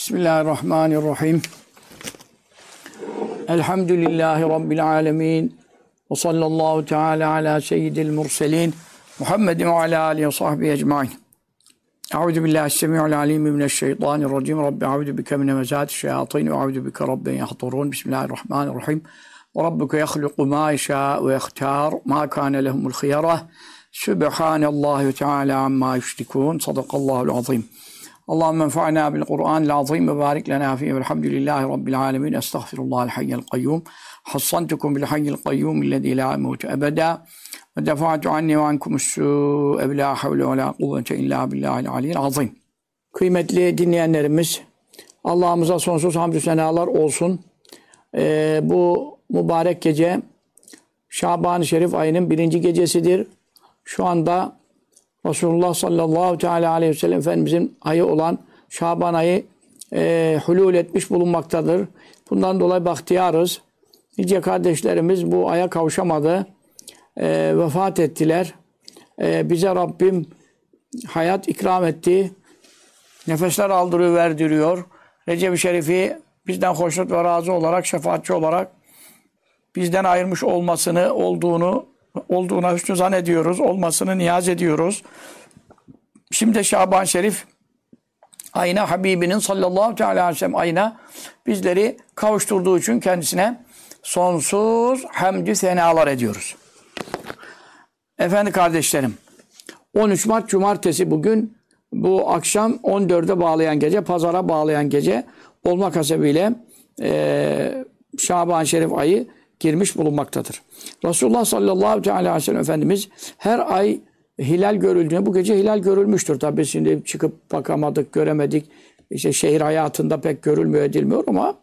Bismillahirrahmanirrahim. Elhamdülillahi Rabbil alemin. Ve sallallahu teala ala seyyidil murselin. Muhammedin ve ala alihi ve sahbihi ecmain. Euzu billahi s-semi'ul alim mineşşeytanirracim. Rabbi euzu bike min hemezatiş şeyatin ve euzu bike rabben yahdurun. Bismillahirrahmanirrahim. Ve rabbuke yahluqu ma yeşâ ve yehtar ma kâne lehumul khiyara. Sübhanallahi teala amma yüşrikûn. Sadakallahul azim. Allahümme enfa'na bil Kur'anil azim ve barik lena fihi velhamdülillahi rabbil alemin. Estağfirullahal hayyel kayyum. Hassantukum bil hayyil kayyum illezî lâ emutu ebeda. Ve defa'tu anni ve ankumus-sû'e ve lâ havle ve lâ kuvvete illâ billâhil aliyyil azim. Kıymetli dinleyenlerimiz, Allah'ımıza sonsuz hamdü senalar olsun. Bu mübarek gece Şaban-ı Şerif ayının 1. gecesidir. Şu anda Resulullah sallallahu teala aleyhi ve sellem Efendimizin ayı olan Şaban ayı hulul etmiş bulunmaktadır. Bundan dolayı bahtiyarız. Nice kardeşlerimiz bu aya kavuşamadı. Vefat ettiler. Bize Rabbim hayat ikram etti. Nefesler aldırıyor, verdiriyor. Recep-i Şerif'i bizden hoşnut ve razı olarak, şefaatçi olarak bizden ayırmış olduğuna hüsnü zannediyoruz. Olmasını niyaz ediyoruz. Şimdi Şaban Şerif ayına, Habibinin sallallahu aleyhi ve sellem ayına bizleri kavuşturduğu için kendisine sonsuz hamdü senalar ediyoruz. Efendi kardeşlerim, 13 Mart Cumartesi bugün, bu akşam 14'e bağlayan gece, pazara bağlayan gece olmak hasebiyle Şaban Şerif ayı girmiş bulunmaktadır. Resulullah sallallahu aleyhi ve sellem Efendimiz her ay hilal görüldüğünde, bu gece hilal görülmüştür. Tabii şimdi çıkıp bakamadık, göremedik. İşte şehir hayatında pek görülmüyor, edilmiyor ama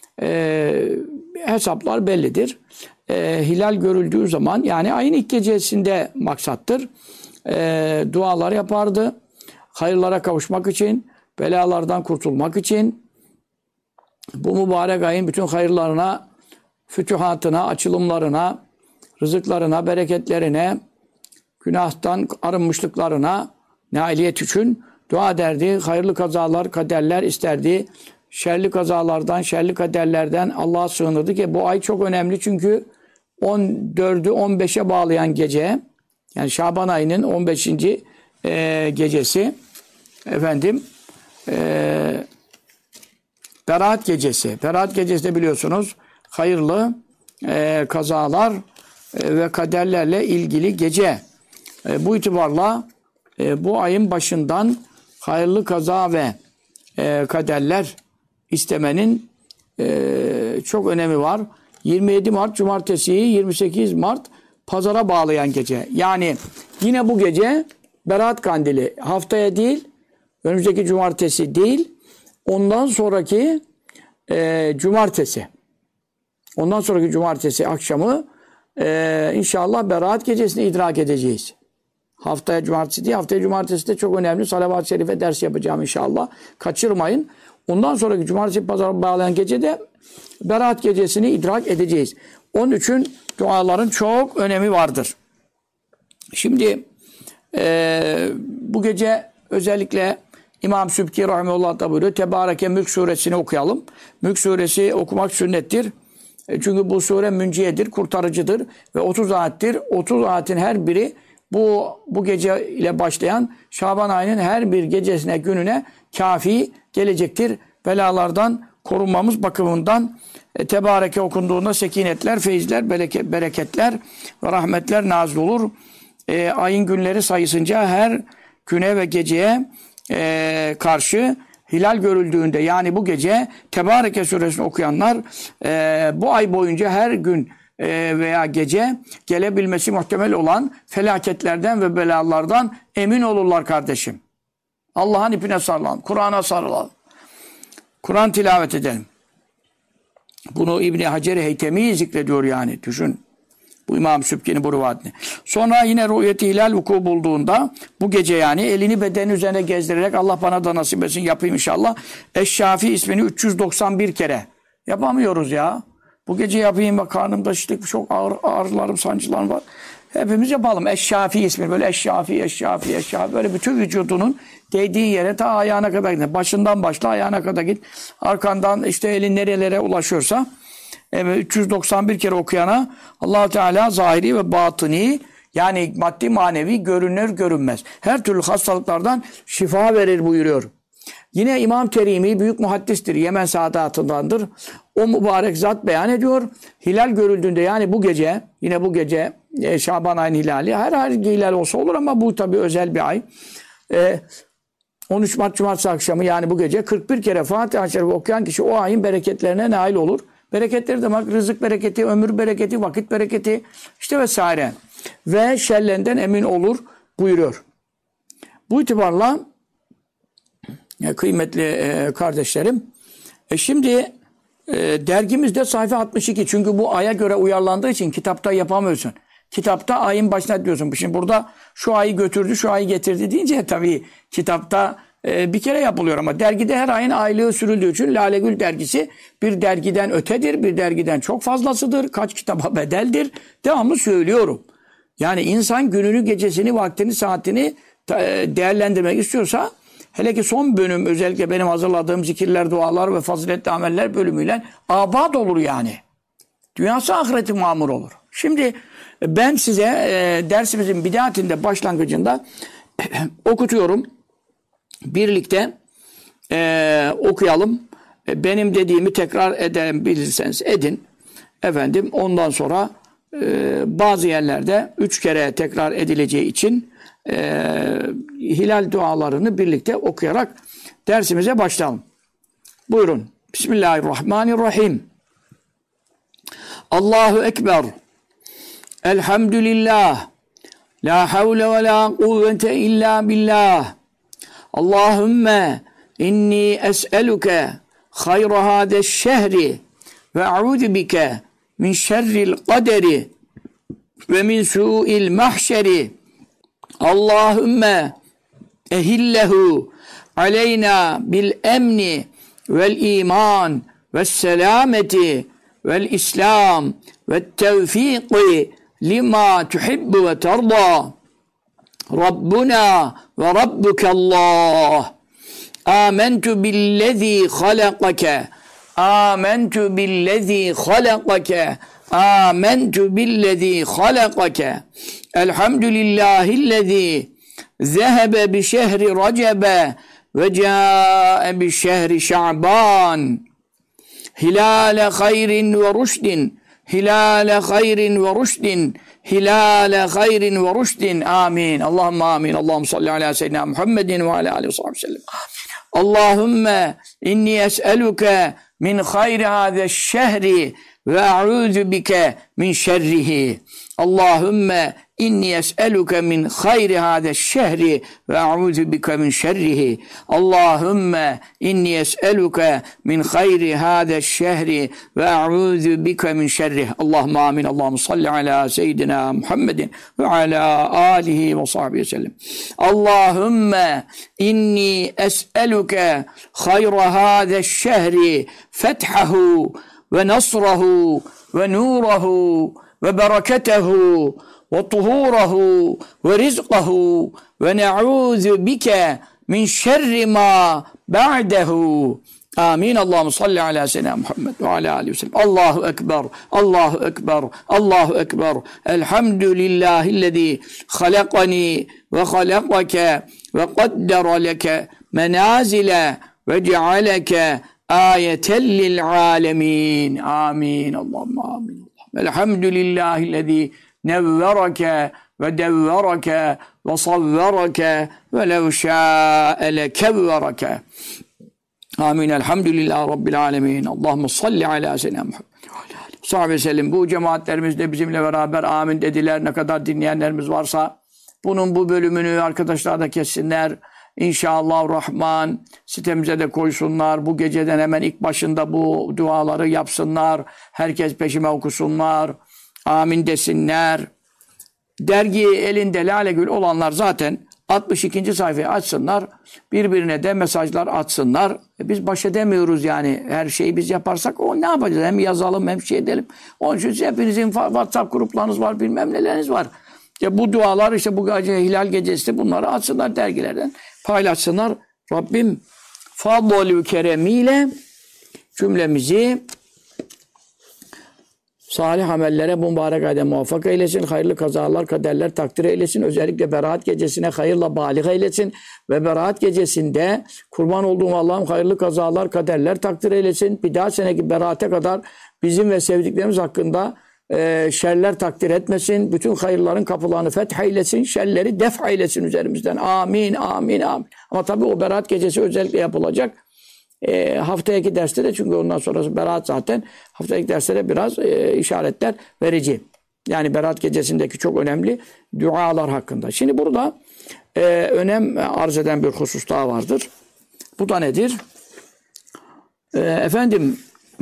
hesaplar bellidir. Hilal görüldüğü zaman, yani ayın ilk gecesinde maksattır. Dualar yapardı. Hayırlara kavuşmak için, belalardan kurtulmak için, bu mübarek ayın bütün hayırlarına, fütühatına, açılımlarına, rızıklarına, bereketlerine, günahtan arınmışlıklarına nailiyet için dua ederdi. Hayırlı kazalar, kaderler isterdi. Şerli kazalardan, şerli kaderlerden Allah'a sığınırdı ki bu ay çok önemli, çünkü 14'ü 15'e bağlayan gece, yani Şaban ayının 15. Gecesi, Berat gecesi. Berat gecesi de biliyorsunuz hayırlı kazalar ve kaderlerle ilgili gece. Bu itibarla bu ayın başından hayırlı kaza ve kaderler istemenin çok önemi var. 27 Mart Cumartesi'yi 28 Mart Pazara bağlayan gece. Yani yine bu gece Berat Kandili, haftaya değil, önümüzdeki Cumartesi değil, ondan sonraki Cumartesi. Ondan sonraki Cumartesi akşamı inşallah Berat gecesini idrak edeceğiz. Haftaya Cumartesi değil, haftaya Cumartesi de çok önemli. Salavat-ı Şerife ders yapacağım inşallah. Kaçırmayın. Ondan sonraki Cumartesi Pazar'a bağlayan gecede Berat gecesini idrak edeceğiz. Onun için duaların çok önemi vardır. Şimdi bu gece özellikle İmam Sübki rahimehullah da buyuruyor. Tebareke Mülk suresini okuyalım. Mülk suresi okumak sünnettir. Çünkü bu sure münciyedir, kurtarıcıdır ve 30 ayettir. 30 ayetin her biri bu gece ile başlayan Şaban ayının her bir gecesine, gününe kafi gelecektir. Belalardan korunmamız bakımından Tebareke okunduğunda sekinetler, feyizler, bereketler ve rahmetler nazil olur. Ayın günleri sayısınca her güne ve geceye karşı hilal görüldüğünde, yani bu gece Tebareke suresini okuyanlar bu ay boyunca her gün veya gece gelebilmesi muhtemel olan felaketlerden ve belalardan emin olurlar kardeşim. Allah'ın ipine sarılalım, Kur'an'a sarılalım. Kur'an tilavet edelim. Bunu İbn-i Hacer-i Heytemi zikrediyor yani. Düşün. Bu İmam Sübki'nin bu rivayetini. Sonra yine rü'yeti hilal vuku bulduğunda bu gece, yani elini bedeni üzerine gezdirerek, Allah bana da nasip etsin, yapayım inşallah. Eşşafi ismini 391 kere. Yapamıyoruz ya. Bu gece yapayım, bak karnımda şişlik, çok ağrılarım, sancılarım var. Hepimiz yapalım. Eşşafi ismi, böyle eşşafi böyle bütün vücudunun değdiğin yere ta ayağına kadar git. Başından başla ayağına kadar git. Arkandan işte elin nerelere ulaşıyorsa 391 kere okuyana Allah Teala zahiri ve batini, yani maddi manevi, görünür görünmez her türlü hastalıklardan şifa verir buyuruyor. Yine İmam Terimi büyük muhaddistir. Yemen saadatındandır. O mübarek zat beyan ediyor. Hilal görüldüğünde, yani bu gece, yine bu gece Şaban ayının hilali, her hilal olsa olur ama bu tabii özel bir ay. 13 Mart Cumartesi akşamı, yani bu gece 41 kere Fatiha-i Şerif okuyan kişi o ayın bereketlerine nail olur. Bereketleri demek rızık bereketi, ömür bereketi, vakit bereketi işte vesaire. Ve şerlerinden emin olur buyuruyor. Bu itibarla kıymetli kardeşlerim, şimdi dergimizde sayfa 62, çünkü bu aya göre uyarlandığı için kitapta yapamıyorsun. Kitapta ayın başına diyorsun. Şimdi burada şu ayı götürdü, şu ayı getirdi deyince tabii kitapta bir kere yapılıyor ama dergide her ayın aylığı sürüldüğü için Lale Gül dergisi bir dergiden ötedir, bir dergiden çok fazlasıdır, kaç kitaba bedeldir. Devamlı söylüyorum. Yani insan gününü, gecesini, vaktini, saatini değerlendirmek istiyorsa, hele ki son bölüm özellikle benim hazırladığım zikirler, dualar ve faziletli ameller bölümüyle abad olur yani. Dünyası ahireti mamur olur. Şimdi ben size dersimizin bidayetinde, başlangıcında okutuyorum. Birlikte okuyalım. Benim dediğimi tekrar edebilirseniz edin. Efendim, ondan sonra bazı yerlerde 3 kere tekrar edileceği için hilal dualarını birlikte okuyarak dersimize başlayalım. Buyurun. Bismillahirrahmanirrahim. Allahu Ekber. Elhamdülillah. La havle ve la kuvvete illa billah. Allahümme inni es'eluke hayra hâdeş şehri ve a'udhu bike min şerril kaderi ve min su'il mahşeri. Allahümme ehillehu aleyna bil emni vel iman ve selameti vel islam ve tevfiqi lima tuhibbu ve terda. Rabbuna ve Rabbukallah. Âmentu billezî halakake. Âmentu billezî halakake. Âmentu billezî halakake. Elhamdülillâhillezî zehebe bi şehri Recebe ve câe bi şehri Şa'ban. Hilâle hayrin ve rüşdin. Hilâle hayrin ve rüşdin. Hilâle hayrin ve rüşdin. Amin. Allahümme amin. Allahümme salli ala seyyidina Muhammedin ve ala aleyhi ve sellem. Allahümme inni es'eluke min hayri hâzeş şehri ve a'udhu bike min şerrihi. Allahümme inni es'eluke min hayri hâzeş şehri ve a'udhu bike min şerrihi. Allahümme inni es'eluke min hayri hâzeş şehri ve a'udhu bike min şerrihi. Allahümme amin. Allahümme salli ala seyyidina Muhammedin ve ala alihi ve sahbihi sellem. Allahümme inni es'eluke hayra hâzeş şehri fethahu ve nasrahu ve nurahu ve bereketehu ve tuhurehu ve rizqahu ve ne'ûzu bike min şerri ma ba'dehu. Amin. Allahümme salli ala seyyidina Muhammed ve ala aleyhi ve sellem. Allahu Ekber. Allahu Ekber. Allahu Ekber. Elhamdülillahillezî halakani ve halakake ve kaddera leke menazile ve cealeke ayeten lil alemin. Amin. Allahümme amin. Elhamdülillahillezî nevvereke ve devvereke ve savvereke ve lev şâ'e lekevvereke. Amin. Elhamdülillah Rabbil alemin. Allahümme salli ala seyyidina Muhammed sallallahu aleyhi ve sellem. Bu cemaatlerimiz de bizimle beraber amin dediler. Ne kadar dinleyenlerimiz varsa bunun bu bölümünü arkadaşlar da kessinler. İnşallah Rahman sitemize de koysunlar. Bu geceden hemen ilk başında bu duaları yapsınlar. Herkes peşime okusunlar. Amin desinler. Dergi elinde Lale Gül olanlar zaten 62. sayfayı açsınlar. Birbirine de mesajlar atsınlar. Biz baş edemiyoruz yani. Her şeyi biz yaparsak o ne yapacağız? Hem yazalım hem şey edelim. Onun için hepinizin WhatsApp gruplarınız var, bilmem neleriniz var. İşte bu dualar, işte bu gece hilal gecesi bunları atsınlar dergilerden. paylaşsınlar. Rabbim fadl-ı keremiyle cümlemizi salih amellere mübarek ayda muvaffak eylesin. Hayırlı kazalar, kaderler takdir eylesin. Özellikle Berat gecesine hayırla bâlig eylesin. Ve Berat gecesinde kurban olduğum Allah'ım hayırlı kazalar, kaderler takdir eylesin. Bir daha seneki Berat'e kadar bizim ve sevdiklerimiz hakkında şerler takdir etmesin. Bütün hayırların kapılarını fetheylesin. Şerleri def eylesin üzerimizden. Amin, amin, amin. Ama tabii o Berat gecesi özellikle yapılacak. Haftaki derste de çünkü ondan sonrası Berat zaten haftaki derste de biraz işaretler vereceğim. Yani Berat gecesindeki çok önemli dualar hakkında. Şimdi burada önem arz eden bir husus daha vardır. Bu da nedir? Efendim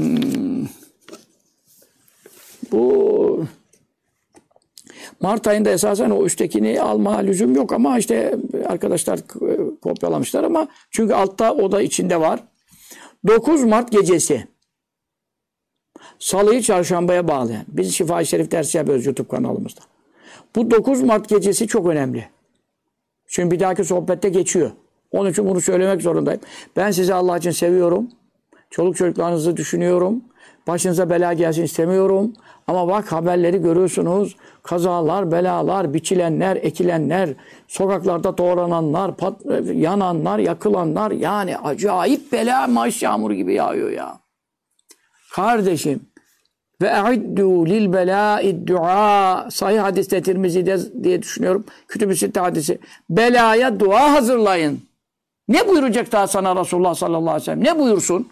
bu Mart ayında esasen o üsttekini alma lüzum yok ama işte arkadaşlar kopyalamışlar ama çünkü altta o da içinde var. 9 Mart gecesi Salı'yı çarşambaya bağlayan. Biz Şifa-i Şerif dersi yapıyoruz YouTube kanalımızda. Bu 9 Mart gecesi çok önemli. Çünkü bir dahaki sohbette geçiyor. Onun için bunu söylemek zorundayım. Ben sizi Allah için seviyorum. Çoluk çocuklarınızı düşünüyorum. Başınıza bela gelsin istemiyorum. Ama bak haberleri görüyorsunuz. Kazalar, belalar, biçilenler, ekilenler, sokaklarda doğrananlar, yananlar, yakılanlar. Yani acayip bela maaş yağmuru gibi yağıyor ya. Kardeşim ve e'iddu lil belâid dua sahih hadiste Tirmizi'de diye düşünüyorum. Kütüb-i Sitte hadisi. Belaya dua hazırlayın. Ne buyuracak daha sana Resulullah sallallahu aleyhi ve sellem? Ne buyursun?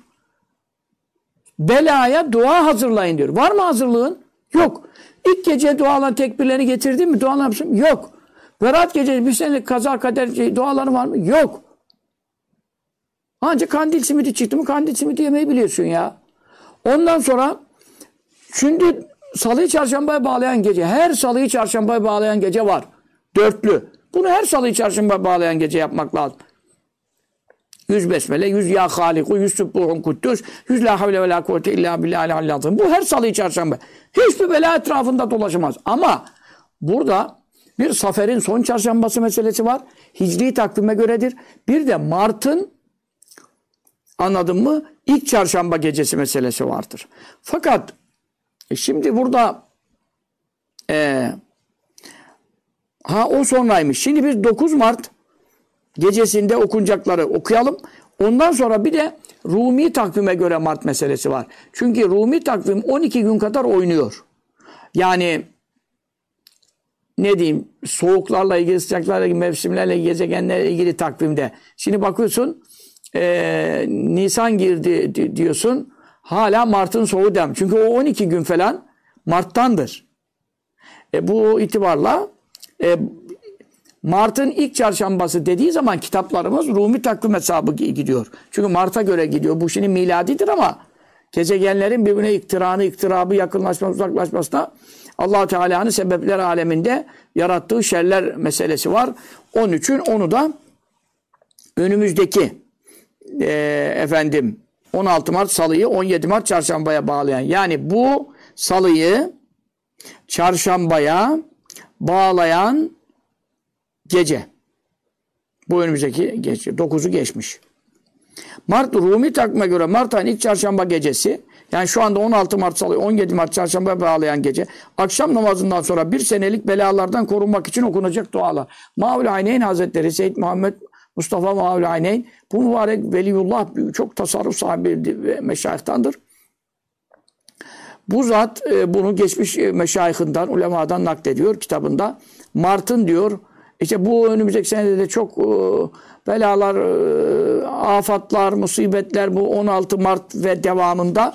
Belaya dua hazırlayın diyor. Var mı hazırlığın? Yok. İlk gece duaların tekbirlerini getirdin mi? Dualar mısın? Yok. Berat gecesi bir senelik kaza kader duaları var mı? Yok. Ancak kandil simidi çıktı mı kandil simidi yemeyi biliyorsun ya. Ondan sonra şimdi Salı'yı çarşambaya bağlayan gece, her Salı'yı çarşambaya bağlayan gece var. Dörtlü. Bunu her Salı'yı çarşambaya bağlayan gece yapmak lazım. 100 besmele, 100 ya haliku, 100 sübbuhun kuddüs, 100 la havle ve la kuvvete illa billahi al-azim. Bu her Salı'yı çarşamba. Hiçbir bela etrafında dolaşamaz. Ama burada bir Safer'in son çarşambası meselesi var. Hicri takvime göredir. Bir de Mart'ın anladın mı? İlk çarşamba gecesi meselesi vardır. Fakat şimdi burada o sonraymış. Şimdi biz 9 Mart gecesinde okunacakları okuyalım. Ondan sonra bir de Rumi takvime göre Mart meselesi var. Çünkü Rumi takvim 12 gün kadar oynuyor. Yani ne diyeyim soğuklarla ilgili, sıcaklarla ilgili, mevsimlerle ilgili, gezegenlerle ilgili takvimde. Şimdi bakıyorsun Nisan girdi diyorsun. Hala Mart'ın soğuğu devam. Çünkü o 12 gün falan Mart'tandır. Bu itibarla Mart'ın ilk çarşambası dediği zaman kitaplarımız Rumi takvim hesabı gidiyor. Çünkü Mart'a göre gidiyor. Bu şimdi miladidir ama gezegenlerin birbirine iktirabı, yakınlaşması, uzaklaşmasına Allah-u Teala'nın sebepler aleminde yarattığı şerler meselesi var. Onun için onu da önümüzdeki 16 Mart Salı'yı 17 Mart Çarşamba'ya bağlayan. Yani bu Salı'yı Çarşamba'ya bağlayan gece. Bu önümüzdeki gece. 9'u geçmiş. Mart Rumi takvime göre Mart ayının ilk çarşamba gecesi, yani şu anda 16 Mart Salı, 17 Mart Çarşamba'ya bağlayan gece, akşam namazından sonra bir senelik belalardan korunmak için okunacak dualar. Maül Ayneyn Hazretleri Seyyid Muhammed Mustafa Maül Ayneyn, bu mübarek veliyullah çok tasarruf sahibi ve meşayihtandır. Bu zat bunu geçmiş meşayihinden, ulemadan naklediyor kitabında. Mart'ın diyor, İşte bu önümüzdeki senede de çok belalar, afatlar, musibetler bu 16 Mart ve devamında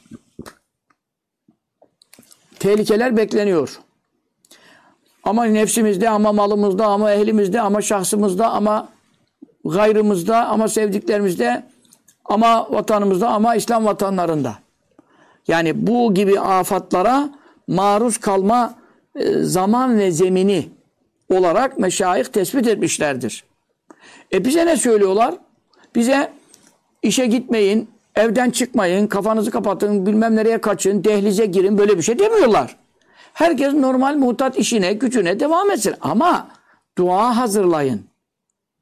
tehlikeler bekleniyor. Ama nefsimizde, ama malımızda, ama ehlimizde, ama şahsımızda, ama gayrımızda, ama sevdiklerimizde, ama vatanımızda, ama İslam vatanlarında. Yani bu gibi afatlara maruz kalma zaman ve zemini olarak meşayih tespit etmişlerdir. Bize ne söylüyorlar? Bize işe gitmeyin, evden çıkmayın, kafanızı kapatın, bilmem nereye kaçın, dehlize girin, böyle bir şey demiyorlar. Herkes normal muhtat işine, gücüne devam etsin. Ama dua hazırlayın.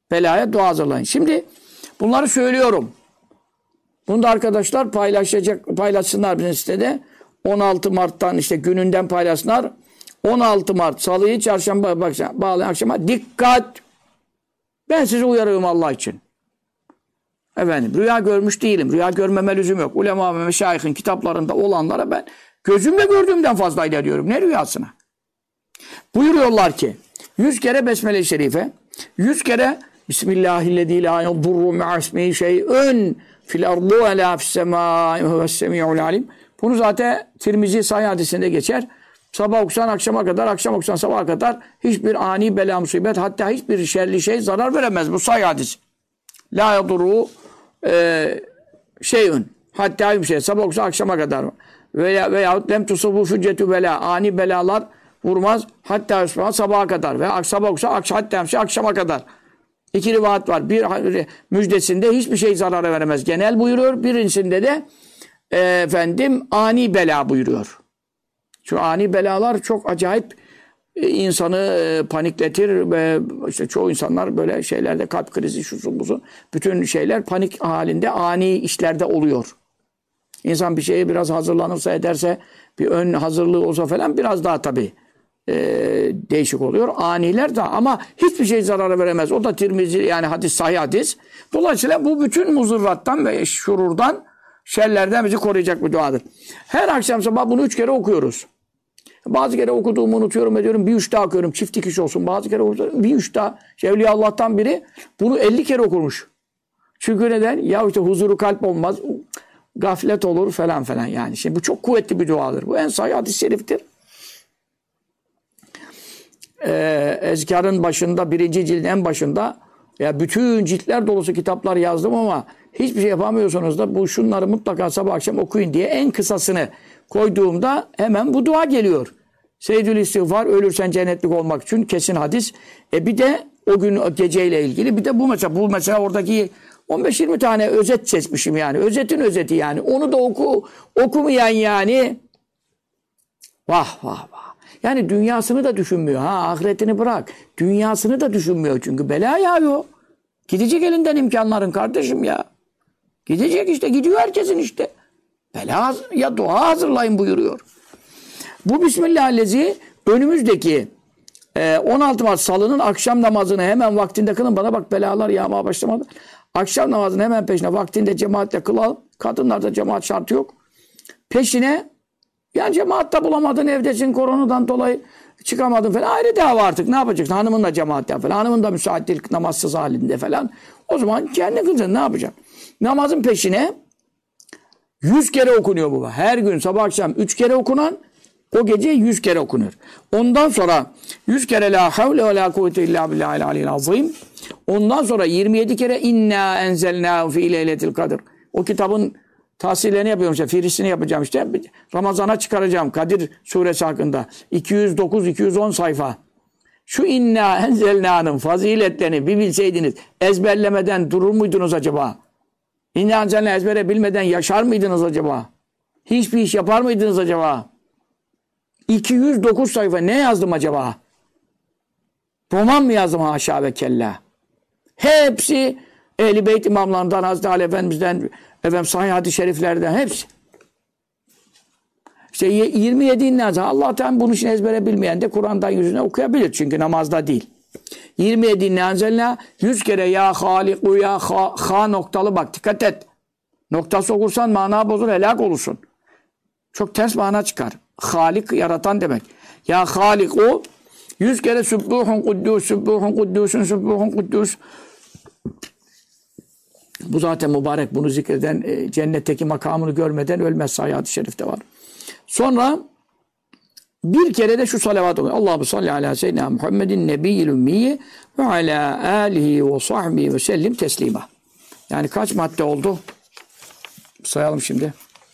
Belaya dua hazırlayın. Şimdi bunları söylüyorum. Bunu da arkadaşlar paylaşsınlar bizim sitede. 16 Mart'tan işte gününden paylaşsınlar. 16 Mart Salı'yı çarşamba bağlayan akşama dikkat. Ben sizi uyarıyorum Allah için. Efendim rüya görmüş değilim. Rüya görmeme lüzum yok. Ulema ve meşayihin kitaplarında olanlara ben gözümle gördüğümden fazla ilerliyorum. Ne rüyasına? Buyuruyorlar ki 100 kere Besmele-i Şerife, 100 kere Bismillahirrahmanirrahim la yadurru ma'asmihi şey'ün fil ardı ve la fissemâi ve huves-semî'ul alim. Bunu zaten Tirmizi Sahih hadisinde geçer. Sabah okusan akşama kadar, akşam okusan sabaha kadar hiçbir ani bela musibet, hatta hiçbir şerli şey zarar veremez. Bu Sahih hadis. La yadurru şey'ün. Hatta bir şey. Sabah okusan akşama kadar. Veyahut lem tusubu füccetü bela. Ani belalar vurmaz. Hatta sabaha kadar. Ve sabah okusa hatta akşama kadar. İki rivayet var. Bir müjdesinde hiçbir şey zarara veremez. Genel buyuruyor. Birincisinde de efendim ani bela buyuruyor. Şu ani belalar çok acayip insanı panikletir ve işte çoğu insanlar böyle şeylerde kalp krizi şusu buzu bütün şeyler panik halinde ani işlerde oluyor. İnsan bir şeye biraz hazırlanırsa ederse bir ön hazırlığı olsa falan biraz daha tabii değişik oluyor. Aniler de ama hiçbir şey zarara veremez. O da Tirmizi yani hadis sahih hadis. Dolayısıyla bu bütün muzırrattan ve şururdan şerlerden bizi koruyacak bir duadır. Her akşam sabah bunu 3 kere okuyoruz. Bazı kere okuduğumu unutuyorum ediyorum. Bir 3 daha okuyorum. Çift dikiş olsun. Bazı kere okuyorum. Bir 3 daha. Evliya Allah'tan biri bunu 50 kere okurmuş. Çünkü neden? Ya işte huzuru kalp olmaz. Gaflet olur falan falan yani. Şimdi bu çok kuvvetli bir duadır. Bu en sahih hadis-i şeriftir. Ezkarın başında, birinci cildin en başında ya bütün ciltler dolusu kitaplar yazdım ama hiçbir şey yapamıyorsunuz da bu şunları mutlaka sabah akşam okuyun diye en kısasını koyduğumda hemen bu dua geliyor. Seyyidül İstiğfar ölürsen cennetlik olmak için kesin hadis. Bir de o gün o geceyle ilgili bir de bu mesela oradaki 15-20 tane özet seçmişim yani. Özetin özeti yani. Onu da okumayan yani vah vah vah. Yani dünyasını da düşünmüyor. Ahiretini bırak. Dünyasını da düşünmüyor çünkü bela yağıyor. Gidecek elinden imkanların kardeşim ya. Gidecek işte. Gidiyor herkesin işte. Bela ya dua hazırlayın buyuruyor. Bu Bismillahirrahmanirrahim önümüzdeki 16 Mart Salı'nın akşam namazını hemen vaktinde kılın. Bana bak belalar yağmaya başlamadı. Akşam namazını hemen peşine vaktinde cemaatle kılalım. Kadınlarda cemaat şartı yok. Peşine yani cemaatta bulamadın evdesin koronadan dolayı çıkamadın falan. Ayrı dava artık ne yapacaksın? Hanımın da cemaatte falan. Hanımın da müsait değil namazsız halinde falan. O zaman kendi kızın ne yapacaksın? Namazın peşine 100 kere okunuyor bu. Her gün sabah akşam 3 kere okunan o gece 100 kere okunur. Ondan sonra 100 kere la havle ve la kuvvete illa billahil aliyyil azim. Ondan sonra 27 kere inna enzelnâhu fî leyletil kadr. O kitabın tahsillerini yapıyorum işte. Firisini yapacağım işte. Ramazan'a çıkaracağım. Kadir suresi hakkında. 209-210 sayfa. Şu inna enzelnâ'nın faziletlerini bir bilseydiniz ezberlemeden durur muydunuz acaba? İnna enzelnâ ezbere bilmeden yaşar mıydınız acaba? Hiçbir iş yapar mıydınız acaba? 209 sayfa ne yazdım acaba? Roman mı yazdım haşa ve kella? Hepsi Ehl-i Beyt imamlarından, Hazreti Ali Efendimiz'den, sahih hadis-i şeriflerden hepsi. İşte 27 inna Allah Teala bunun için ezbere bilmeyen de Kur'an'dan yüzüne okuyabilir. Çünkü namazda değil. 27 inna 100 kere ya haliku ya ha noktalı bak dikkat et. Noktası okursan mana bozulur helak olursun. Çok ters mana çıkar. Halik yaratan demek. Ya haliku 100 kere sübbuhun kuddus, sübbuhun kuddusun, sübbuhun kuddus. Bu zaten mübarek. Bunu zikreden cennetteki makamını görmeden ölmez. Sahih hadis-i şerifte var. Sonra bir kere de şu salavat okuyor. Allahu salli ala seyyidina Muhammedin nebiyyil ümmiyyi ve ala alihi ve sahbihi ve sellim teslima. Yani kaç madde oldu? Sayalım şimdi.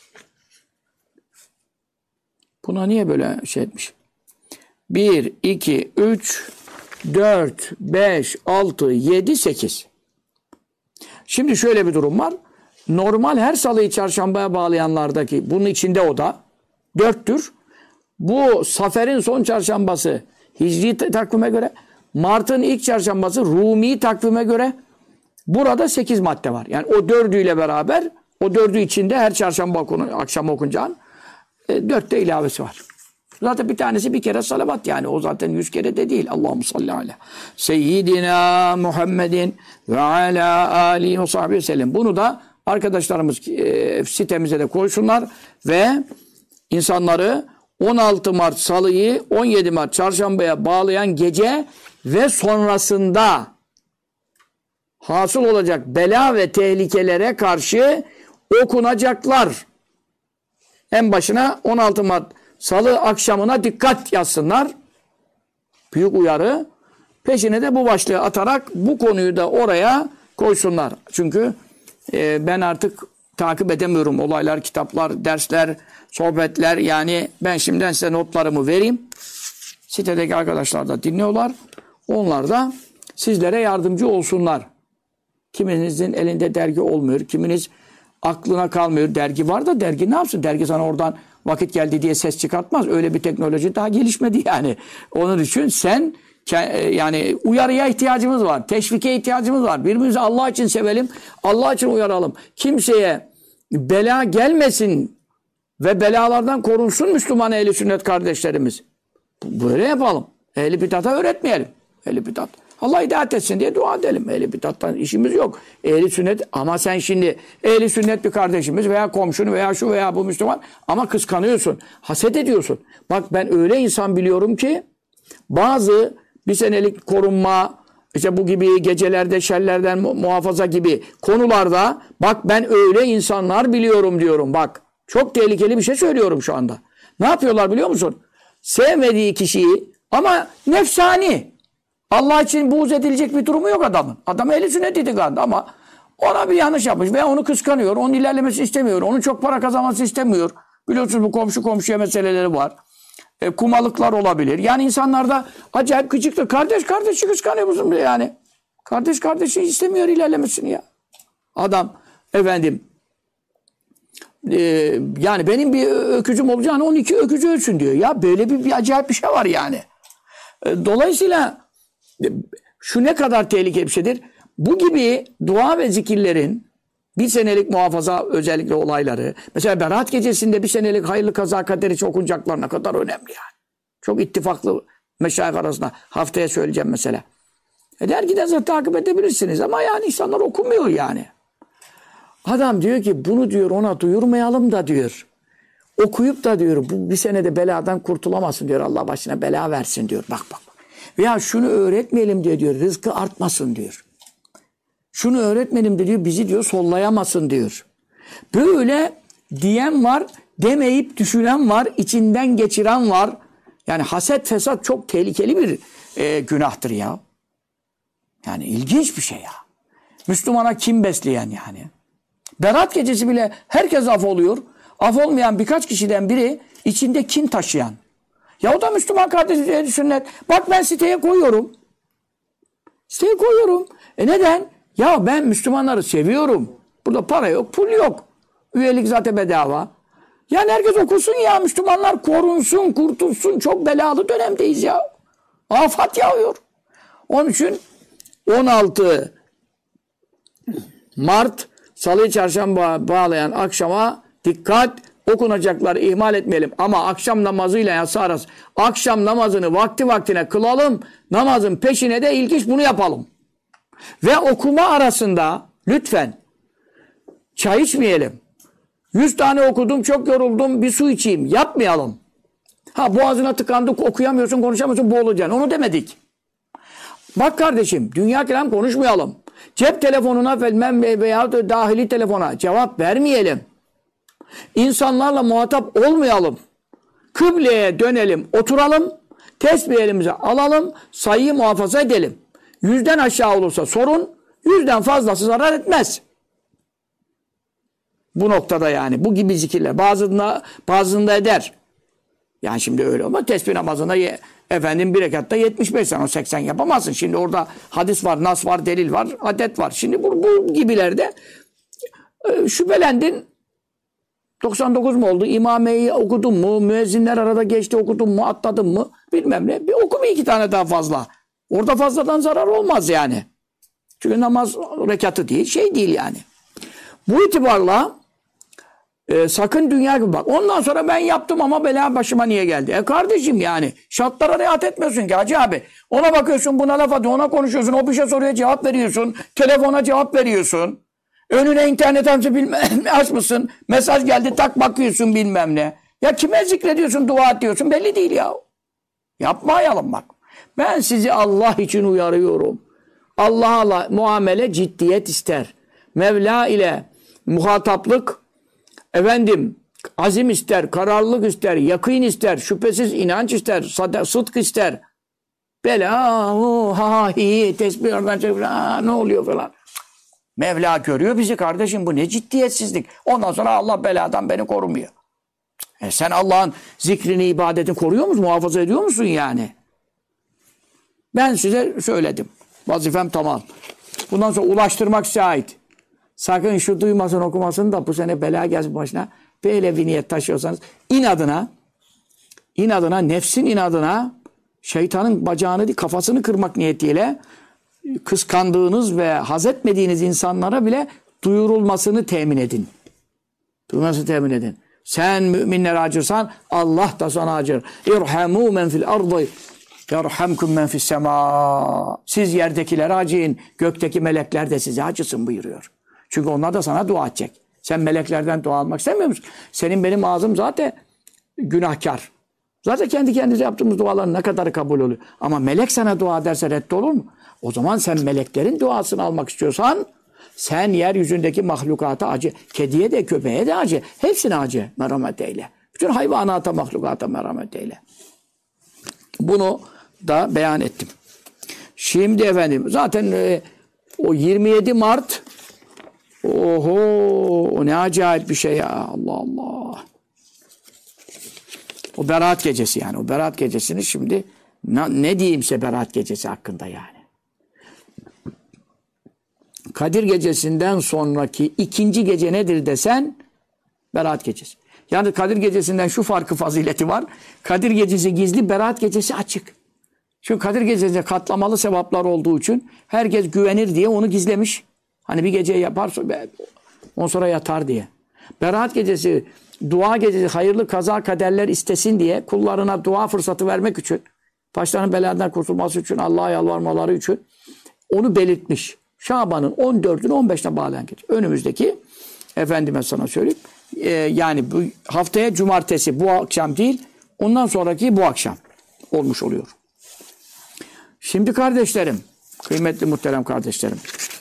Buna niye böyle şey etmiş? 1, 2, 3, 4, 5, 6, 7, 8. Şimdi şöyle bir durum var. Normal her salıyı çarşambaya bağlayanlardaki bunun içinde o da 4'tür. Bu Safer'in son çarşambası Hicri takvime göre Mart'ın ilk çarşambası Rumi takvime göre burada 8 madde var. Yani o 4'üyle beraber, o 4'ü içinde her çarşamba akşam okunacağın 4 de ilavesi var. Zaten bir tanesi bir kere salavat yani. O zaten 100 kere de değil. Allahumme salli ala seyyidina Muhammedin ve ala alihi ve sahbihi sellem. Bunu da arkadaşlarımız sitemize de koysunlar ve insanları 16 Mart Salı'yı 17 Mart Çarşamba'ya bağlayan gece ve sonrasında hasıl olacak bela ve tehlikelere karşı okunacaklar. En başına 16 Mart Salı akşamına dikkat yazsınlar. Büyük uyarı. Peşine de bu başlığı atarak bu konuyu da oraya koysunlar. Çünkü ben artık takip edemiyorum olaylar, kitaplar, dersler, sohbetler. Yani ben şimdiden size notlarımı vereyim. Sitedeki arkadaşlar da dinliyorlar. Onlar da sizlere yardımcı olsunlar. Kiminizin elinde dergi olmuyor. Kiminiz aklına kalmıyor. Dergi var da dergi ne yapsın? Dergi sana oradan vakit geldi diye ses çıkartmaz. Öyle bir teknoloji daha gelişmedi yani. Onun için sen yani uyarıya ihtiyacımız var. Teşvike ihtiyacımız var. Birbirimizi Allah için sevelim. Allah için uyaralım. Kimseye bela gelmesin ve belalardan korunsun Müslüman ehli sünnet kardeşlerimiz. Böyle yapalım. Ehli bidata öğretmeyelim. Ehli bidat. Allah hidayet etsin diye dua edelim. Ehli bidattan işimiz yok. Ehli sünnet ama sen şimdi ehli sünnet bir kardeşimiz veya komşunu veya şu veya bu Müslüman ama kıskanıyorsun. Haset ediyorsun. Bak ben öyle insan biliyorum ki bazı bir senelik korunma, işte bu gibi gecelerde şerlerden muhafaza gibi konularda bak ben öyle insanlar biliyorum diyorum. Bak çok tehlikeli bir şey söylüyorum şu anda. Ne yapıyorlar biliyor musun? Sevmediği kişiyi ama nefsani. Allah için buğz edilecek bir durumu yok adamın. Adam ehli sünnet itikadı ama ona bir yanlış yapmış veya onu kıskanıyor. Onun ilerlemesini istemiyor. Onun çok para kazanması istemiyor. Biliyorsunuz bu komşu komşuya meseleleri var. Kumalıklar olabilir. Yani insanlarda acayip gıcıktır. Kardeş kardeşi kıskanıyor musun yani? Kardeş kardeşi istemiyor ilerlemesini ya. Adam efendim yani benim bir öküzüm olacağını 12 öküzü ölsün diyor. Ya böyle bir acayip bir şey var yani. Dolayısıyla şu ne kadar tehlikeli bir şeydir. Bu gibi dua ve zikirlerin bir senelik muhafaza özellikle olayları. Mesela Berat gecesinde bir senelik hayırlı kaza kaderi için okunacaklar ne kadar önemli yani. Çok ittifaklı meşayih arasında. Haftaya söyleyeceğim mesela. Dergiden zaten takip edebilirsiniz ama yani insanlar okumuyor yani. Adam diyor ki bunu diyor ona duyurmayalım da diyor. Okuyup da diyor bu bir senede beladan kurtulamasın diyor. Allah başına bela versin diyor. Bak bak. Veya şunu öğretmeyelim diyor. Rızkı artmasın diyor. Şunu öğretmeyelim de diyor bizi diyor sollayamasın diyor. Böyle diyen var, demeyip düşünen var, içinden geçiren var. Yani haset fesat çok tehlikeli bir günahtır ya. Yani ilginç bir şey ya. Müslümana kim besleyen yani. Berat gecesi bile herkes af oluyor. Af olmayan birkaç kişiden biri içinde kin taşıyan. Ya o da Müslüman kardeşi sünnet. Bak ben siteye koyuyorum. Siteye koyuyorum. Neden? Ya ben Müslümanları seviyorum. Burada para yok, pul yok. Üyelik zaten bedava. Yani herkes okusun ya. Müslümanlar korunsun, kurtulsun. Çok belalı dönemdeyiz ya. Afat yağıyor. Onun için 16 Mart Salı Çarşamba bağlayan akşama dikkat, okunacakları ihmal etmeyelim. Ama akşam namazıyla yatsı arası. Akşam namazını vakti vaktine kılalım. Namazın peşine de ilginç bunu yapalım. Ve okuma arasında lütfen çay içmeyelim. 100 tane okudum, çok yoruldum, bir su içeyim. Yapmayalım. Ha boğazına tıkandık, okuyamıyorsun, konuşamıyorsun, boğulacaksın. Onu demedik. Bak kardeşim, dünya kelam konuşmayalım. Cep telefonuna veya dahili telefona cevap vermeyelim. İnsanlarla muhatap olmayalım. Kıbleye dönelim, oturalım. Tesbih elimize alalım, sayıyı muhafaza edelim. 100'den aşağı olursa sorun, 100'den fazlası zarar etmez. Bu noktada yani bu gibi zikirler bazında eder. Yani şimdi öyle ama tesbih namazında efendim bir rekatta 75 sen o 80 yapamazsın. Şimdi orada hadis var, nas var, delil var, adet var. Şimdi bu gibilerde şüphelendin. 99 mu oldu? İmameyi okudun mu? Müezzinler arada geçti okudun mu? Atladın mı? Bilmem ne. Bir oku bir iki tane daha fazla. Orada fazladan zarar olmaz yani. Çünkü namaz rekatı değil, şey değil yani. Bu itibarla sakın dünya gibi bak. Ondan sonra ben yaptım ama bela başıma niye geldi? Kardeşim yani şartlara riayet etmiyorsun ki Hacı abi. Ona bakıyorsun, buna laf atıyor, ona konuşuyorsun, o bir şey soruyor cevap veriyorsun, telefona cevap veriyorsun. Önüne internet açmışsın, mesaj geldi tak bakıyorsun bilmem ne. Ya kime zikrediyorsun, dua ediyorsun belli değil ya. Yapmayalım bak. Ben sizi Allah için uyarıyorum. Allah'a muamele ciddiyet ister. Mevla ile muhataplık, azim ister, kararlılık ister, yakın ister, şüphesiz inanç ister, sıdk ister. Böyle tesbih oradan çekiyor, ne oluyor falan. Mevla görüyor bizi kardeşim, bu ne ciddiyetsizlik. Ondan sonra Allah beladan beni korumuyor. Sen Allah'ın zikrini, ibadetini koruyor musun, muhafaza ediyor musun yani? Ben size söyledim. Vazifem tamam. Bundan sonra ulaştırmak size ait. Sakın şu duymasın, okumasın da bu sene bela gelsin başına. Böyle bir niyet taşıyorsanız inadına, nefsin inadına, şeytanın bacağını değil, kafasını kırmak niyetiyle kıskandığınız ve haz etmediğiniz insanlara bile duyurulmasını temin edin. Duyurulmasını temin edin. Sen müminlere acırsan Allah da sana acır. İrhamû men fil ardı yerhamkum men fis semâ. Siz yerdekilere acıyın, gökteki melekler de size acısın buyuruyor. Çünkü onlar da sana dua edecek. Sen meleklerden dua almak istemiyor musun? Senin benim ağzım zaten günahkar. Zaten kendi kendimize yaptığımız duaların ne kadarı kabul oluyor. Ama melek sana dua ederse reddolur mu? O zaman sen meleklerin duasını almak istiyorsan sen yeryüzündeki mahlukata acı. Kediye de köpeğe de acı. Hepsine acı. Merhamet eyle. Bütün hayvanata, mahlukata merhamet eyle. Bunu da beyan ettim. Şimdi efendim zaten o 27 Mart o ne acayip bir şey ya. Allah Allah. O Berat gecesi yani. O Berat gecesini şimdi ne diyeyimse Berat gecesi hakkında yani. Kadir gecesinden sonraki ikinci gece nedir desen Berat gecesi. Yani Kadir gecesinden şu farkı fazileti var. Kadir gecesi gizli, Berat gecesi açık. Çünkü Kadir gecesinde katlamalı sevaplar olduğu için herkes güvenir diye onu gizlemiş. Hani bir gece yaparsa ondan sonra yatar diye. Berat gecesi, dua gecesi, hayırlı kaza kaderler istesin diye kullarına dua fırsatı vermek için, başlarının beladan kurtulması için, Allah'a yalvarmaları için onu belirtmiş. Şaban'ın 14'ünü 15'ine bağlayan gece. Önümüzdeki, efendime sana söyleyeyim, yani bu haftaya cumartesi, bu akşam değil, ondan sonraki bu akşam olmuş oluyor. Şimdi kardeşlerim, kıymetli muhterem kardeşlerim,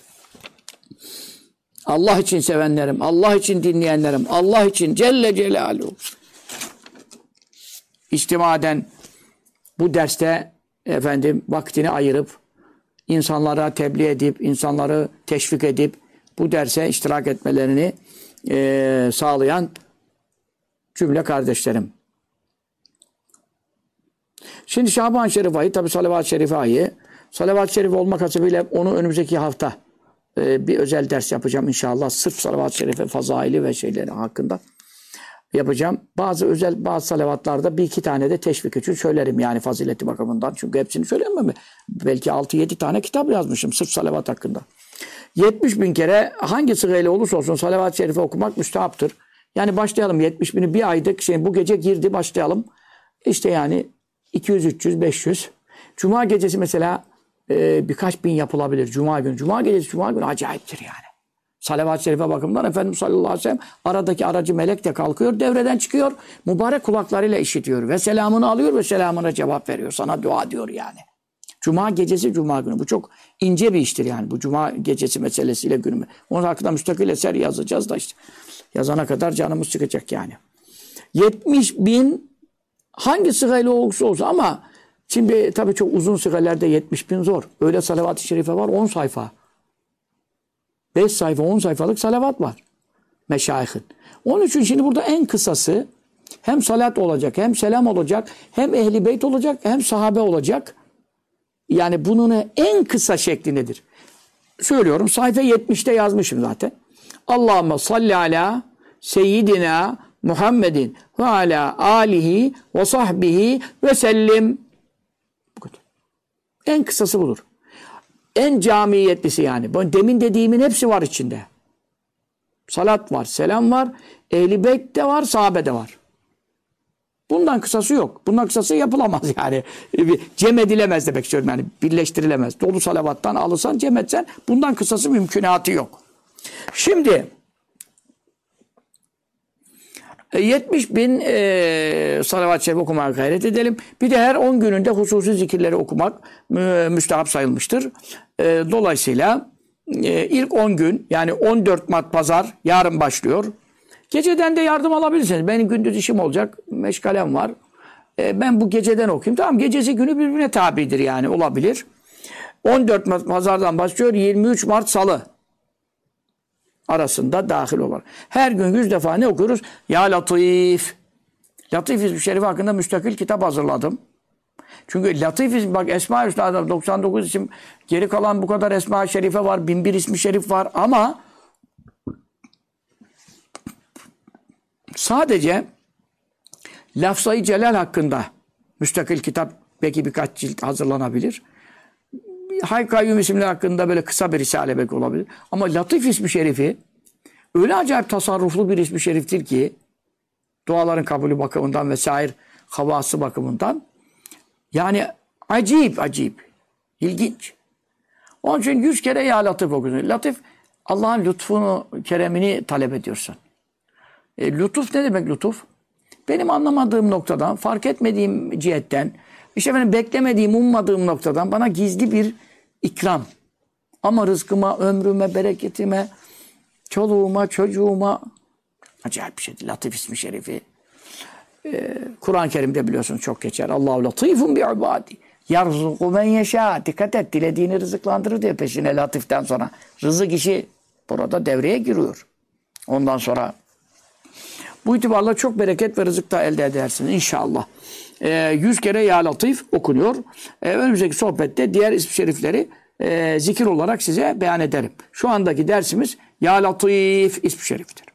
Allah için sevenlerim, Allah için dinleyenlerim, Allah için Celle Celaluhu İçtimaden bu derste vaktini ayırıp insanlara tebliğ edip, insanları teşvik edip bu derse iştirak etmelerini sağlayan cümle kardeşlerim. Şimdi Şaban-ı Şerif ayı, tabi Salavat-ı Şerife ayı. Salavat-ı Şerif olmak hasebiyle onu önümüzdeki hafta bir özel ders yapacağım inşallah. Sırf Salavat-ı Şerife fazaili ve şeyleri hakkında yapacağım. Bazı salavatlarda bir iki tane de teşvik için söylerim yani fazileti bakımından. Çünkü hepsini söyleyemem mi? Belki 6-7 tane kitap yazmışım sırf salavat hakkında. 70.000 kere hangi sırayla olursa olsun Salavat-ı Şerife okumak müstehaptır. Yani başlayalım 70.000'i bir aydık. Bu gece girdi başlayalım. İşte yani 200, 300, 500. Cuma gecesi mesela birkaç bin yapılabilir. Cuma günü acayiptir yani. Salavat-ı Şerife bakımından Efendimiz sallallahu aleyhi ve sellem aradaki aracı melek de kalkıyor, devreden çıkıyor. Mübarek kulaklarıyla işitiyor ve selamını alıyor ve selamına cevap veriyor. Sana dua diyor yani. Cuma gecesi Cuma günü. Bu çok ince bir iştir yani. Bu Cuma gecesi meselesiyle günü. Onun hakkında müstakil eser yazacağız da işte. Yazana kadar canımız çıkacak yani. 70.000 hangi sırayla olursa olsun ama şimdi tabii çok uzun sıralerde 70.000 zor. Öyle salavat-ı şerife var 10 sayfa. 5 sayfa 10 sayfalık salavat var. Meşayihin. Onun için şimdi burada en kısası hem salat olacak, hem selam olacak, hem ehli beyt olacak, hem sahabe olacak. Yani bunun en kısa şekli nedir? Söylüyorum sayfa 70'te yazmışım zaten. Allahümme salli ala seyyidina Muhammedin ve ala alihi ve sahbihi ve sellim. Bu kadar. En kısası budur. En camiyetlisi yani. Bu demin dediğimin hepsi var içinde. Salat var, selam var, Ehl-i Beyt de var, sahabe de var. Bundan kısası yok. Bundan kısası yapılamaz yani. Cem edilemez demek istiyorum yani. Birleştirilemez. Dolu salavattan alırsan, cem etsen bundan kısası mümkünatı yok. Şimdi 70 bin salavat-ı şerif okumaya gayret edelim. Bir de her 10 gününde hususi zikirleri okumak müstehap sayılmıştır. Dolayısıyla ilk 10 gün yani 14 Mart Pazar yarın başlıyor. Geceden de yardım alabilirsiniz. Benim gündüz işim olacak. Meşgalem var. Ben bu geceden okuyayım. Tamam, gecesi günü birbirine tabidir yani, olabilir. 14 Mart Pazar'dan başlıyor. 23 Mart Salı arasında dahil olur. Her gün 100 defa ne okuyoruz? Ya Latif. Latif İsmi Şerif hakkında müstakil kitap hazırladım. Çünkü Latif İsmi, bak Esma-i Hüsna'da 99 isim, geri kalan bu kadar Esma-i Şerife var, 1001 ismi şerif var ama sadece Lafzayı Celal hakkında müstakil kitap, belki birkaç cilt hazırlanabilir. Hay Kayyum isimler hakkında böyle kısa bir risale belki olabilir. Ama Latif ismi şerifi öyle acayip tasarruflu bir ismi şeriftir ki duaların kabulü bakımından vesaire havası bakımından yani acayip, ilginç. Onun için 100 kere Ya Latif okuyorsun. Latif, Allah'ın lütfunu, keremini talep ediyorsun. Lütuf ne demek lütuf? Benim anlamadığım noktadan, fark etmediğim cihetten, işte benim beklemediğim, ummadığım noktadan bana gizli bir ikram. Ama rızkıma, ömrüme, bereketime, çoluğuma, çocuğuma acayip bir şeydi. Latif ismi şerifi. Kur'an-ı Kerim'de biliyorsunuz çok geçer. Allahu latifun bi'ibadi. Yarzuku men yeşâ. Dikkat et, dilediğini rızıklandırır diye peşine latiften sonra. Rızık işi burada devreye giriyor. Ondan sonra bu itibarla çok bereket ve rızık da elde edersiniz inşallah. 100 kere Ya Latif okunuyor. Önümüzdeki sohbette diğer isim şerifleri zikir olarak size beyan ederim. Şu andaki dersimiz Ya Latif ismi şeriftir.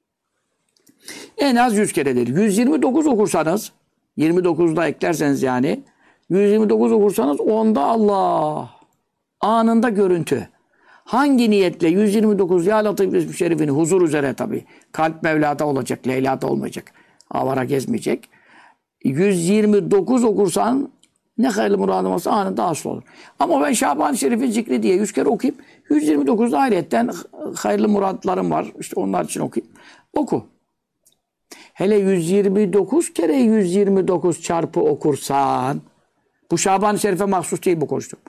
En az 100 keredir. 129 okursanız, 29'da eklerseniz yani, 129 okursanız onda Allah, anında görüntü. Hangi niyetle 129 Ya Latif ismi şerifini huzur üzere tabii. Kalp Mevla'da olacak, Leyla'da olmayacak. Avara gezmeyecek. 129 okursan ne hayırlı muradım olsa anında hasıl olur. Ama ben Şaban-ı Şerif'in zikri diye 100 kere okuyup 129'da ayrıyetten hayırlı muratlarım var. İşte onlar için okuyayım. Oku. Hele 129 kere 129 çarpı okursan, bu Şaban-ı Şerif'e mahsus değil bu konuştum.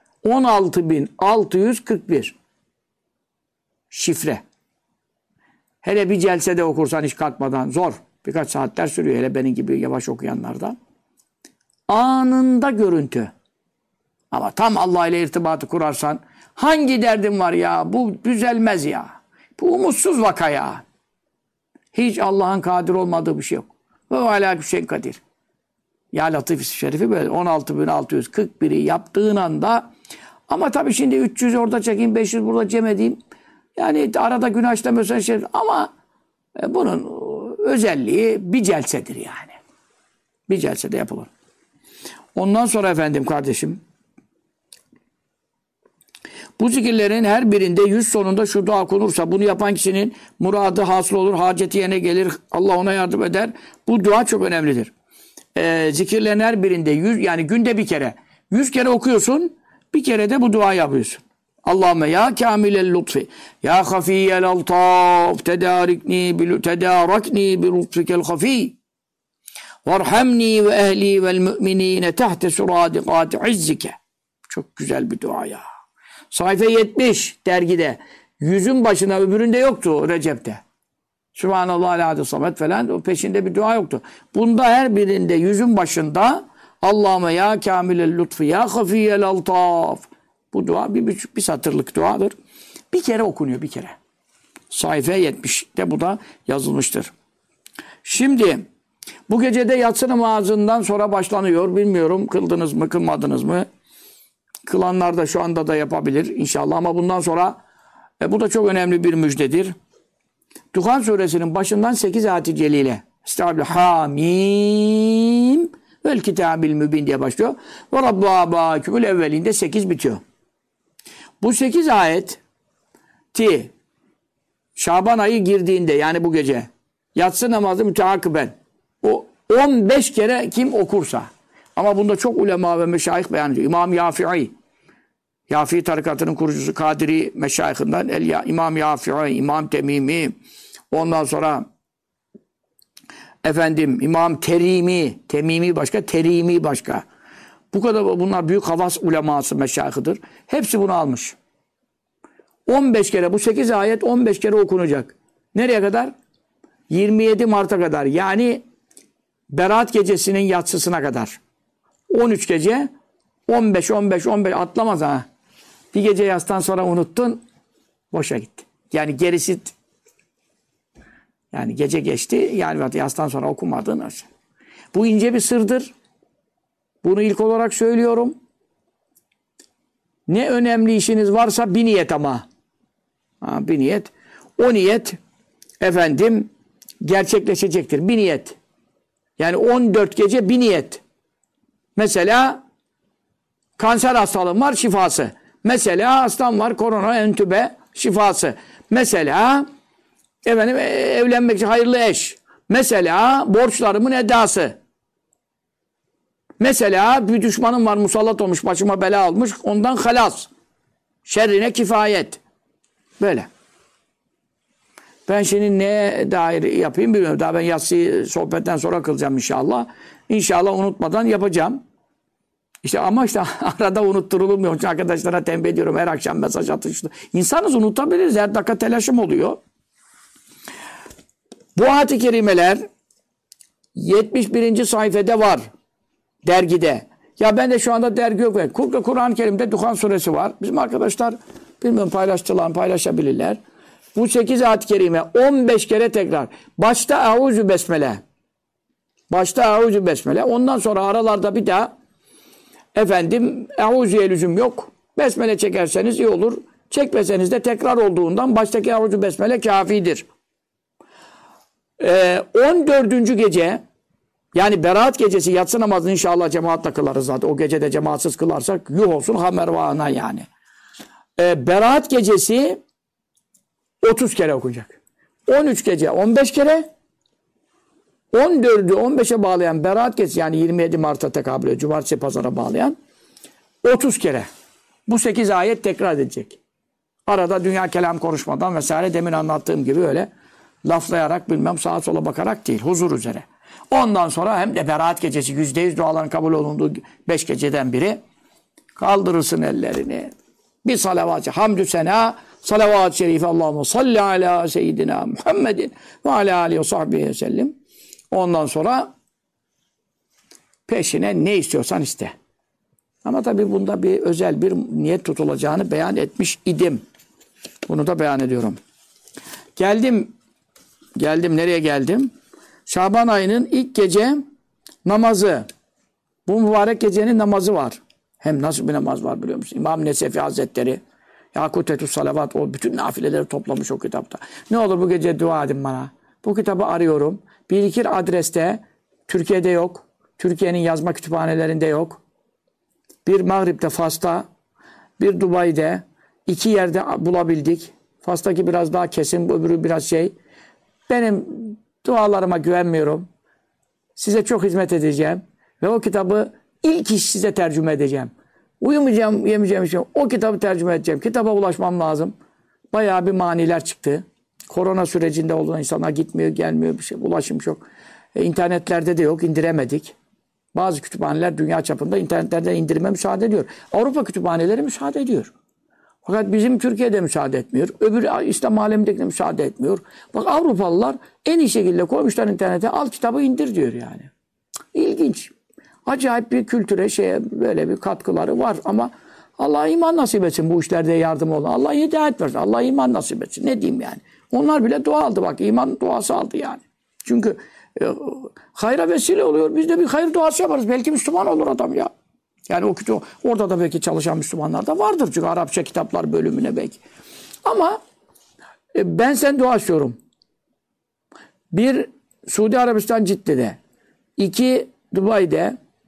16.641 şifre. Hele bir celsede okursan hiç kalkmadan zor. Birkaç saatler sürüyor hele benim gibi yavaş okuyanlarda. Anında görüntü. Ama tam Allah ile irtibatı kurarsan hangi derdin var ya? Bu düzelmez ya. Bu umutsuz vaka ya. Hiç Allah'ın kadir olmadığı bir şey yok. Ve alâ şeyin kadir. Ya Latif ismi şerifi böyle 16.641'i yaptığın anda, ama tabii şimdi 300 orada çekeyim, 500 burada cem edeyim. Yani arada günah işlemiyorsan şerif. Ama bunun özelliği bir celsedir yani. Bir celsede yapılır. Ondan sonra efendim kardeşim, bu zikirlerin her birinde 100 sonunda şu dua okunursa bunu yapan kişinin muradı hasıl olur, haceti yerine gelir, Allah ona yardım eder. Bu dua çok önemlidir. Zikirlerin her birinde 100, yani günde bir kere 100 kere okuyorsun, bir kere de bu dua yapıyorsun. Allahümme ya kamilel lütfi, ya hafiyel altaf, tedarakni bi lütfikel hafi, varhamni ve ehli vel müminine tahte suradikati izzike. Çok güzel bir dua ya. Sayfa 70 dergide. 100'ün başına, öbüründe yoktu Recep'te. Sübhanallah aleyhi samet falan, o peşinde bir dua yoktu. Bunda her birinde 100'ün başında Allahümme ya kamilel lütfi ya hafiyel altaf. Bu dua bir satırlık duadır. Bir kere okunuyor, bir kere. Sayfa 70'te bu da yazılmıştır. Şimdi bu gecede yatsı namazından sonra başlanıyor. Bilmiyorum kıldınız mı, kılmadınız mı? Kılanlar da şu anda da yapabilir inşallah, ama bundan sonra bu da çok önemli bir müjdedir. Duhan suresinin başından 8 ayet-i celile. Estağfirullah. Hamim Vel kitabil mübin diye başlıyor. Ve Rabbu abâkümül evvelinde 8 bitiyor. Bu 8 ayeti Şaban ayı girdiğinde yani bu gece yatsı namazı müteakiben o 15 kere kim okursa ama bunda çok ulema ve meşayih beyan ediyor. İmam Yafi'i Yafi tarikatının kurucusu Kadiri meşayihinden İmam Yafi'i, İmam Temimi, ondan sonra İmam Terimi, Temimi başka, Terimi başka. Bu kadar bunlar büyük havas uleması meşayihidir. Hepsi bunu almış. 15 kere bu 8 ayet 15 kere okunacak. Nereye kadar? 27 Mart'a kadar. Yani Berat gecesinin yatsısına kadar. 13 gece 15 atlamaz ha. Bir gece yastan sonra unuttun boşa gitti. Yani gerisi yani gece geçti yani yastan sonra okumadın. Bu ince bir sırdır. Bunu ilk olarak söylüyorum. Ne önemli işiniz varsa bir niyet ama. Bir niyet. O niyet gerçekleşecektir. Bir niyet. Yani 14 gece bir niyet. Mesela kanser hastalığım var şifası. Mesela hastam var korona entübe şifası. Mesela evlenmek için hayırlı eş. Mesela borçlarımın edası. Mesela bir düşmanım var musallat olmuş başıma bela olmuş ondan halas. Şerrine kifayet. Böyle. Ben şimdi neye dair yapayım bilmiyorum. Daha ben yatsıyı sohbetten sonra kılacağım inşallah. İnşallah unutmadan yapacağım. Ama arada unutturulmuyor. Onun için arkadaşlara tembih ediyorum. Her akşam mesaj atıştı. İnsanız unutabiliriz. Her dakika telaşım oluyor. Bu ayet-i kerimeler 71. sayfada var. Dergide. Ya ben de şu anda dergi yok. Kur'an-ı Kerim'de Duhan suresi var. Bizim arkadaşlar bilmiyorum paylaşabilirler. Bu 8 ayet-i kerime 15 kere tekrar. Başta Eûzü Besmele. Ondan sonra aralarda bir daha Eûzü'ye lüzum yok. Besmele çekerseniz iyi olur. Çekmeseniz de tekrar olduğundan baştaki Eûzü Besmele kafidir. 14. gece yani Berat gecesi yatsı namazını inşallah cemaatle kılarız zaten. O gecede cemaatsiz kılarsak yuh olsun hamervana yani. Berat gecesi 30 kere okunacak. 13 gece 15 kere 14'ü 15'e bağlayan Berat gecesi yani 27 Mart'a tekabül ediyor. Cumartesi pazara bağlayan 30 kere. Bu 8 ayet tekrar edecek. Arada dünya kelam konuşmadan vesaire demin anlattığım gibi öyle laflayarak bilmem sağa sola bakarak değil. Huzur üzere. Ondan sonra hem de Berat gecesi %100 duaların kabul olunduğu 5 geceden biri kaldırırsın ellerini. Bir salavat-ı hamdü sena salavat-ı şerife Allahümme salli ala seyyidina Muhammedin ve ala aleyhi ve sahbihi sellem. Ondan sonra peşine ne istiyorsan iste. Ama tabii bunda bir özel bir niyet tutulacağını beyan etmiş idim. Bunu da beyan ediyorum. Geldim nereye geldim? Şaban ayının ilk gece namazı. Bu mübarek gecenin namazı var. Hem nasıl bir namaz var biliyor musun? İmam Nesefi Hazretleri Yakutetü Salavat o bütün nafileleri toplamış o kitapta. Ne olur bu gece dua edin bana. Bu kitabı arıyorum. Bir adreste Türkiye'de yok. Türkiye'nin yazma kütüphanelerinde yok. Bir Mağrib'de Fas'ta, bir Dubai'de 2 yerde bulabildik. Fas'taki biraz daha kesin, öbürü biraz şey. Benim dualarıma güvenmiyorum. Size çok hizmet edeceğim. Ve o kitabı ilk iş size tercüme edeceğim. Uyumayacağım, yemeyeceğim bir şey. O kitabı tercüme edeceğim. Kitaba ulaşmam lazım. Bayağı bir maniler çıktı. Korona sürecinde olan insanlar gitmiyor, gelmiyor bir şey. Ulaşım çok. İnternetlerde de yok, indiremedik. Bazı kütüphaneler dünya çapında internetlerde indirime müsaade ediyor. Avrupa kütüphaneleri müsaade ediyor. Fakat bizim Türkiye'de müsaade etmiyor. Öbür İslam alemindeki de müsaade etmiyor. Bak Avrupalılar en iyi şekilde koymuşlar internete al kitabı indir diyor yani. İlginç. Acayip bir kültüre böyle bir katkıları var ama Allah iman nasip etsin bu işlerde yardım olun. Allah hidayet versin. Allah iman nasip etsin. Ne diyeyim yani. Onlar bile dua aldı bak. İman duası aldı yani. Çünkü hayra vesile oluyor. Biz de bir hayır duası yaparız. Belki Müslüman olur adam ya. Yani orada da belki çalışan Müslümanlar da vardır. Çünkü Arapça kitaplar bölümüne belki. Ama ben sen dua istiyorum. 1 Suudi Arabistan Cidde'de. 2 Dubai'de.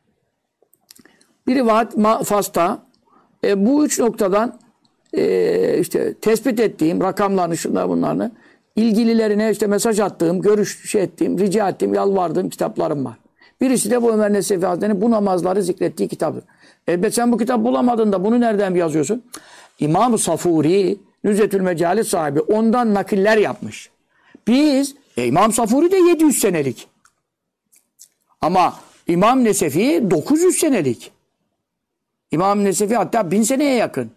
bir rivayet Fas'ta. Bu üç noktadan işte tespit ettiğim rakamlarını, şunları bunlarını ilgililerine işte mesaj attığım, ettiğim, rica ettiğim, yalvardığım kitaplarım var. Birisi de bu Ömer Nesefi Hazretleri'nin bu namazları zikrettiği kitabı. Elbette sen bu kitap bulamadın da bunu nereden yazıyorsun? İmam-ı Safuri, Nüzetül Mecalis sahibi ondan nakiller yapmış. Biz, İmam Safuri de 700 senelik. Ama İmam Nesefi 900 senelik. İmam Nesefi hatta 1000 seneye yakın.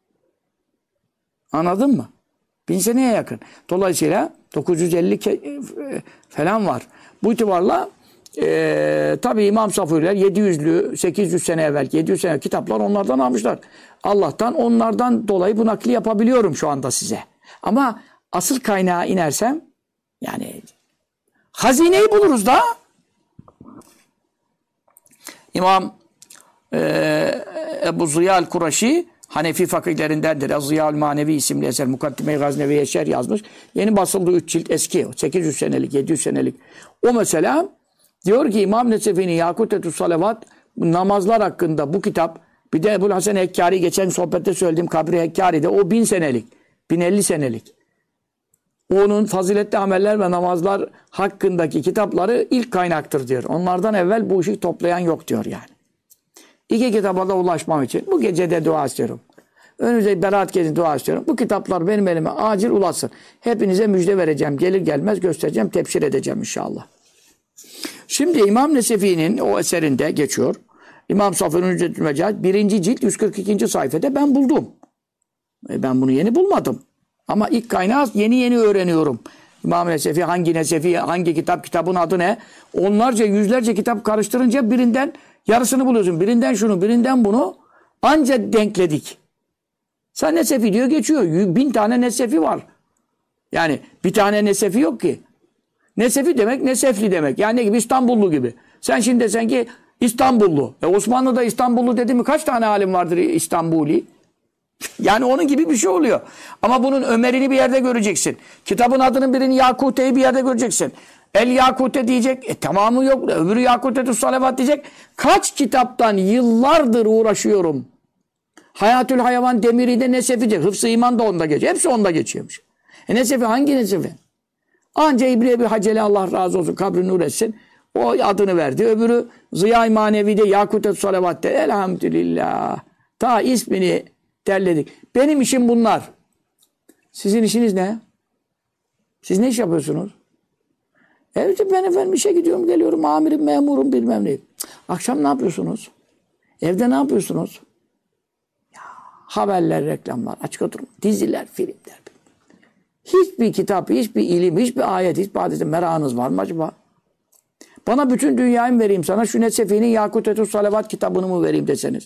Anladın mı? 1000 seneye yakın. Dolayısıyla 950 falan var. Bu itibarla tabii İmam Safuriler 700'lü 800 sene evvel 700 sene kitaplar onlardan almışlar. Allah'tan onlardan dolayı bu nakli yapabiliyorum şu anda size. Ama asıl kaynağa inersem yani hazineyi buluruz da İmam Ebu Ziyal Kuraşi Hanefi fakihlerindendir. Ziyal Manevi isimli eser Mukaddime-i Gaznevi'ye şerh yazmış. Yeni basıldı 3 cilt eski. 800 senelik, 700 senelik. O mesela diyor ki İmam Nesefi'nin Yakutetü Salavat namazlar hakkında bu kitap bir de Ebu'l Hasan Hekkari geçen sohbette söylediğim Kabri Hekkari'de o 1000 senelik, 1050 senelik. Onun faziletli ameller ve namazlar hakkındaki kitapları ilk kaynaktır diyor. Onlardan evvel bu işi toplayan yok diyor yani. İki kitaba da ulaşmam için bu gece de dua istiyorum. Önümüzde Berat Gecesi dua istiyorum. Bu kitaplar benim elime acil ulaşsın. Hepinize müjde vereceğim. Gelir gelmez göstereceğim, tebşir edeceğim inşallah. Şimdi İmam Nesefi'nin o eserinde geçiyor. İmam Safir'in Nüzetül Mecalis 1. cilt 142. sayfada ben buldum. Ben bunu yeni bulmadım. Ama ilk kaynağı yeni öğreniyorum. İmam Nesefi hangi kitap, kitabın adı ne? Onlarca, yüzlerce kitap karıştırınca birinden yarısını buluyorsun. Birinden şunu, birinden bunu anca denkledik. Sen Nesefi diyor geçiyor. 1000 tane Nesefi var. Yani bir tane Nesefi yok ki. Nesefi demek Nesefli demek. Yani ne gibi? İstanbullu gibi. Sen şimdi desen ki İstanbullu. Osmanlı'da İstanbullu dedi mi kaç tane alim vardır İstanbuli? Yani onun gibi bir şey oluyor. Ama bunun Ömer'ini bir yerde göreceksin. Kitabın adının birini Yakute'yi bir yerde göreceksin. El Yakute diyecek. Tamamı yok. Öbürü Yakutetü Salavat diyecek. Kaç kitaptan yıllardır uğraşıyorum. Hayatül Hayvan Demiri'de Nesefi diye. Hıfz-ı İman da onda geçiyor. Hepsi onda geçiyormuş. Nesefi hangi Nesefi? Anca İbni Ebi Haceli Allah razı olsun kabrini nur etsin. O adını verdi. Öbürü Ziya-i Manevi'de Yakutetü Salavat'te. Elhamdülillah. Ta ismini derledik. Benim işim bunlar. Sizin işiniz ne? Siz ne iş yapıyorsunuz? Evet ben efendim işe gidiyorum geliyorum. Amirim, memurum bilmem ne. Akşam ne yapıyorsunuz? Evde ne yapıyorsunuz? Ya, haberler, reklamlar, açık oturum, diziler, filmler. Hiçbir kitap, hiçbir ilim, hiçbir ayet, hiçbir hadiste merakınız var mı acaba? Bana bütün dünyayı mı vereyim sana? Şu Nesefi'nin Yakutetü Salavat kitabını mı vereyim deseniz?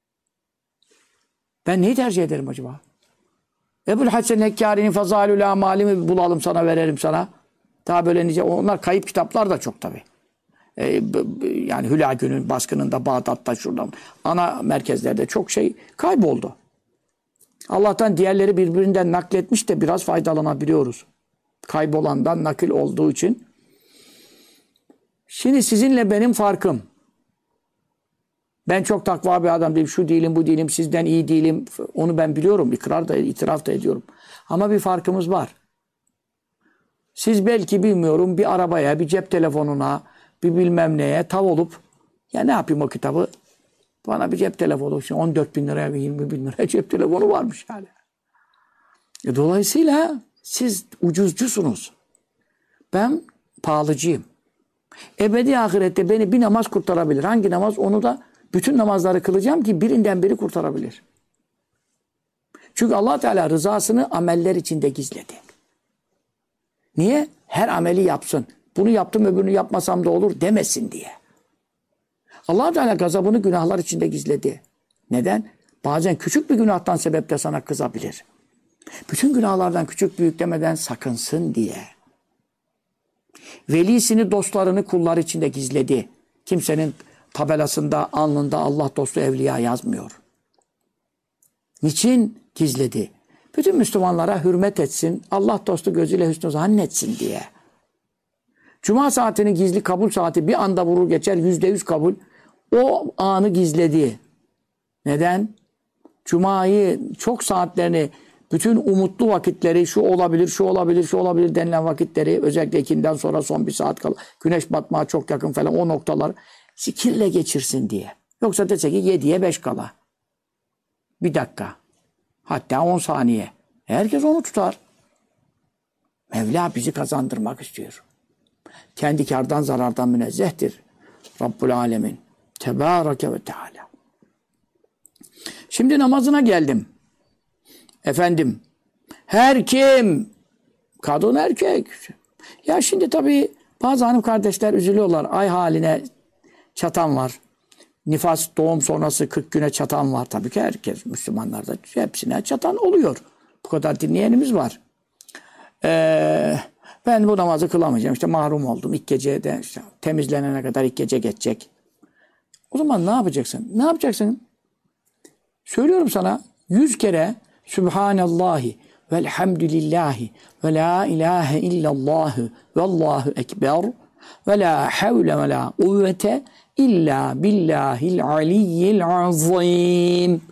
Ben neyi tercih ederim acaba? Ebu'l Hasan Hekkari'nin Fazalül Amal'i bulalım sana, verelim sana. Daha böyle nice, onlar kayıp kitaplar da çok tabii. Yani Hülagü'nün baskınında, Bağdat'ta, şurada, ana merkezlerde çok şey kayboldu. Allah'tan diğerleri birbirinden nakletmiş de biraz faydalanabiliyoruz. Kaybolandan nakil olduğu için. Şimdi sizinle benim farkım. Ben çok takva bir adam değilim. Şu değilim, bu değilim, sizden iyi değilim. Onu ben biliyorum. İkrar da, itiraf da ediyorum. Ama bir farkımız var. Siz belki bilmiyorum bir arabaya, bir cep telefonuna, bir bilmem neye tav olup ya ne yapayım o kitabı? Bana bir cep telefonu, 14 bin liraya, 20 bin liraya cep telefonu varmış yani. Dolayısıyla siz ucuzcusunuz. Ben pahalıcıyım. Ebedi ahirette beni bir namaz kurtarabilir. Hangi namaz? Onu da bütün namazları kılacağım ki birinden biri kurtarabilir. Çünkü Allah Teala rızasını ameller içinde gizledi. Niye? Her ameli yapsın. Bunu yaptım öbürünü yapmasam da olur demesin diye. Allah Teala gazabını günahlar içinde gizledi. Neden? Bazen küçük bir günahtan sebeple sana kızabilir. Bütün günahlardan küçük büyük demeden sakınsın diye. Velisini, dostlarını kullar içinde gizledi. Kimsenin tabelasında, alnında Allah dostu evliya yazmıyor. Niçin gizledi? Bütün Müslümanlara hürmet etsin, Allah dostu gözüyle hüsnü zannetsin diye. Cuma saatinin gizli kabul saati bir anda vurur geçer, %100 kabul. O anı gizledi. Neden? Cuma'yı çok saatlerini, bütün umutlu vakitleri, şu olabilir, şu olabilir, şu olabilir denilen vakitleri, özellikle ikinden sonra son bir saat kala, güneş batmaya çok yakın falan o noktalar zikirle geçirsin diye. Yoksa dese ki 7'ye 5 kala. Bir dakika. Hatta 10 saniye. Herkes onu tutar. Mevla bizi kazandırmak istiyor. Kendi kârdan zarardan münezzehtir. Rabbul Alemin. Tebâreke ve Teâlâ. Şimdi namazına geldim. Efendim, her kim, kadın erkek. Ya şimdi tabii bazı hanım kardeşler üzülüyorlar. Ay haline çatan var. Nifas doğum sonrası 40 güne çatan var. Tabii ki herkes, Müslümanlarda hepsine çatan oluyor. Bu kadar dinleyenimiz var. Ben bu namazı kılamayacağım. İşte mahrum oldum. İlk gecede işte temizlenene kadar ilk gece geçecek. O zaman ne yapacaksın? Ne yapacaksın? Söylüyorum sana 100 kere Sübhanallahi velhamdülillahi ve la ilahe illallahu vallahu ekber ve la havle ve la kuvvete illa billahil aliyyil azim.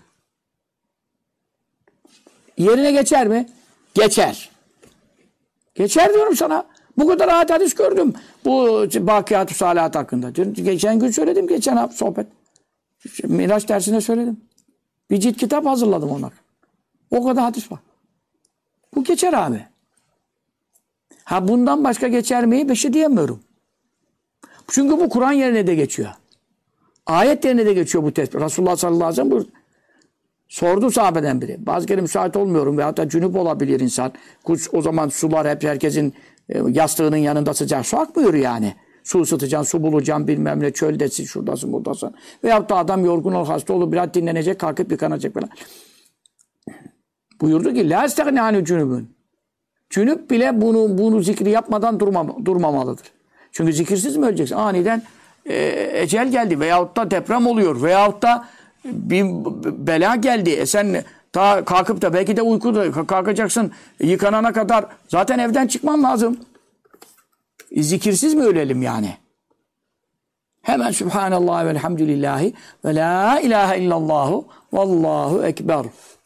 Yerine geçer mi? Geçer. Geçer diyorum sana. Bu kadar ayet hadis gördüm. Bu Bakiyat-ı Salihat hakkında. Geçen gün söyledim, geçen sohbet. Miraç dersine söyledim. Bir cilt kitap hazırladım ona. O kadar hadis var. Bu geçer abi. Ha bundan başka geçer mi? Bir şey diyemiyorum. Çünkü bu Kur'an yerine de geçiyor. Ayet yerine de geçiyor bu tesbih. Resulullah sallallahu aleyhi ve sellem buyurdu. Sordu sahabeden biri. Bazı kere müsait olmuyorum veyahut da cünüp olabilir insan. O zaman sular hep herkesin yastığının yanında sıcak su akmıyor yani. Su ısıtacaksın, su bulacaksın, bilmem ne, çöldesin, şuradasın, buradasın. Veyahut da adam yorgun olur, hasta olur, biraz dinlenecek, kalkıp yıkanacak falan. Buyurdu ki, la estegni anü cünübün. Cünüp bile bunu zikri yapmadan durmamalıdır. Çünkü zikirsiz mi öleceksin? Aniden ecel geldi veyahut da deprem oluyor veyahut da bir bela geldi. Sen ta kalkıp da belki de uykuda kalkacaksın yıkanana kadar zaten evden çıkman lazım. Zikirsiz mi ölelim yani? Hemen Sübhanallah ve elhamdülillahi ve la ilahe illallahu vallahu ekber.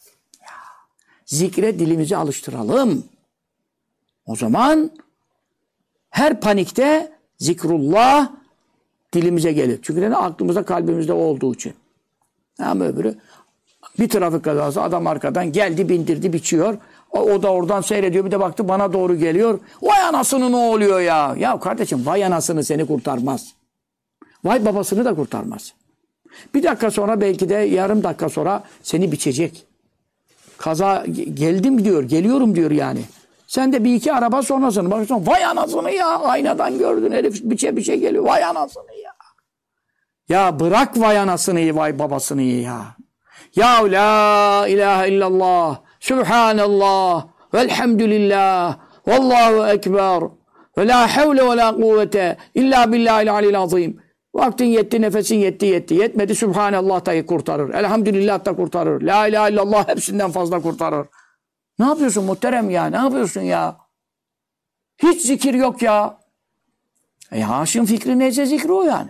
Zikre dilimizi alıştıralım. O zaman her panikte zikrullah dilimize gelir. Çünkü aklımızda, kalbimizde olduğu için. Ama öbürü bir trafik kazası adam arkadan geldi, bindirdi, biçiyor. O da oradan seyrediyor. Bir de baktı bana doğru geliyor. Vay anasını ne oluyor ya? Ya kardeşim vay anasını seni kurtarmaz. Vay babasını da kurtarmaz. Bir dakika sonra belki de yarım dakika sonra seni biçecek. Kaza geldim diyor, geliyorum diyor yani. Sen de bir iki araba sonrasını bakıyorsun. Vay anasını ya, aynadan gördün herif biçe geliyor. Vay anasını ya. Ya bırak vay anasını, vay babasını ya. Ya la ilahe illallah, Sübhanallah, velhamdülillah, vallahu ekber, ve la havle ve la kuvvete illa billahil alil azim. Vaktin yetti, nefesin yetti. Yetmedi, Sübhanallah da kurtarır. Elhamdülillah da kurtarır. La ilahe illallah hepsinden fazla kurtarır. Ne yapıyorsun muhterem ya? Ne yapıyorsun ya? Hiç zikir yok ya. Haşim fikri neyse zikri o yani.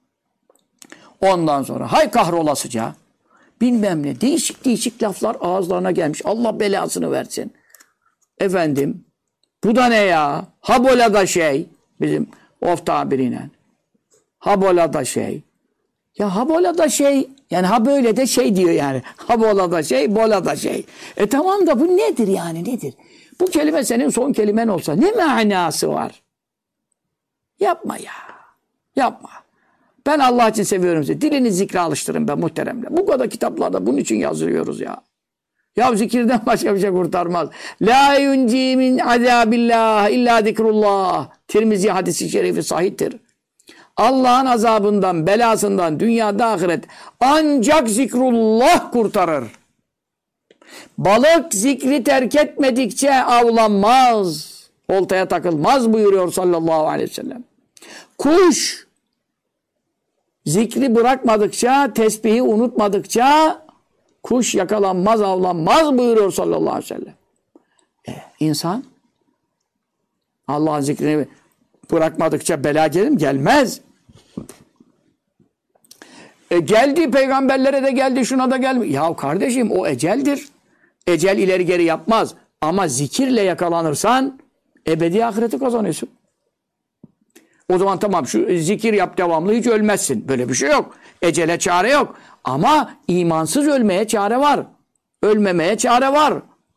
Ondan sonra hay kahrolasıca bilmem ne değişik laflar ağızlarına gelmiş. Allah belasını versin. Efendim bu da ne ya? Habola da şey bizim of tabiriyle. Habola da şey. Ya habola da şey yani ha böyle de şey diyor yani. Habola da şey, bola da şey. Tamam da bu nedir yani nedir? Bu kelime senin son kelimen olsa ne manası var? Yapma ya. Yapma. Ben Allah için seviyorum sizi. Dilini zikre alıştırın be muhteremle. Bu kadar kitaplarda bunun için yazıyoruz ya. Ya zikirden başka bir şey kurtarmaz. La yunci min azabillah illa zikrullah. Tirmizi hadisi şerifi sahihtir. Allah'ın azabından, belasından, dünyada ahiret ancak zikrullah kurtarır. Balık zikri terk etmedikçe avlanmaz. Oltaya takılmaz buyuruyor sallallahu aleyhi ve sellem. Kuş zikri bırakmadıkça, tesbihi unutmadıkça kuş yakalanmaz, avlanmaz buyuruyor sallallahu aleyhi ve sellem. İnsan Allah'ın zikrini bırakmadıkça bela gelir mi? Gelmez. Geldi peygamberlere de geldi, şuna da geldi. Ya kardeşim o eceldir. Ecel ileri geri yapmaz. Ama zikirle yakalanırsan ebedi ahireti kazanıyorsun. O zaman tamam şu zikir yap devamlı hiç ölmezsin. Böyle bir şey yok. Ecele çare yok. Ama imansız ölmeye çare var. Ölmemeye çare var.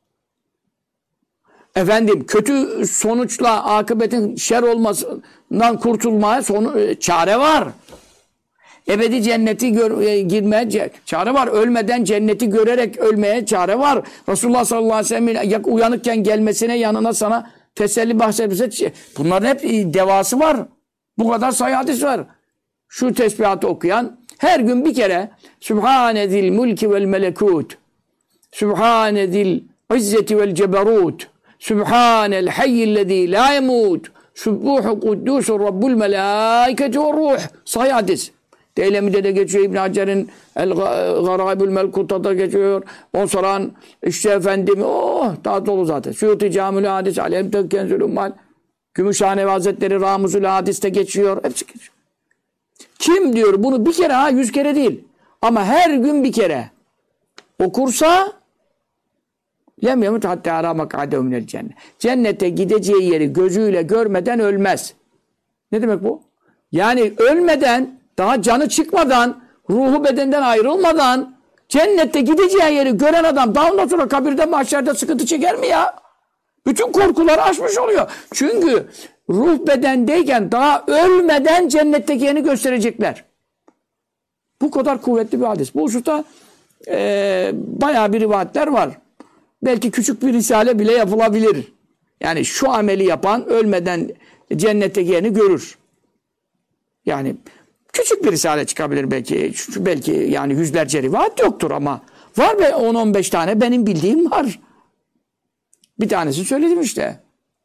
Efendim kötü sonuçla akıbetin şer olmasından kurtulmaya çare var. Ebedi cenneti girmeye çare var. Ölmeden cenneti görerek ölmeye çare var. Resulullah sallallahu aleyhi ve sellem uyanıkken gelmesine yanına sana teselli bahsetmesi. Bunların hep devası var. Bu kadar sayı hadis var. Şu tesbihatı okuyan her gün bir kere Sübhanezil mulki vel melekut, Sübhanezil izzeti vel ceberut, Sübhanel hayyillezî la yemut, Sübbuhu kuddûsur rabbul melâiketi ve ruh. Sayı hadis. Deylemi'de de geçiyor. İbn Hacer'in El-Garaibül Melkut'ta geçiyor. On sonra işte efendim daha dolu zaten. Suyuti Camül Hadis, Alem Tekkenzül Ummal, Gümüşhanevi Hazretleri Ramuzül Hadis'te geçiyor. Hepsi geçiyor. Kim diyor bunu bir kere 100 kere değil. Ama her gün bir kere okursa lem yemut hatta ara mak'adehu minel cennet. Cennete gideceği yeri gözüyle görmeden ölmez. Ne demek bu? Yani ölmeden, daha canı çıkmadan, ruhu bedenden ayrılmadan cennette gideceği yeri gören adam daha ondan sonra kabirde mahşerde sıkıntı çeker mi ya? Bütün korkuları aşmış oluyor. Çünkü ruh bedendeyken daha ölmeden cennetteki yerini gösterecekler. Bu kadar kuvvetli bir hadis. Bu hususta bayağı bir rivayetler var. Belki küçük bir risale bile yapılabilir. Yani şu ameli yapan ölmeden cennetteki yerini görür. Yani küçük bir risale çıkabilir belki. Belki yani yüzlerce rivayet yoktur ama var ve 10-15 tane benim bildiğim var. Bir tanesini söyledim işte.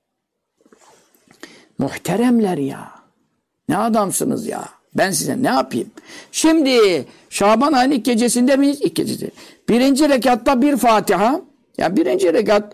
Muhteremler ya. Ne adamsınız ya. Ben size ne yapayım? Şimdi Şaban ayının ilk gecesinde miyiz? İlk gecesi. Birinci rekatta bir Fatiha. Yani birinci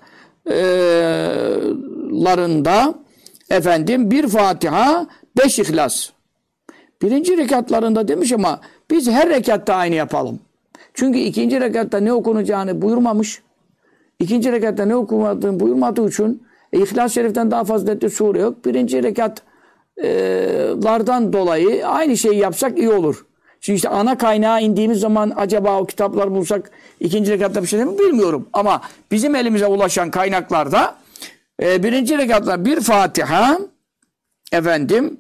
rekatlarında efendim bir Fatiha, 5 İhlas. Birinci rekatlarında demiş ama biz her rekatta aynı yapalım. Çünkü ikinci rekatta ne okunacağını buyurmamış. İkinci rekatta ne okumadığını buyurmadığı için İhlas-ı Şerif'ten daha faziletli sure yok. Birinci rekatlardan dolayı aynı şeyi yapsak iyi olur. Şimdi işte ana kaynağa indiğimiz zaman acaba o kitapları bulsak ikinci rekatta bir şey mi bilmiyorum. Ama bizim elimize ulaşan kaynaklarda birinci rekatlar bir Fatiha efendim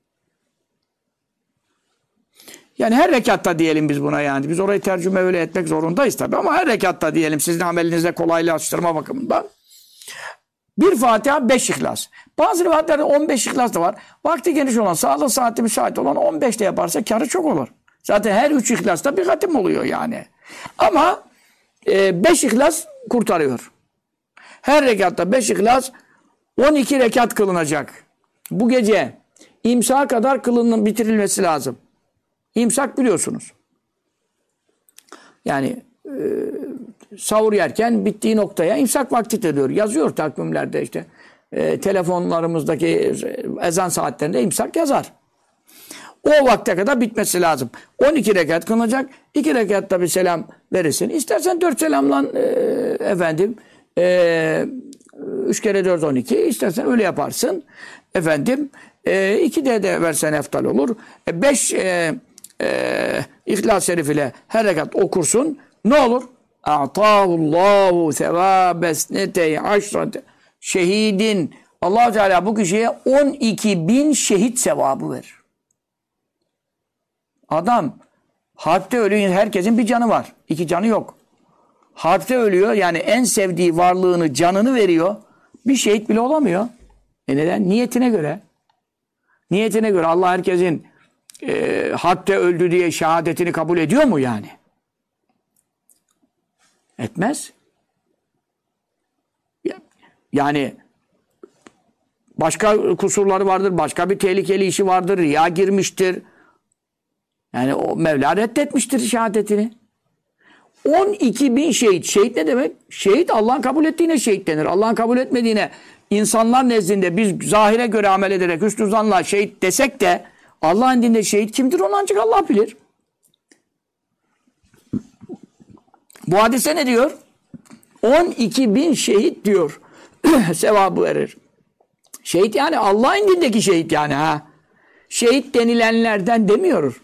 yani her rekatta diyelim biz buna yani. Biz orayı tercüme öyle etmek zorundayız tabii ama her rekatta diyelim sizin amelinize kolaylaştırma bakımından. Bir Fatiha 5 İhlas. Bazı rivayetlerde 15 İhlas da var. Vakti geniş olan, sağlık saati müsait olan 15 de yaparsa karı çok olur. Zaten her 3 İhlas'ta bir hatim oluyor yani. Ama 5 İhlas kurtarıyor. Her rekatta 5 İhlas 12 rekat kılınacak. Bu gece imsaha kadar bitirilmesi lazım. İmsak biliyorsunuz. Yani sahur yerken bittiği noktaya imsak vakti diyor. Yazıyor takvimlerde işte. Telefonlarımızdaki ezan saatlerinde imsak yazar. O vakte kadar bitmesi lazım. 12 rekat kılınacak. 2 rekatta bir selam verirsin. İstersen 4 selamla efendim 3 kere 4 12. İstersen öyle yaparsın. Efendim 2 de versen eftal olur. 5 İhlas-ı Şerif ile her rekat okursun. Ne olur? A'tâhullâhu sevâbesnetey aşrate şehidin. Allah-u Teala bu kişiye 12.000 şehit sevabı verir. Adam harpte ölüyor. Herkesin bir canı var. 2 canı yok. Harpte ölüyor. Yani en sevdiği varlığını, canını veriyor. Bir şehit bile olamıyor. Neden? Niyetine göre. Niyetine göre Allah herkesin harpte öldü diye şehadetini kabul ediyor mu yani? Etmez. Yani başka kusurları vardır, başka bir tehlikeli işi vardır, riya girmiştir. Yani o Mevla reddetmiştir şehadetini. 12.000 şehit. Şehit ne demek? Şehit Allah'ın kabul ettiğine şehit denir. Allah'ın kabul etmediğine insanlar nezdinde biz zahire göre amel ederek hüsnü zanla şehit desek de Allah'ın dinde şehit kimdir onu ancak Allah bilir. Bu hadise ne diyor? 12 bin şehit diyor. Sevabı verir. Şehit yani Allah'ın dindeki şehit yani ha. Şehit denilenlerden demiyor.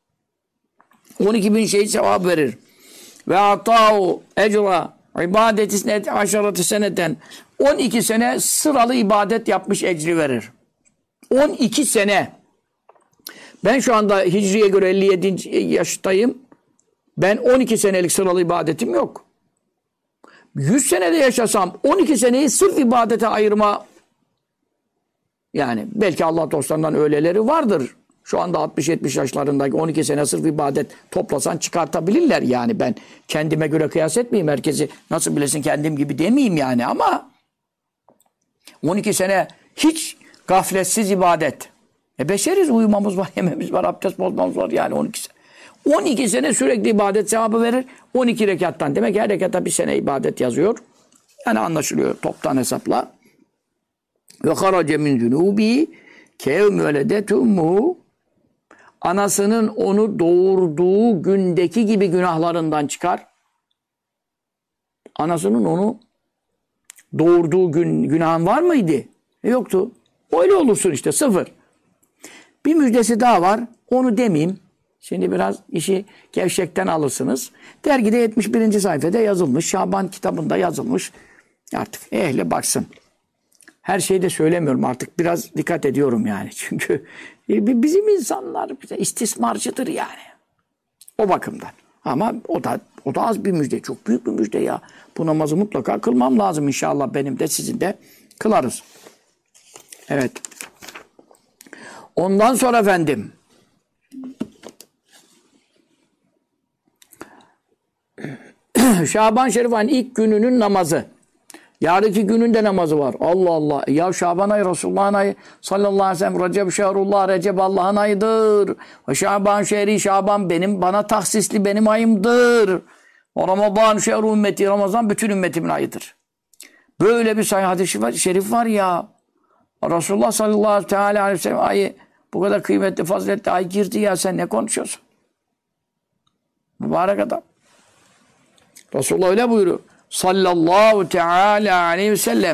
12 bin şehit sevabı verir. Ve ata'u ecra ibadeti aşaratı seneten 12 sene sıralı ibadet yapmış ecri verir. 12 sene. Ben şu anda Hicri'ye göre 57. yaştayım. Ben 12 senelik sıralı ibadetim yok. 100 senede yaşasam 12 seneyi sırf ibadete ayırma, yani belki Allah dostlarından öyleleri vardır. Şu anda 60-70 yaşlarındaki 12 sene sırf ibadet toplasan çıkartabilirler yani. Ben kendime göre kıyas etmeyeyim. Herkesi nasıl bilesin kendim gibi demeyeyim yani ama 12 sene hiç gafletsiz ibadet. Beşeriz, uyumamız var, yememiz var, abdest bozmamız var yani 12 sene. 12 sene sürekli ibadet sevabı verir. 12 rekattan. Demek her rekatta bir sene ibadet yazıyor. Yani anlaşılıyor toptan hesapla. Ve harace min zunubi kevm veledetummu, anasının onu doğurduğu gündeki gibi günahlarından çıkar. Anasının onu doğurduğu gün günahın var mıydı? Yoktu. Öyle olursun işte, sıfır. Bir müjdesi daha var. Onu demeyeyim. Şimdi biraz işi gevşekten alırsınız. Dergide 71. sayfada yazılmış. Şaban kitabında yazılmış. Artık ehli baksın. Her şeyi de söylemiyorum artık. Biraz dikkat ediyorum yani. Çünkü bizim insanlar istismarcıdır yani. O bakımdan. Ama o da az bir müjde. Çok büyük bir müjde ya. Bu namazı mutlaka kılmam lazım inşallah. Benim de sizin de kılarız. Evet. Ondan sonra efendim Şaban Şerif ayının ilk gününün namazı. Yarınki günün de namazı var. Allah Allah. Ya Şaban ayı Resulullah'ın ayı sallallahu aleyhi ve sellem Recep şehrullah, Recep Allah'ın ayıdır. Ve Şaban şehri, Şaban bana tahsisli benim ayımdır. O Ramazan şehru ümmeti, Ramazan bütün ümmetimin ayıdır. Böyle bir sahih hadis-i şerif var ya. Resulullah sallallahu aleyhi ve sellem ayı bu kadar kıymetli, faziletli ay girdi ya, sen ne konuşuyorsun? Mübarek adam. Resulullah öyle buyuruyor. Sallallahu teala aleyhi ve sellem.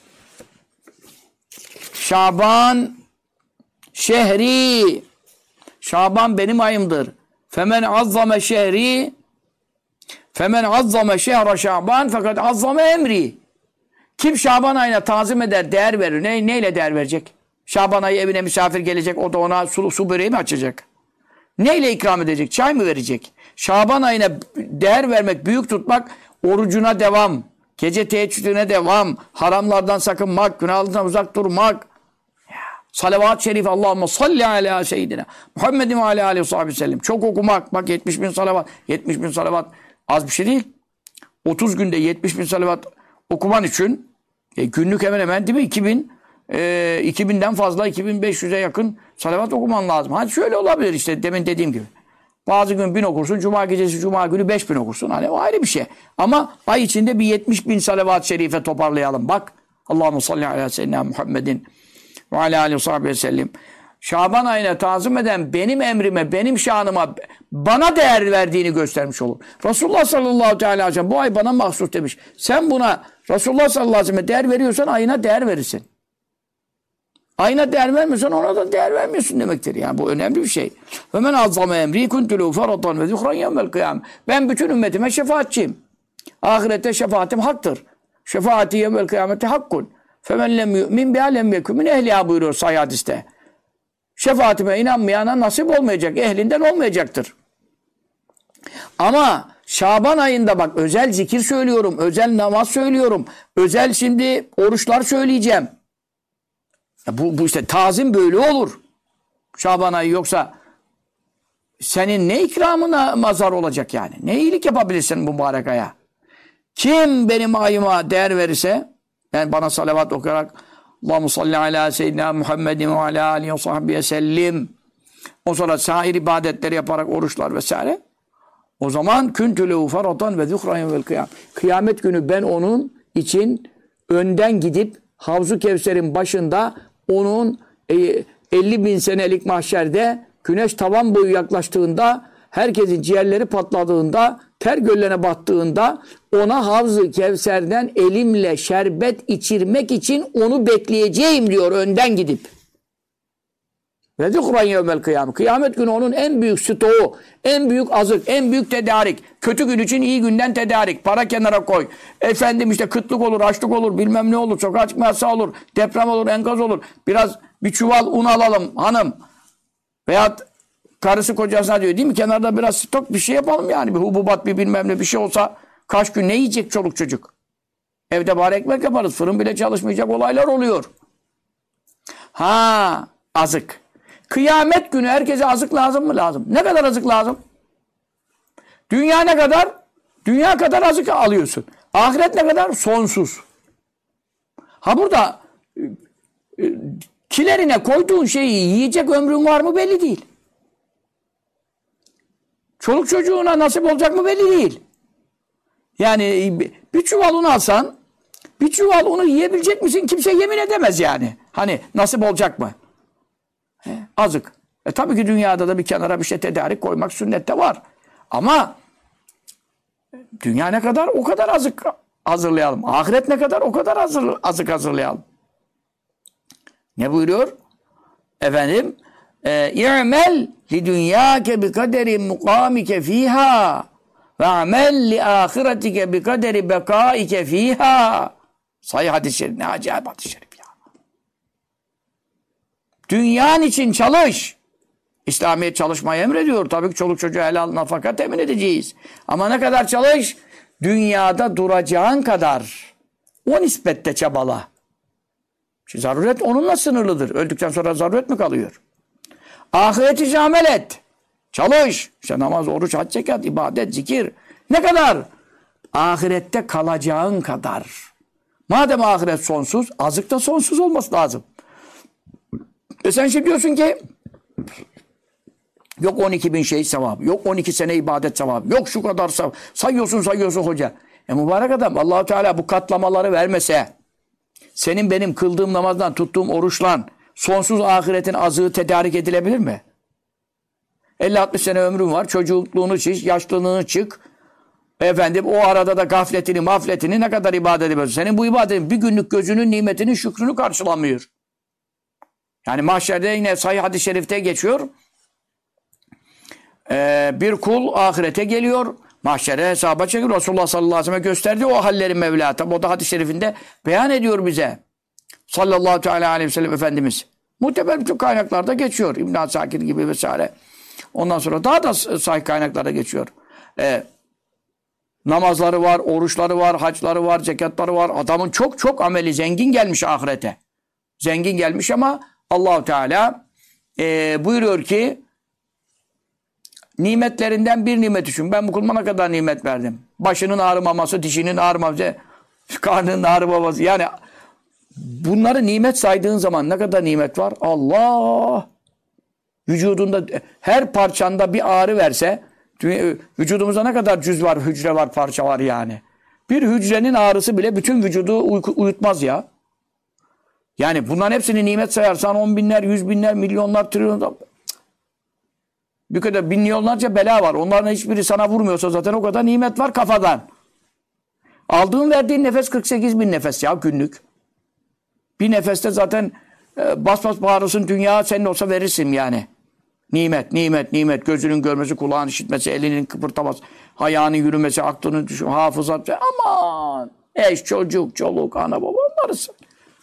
Şaban şehri. Şaban benim ayımdır. Femen azzame şehri. Femen azzame şehre Şaban fakat azzame emri. Kim Şaban ayına tazim eder, değer verir. Neyle değer verecek? Şaban ayı evine misafir gelecek, o da ona su böreği mi açacak? Neyle ikram edecek? Çay mı verecek? Şaban ayına değer vermek, büyük tutmak, orucuna devam, gece teheccüdüne devam, haramlardan sakınmak, günahlardan uzak durmak. Salavat-ı şerif, Allahümme salli ala seyyidina Muhammedin ve ala aleyhi ve sellem. Çok okumak. Bak 70 bin salavat. 70 bin salavat az bir şey değil. 30 günde 70 bin salavat okuman için günlük hemen hemen değil mi? 2000'den fazla, 2500'e yakın salavat okuman lazım. Hani şöyle olabilir işte demin dediğim gibi. Bazı gün 1000 okursun, cuma gecesi, cuma günü 5000 okursun. Hani o ayrı bir şey. Ama ay içinde bir 70 bin salavat-ı şerife toparlayalım. Bak. Allahümme salli ala seyyidina Muhammedin ve ala aleyhi ve sellem. Şaban ayına tazim eden benim emrime, benim şanıma, bana değer verdiğini göstermiş olur. Resulullah sallallahu aleyhi ve sellem bu ay bana mahsus demiş. Sen buna Resulullah sallallahu aleyhi ve sellem değer veriyorsan ayına değer verirsin. Ayına değer vermiyorsan ona da değer vermiyorsun demektir. Yani bu önemli bir şey. Ve men azzame emri kuntu faratan ve zikran yevmel kıyam. Ben bütün ümmetime şefaatçiyim. Ahirette şefaatim haktır. Şefaati yevmel kıyamete hakkun. Femen lem yu'min biha lem yekun min ehliha buyuruyor sahih hadiste. Şefaatime inanmayana nasip olmayacak, ehlinden olmayacaktır. Ama Şaban ayında bak özel zikir söylüyorum, özel namaz söylüyorum, özel şimdi oruçlar söyleyeceğim. Bu işte tazim böyle olur. Şaban ayı yoksa senin ne ikramına mazhar olacak yani? Ne iyilik yapabilirsin mübarek aya? Kim benim ayıma değer verirse, yani bana salavat okuyarak Allahu salli ala seyyidina Muhammedin ve ala alihi ve sahbihi sellim. O sonra sair ibadetleri yaparak oruçlar vesaire. O zaman küntü lehu faratan ve zikran vel kıyam. Kıyamet günü ben onun için önden gidip Havzu Kevser'in başında onun 50 bin senelik mahşerde güneş tavan boyu yaklaştığında herkesin ciğerleri patladığında ter göllerine battığında ona Havz-ı Kevser'den elimle şerbet içirmek için onu bekleyeceğim diyor önden gidip. Ve zikran yevmel kıyamet. Kıyamet günü onun en büyük stoğu, en büyük azık, en büyük tedarik. Kötü gün için iyi günden tedarik. Para kenara koy. Efendim işte kıtlık olur, açlık olur, bilmem ne olur, sokağa çıkma yasağı olur, deprem olur, enkaz olur. Biraz bir çuval un alalım hanım. Veyahut karısı kocasına diyor değil mi? Kenarda biraz stok bir şey yapalım yani. Bir hububat bir bilmem ne bir şey olsa kaç gün ne yiyecek çoluk çocuk? Evde bari ekmek yaparız. Fırın bile çalışmayacak olaylar oluyor. Ha, azık. Kıyamet günü herkese azık lazım mı? Lazım. Ne kadar azık lazım? Dünya ne kadar? Dünya kadar azık alıyorsun. Ahiret ne kadar? Sonsuz. Ha burada kilerine koyduğun şeyi yiyecek ömrün var mı belli değil. Çoluk çocuğuna nasip olacak mı belli değil. Yani bir çuval un alsan bir çuval unu yiyebilecek misin? Kimse yemin edemez yani. Hani nasip olacak mı? Azık. Tabii ki dünyada da bir kenara bir şey tedarik koymak sünnette var. Ama dünya ne kadar o kadar azık hazırlayalım. Ahiret ne kadar o kadar azık hazırlayalım. Ne buyuruyor? Efendim İ'mel li dünyâke bi kaderi mukamike fîhâ ve amel li ahiretike bi kaderi bekâike fîhâ. Sahih hadis-i şerif. Ne acayip hadis-i şerif ya. Dünyan için çalış. İslamiyet çalışmayı emrediyor. Tabii ki çoluk çocuğa helal nafaka temin edeceğiz. Ama ne kadar çalış? Dünyada duracağın kadar. O nispette çabala. Zaruret onunla sınırlıdır. Öldükten sonra zaruret mi kalıyor? Ahiret için amel et. Çalış. İşte namaz, oruç, hac, zekat, ibadet, zikir. Ne kadar? Ahirette kalacağın kadar. Madem ahiret sonsuz, azık da sonsuz olması lazım. Sen şimdi diyorsun ki yok 12.000 şehit sevabı, yok 12 sene ibadet sevabı, yok şu kadar sevabı. Sayıyorsun hoca. Mübarek adam Allah-u Teala bu katlamaları vermese, senin benim kıldığım namazdan, tuttuğum oruçlan sonsuz ahiretin azığı tedarik edilebilir mi? 50-60 sene ömrün var, çocukluğunu çık, yaşlılığını çık. Efendim o arada da gafletini, mafletini ne kadar ibadet ediyorsun? Senin bu ibadetin bir günlük gözünün nimetinin şükrünü karşılamıyor. Yani mahşerde yine sahih hadis-i şerifte geçiyor. Bir kul ahirete geliyor. Mahşere hesaba çekiyor. Resulullah sallallahu aleyhi ve sellem gösterdi o halleri Mevla. Tabi o da hadis-i şerifinde beyan ediyor bize. Sallallahu teala aleyhi ve sellem Efendimiz. Muhtemelen bütün kaynaklarda geçiyor. İbn-i Asakir gibi vesaire. Ondan sonra daha da sahih kaynaklarda geçiyor. Namazları var, oruçları var, hacları var, zekatları var. Adamın çok ameli zengin gelmiş ahirete. Zengin gelmiş ama Allah-u Teala buyuruyor ki nimetlerinden bir nimet düşün. Ben bu kuluma ne kadar nimet verdim. Başının ağrımaması, dişinin ağrımaması, karnının ağrımaması. Yani bunları nimet saydığın zaman ne kadar nimet var? Allah! Vücudunda her parçanda bir ağrı verse, vücudumuzda ne kadar cüz var, hücre var, parça var yani. Bir hücrenin ağrısı bile bütün vücudu uyutmaz ya. Yani bunların hepsini nimet sayarsan 10 binler, 100 binler, milyonlar, trilyonlar. Bir kadar milyonlarca bela var. Onların hiçbiri sana vurmuyorsa zaten o kadar nimet var kafadan. Aldığın verdiğin nefes 48 bin nefes ya günlük. Bir nefeste zaten bas bağırırsın dünya senin olsa verirsin yani. Nimet. Gözünün görmesi, kulağın işitmesi, elinin kıpırtaması, ayağının yürümesi, aklının düşünmesi, hafızat. Aman! Eş, çocuk, çoluk, ana baba onlarısın.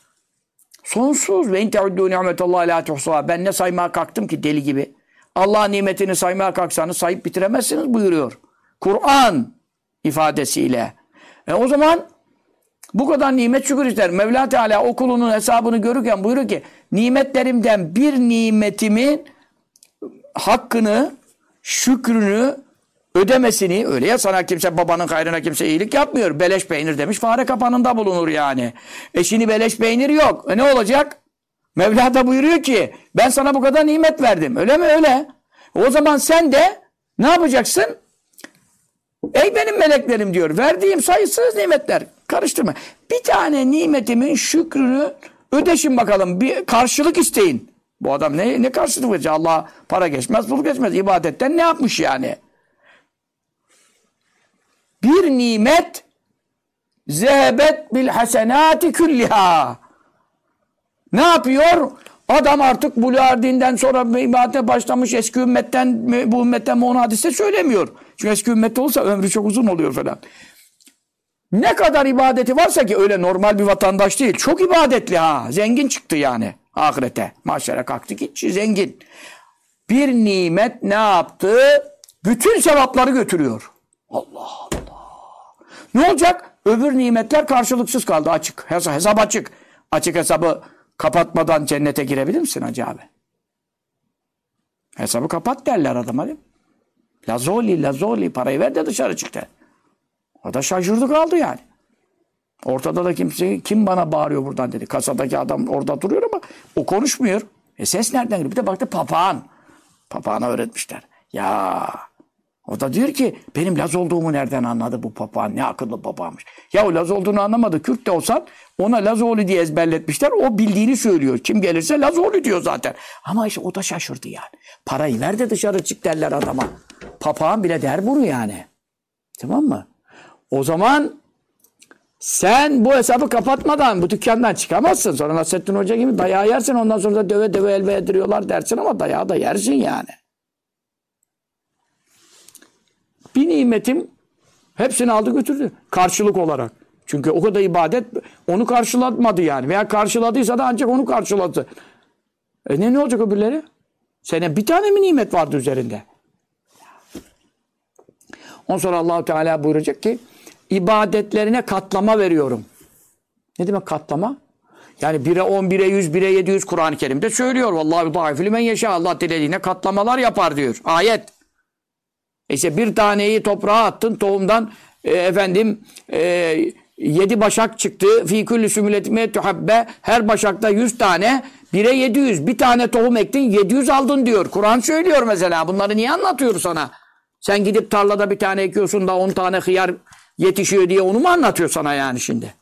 Sonsuz. Ve in teuddu ni'metallahi la tuhsuha. Ben ne saymaya kalktım ki deli gibi. Allah'ın nimetini saymaya kalksanız sayıp bitiremezsiniz buyuruyor. Kur'an ifadesiyle. O zaman bu kadar nimet şükür ister. Mevla Teala o kulunun hesabını görürken buyuruyor ki nimetlerimden bir nimetimin hakkını, şükrünü ödemesini, öyle ya sana kimse babanın hayrına kimse iyilik yapmıyor. Beleş peynir demiş fare kapanında bulunur yani. Şimdi beleş peynir yok. Ne olacak? Mevla da buyuruyor ki ben sana bu kadar nimet verdim. Öyle mi? Öyle. O zaman sen de ne yapacaksın? Ey benim meleklerim diyor. Verdiğim sayısız nimetler. Karıştırma. Bir tane nimetimin şükrünü ödeşin bakalım. Bir karşılık isteyin. Bu adam ne karşılık verecek? Allah para geçmez, pul geçmez. İbadetten ne yapmış yani? Bir nimet zehebet bil hasenati külliha. Ne yapıyor? Adam artık buluğa erdiğinden sonra ibadete başlamış, eski ümmetten, bu ümmetten onu hadiste söylemiyor. Çünkü eski ümmette olsa ömrü çok uzun oluyor falan. Ne kadar ibadeti varsa ki öyle normal bir vatandaş değil. Çok ibadetli ha. Zengin çıktı yani ahirete. Mahşere kalktı gitti zengin. Bir nimet ne yaptı? Bütün sevapları götürüyor. Allah Allah. Ne olacak? Öbür nimetler karşılıksız kaldı açık. Hesap açık. Açık hesabı kapatmadan cennete girebilir misin hacı abi? Hesabı kapat derler adama değil mi? Lazoli parayı ver de dışarı çık der. O da şaşırdı kaldı yani. Ortada da kim bana bağırıyor buradan dedi. Kasadaki adam orada duruyor ama o konuşmuyor. Ses nereden geliyor? Bir de baktı papağan. Papağana öğretmişler. Ya o da diyor ki benim Laz olduğumu nereden anladı bu papağan? Ne akıllı papağanmış. Ya o Laz olduğunu anlamadı. Kürt de olsan ona Lazoğlu diye ezberletmişler. O bildiğini söylüyor. Kim gelirse Lazoğlu diyor zaten. Ama işte o da şaşırdı yani. Parayı ver de dışarı çık derler adama. Papağan bile der bunu yani. Tamam mı? O zaman sen bu hesabı kapatmadan bu dükkandan çıkamazsın. Sonra Nasrettin Hoca gibi dayağı yersin. Ondan sonra da döve döve elbe ediriyorlar dersin ama dayağı da yersin yani. Bir nimetim hepsini aldı götürdü. Karşılık olarak. Çünkü o kadar ibadet onu karşılatmadı yani. Veya karşıladıysa da ancak onu karşıladı. Ne olacak öbürleri? Senin bir tane mi nimet vardı üzerinde? Ondan sonra Allah-u Teala buyuracak ki ibadetlerine katlama veriyorum. Ne demek katlama? Yani 1'e 10, 1'e 100, 1'e 700 Kur'an-ı Kerim'de söylüyor. Vallahi daifülü men yaşa. Allah dilediğine katlamalar yapar diyor. Ayet. İşte bir taneyi toprağa attın tohumdan 7 başak çıktı. Fî küllü sümületime tuhabbe. Her başakta 100 tane. 1'e 700. Bir tane tohum ektin 700 aldın diyor. Kur'an söylüyor mesela. Bunları niye anlatıyor sana? Sen gidip tarlada bir tane ekiyorsun da 10 tane hıyar yetişiyor diye onu mu anlatıyor sana yani şimdi?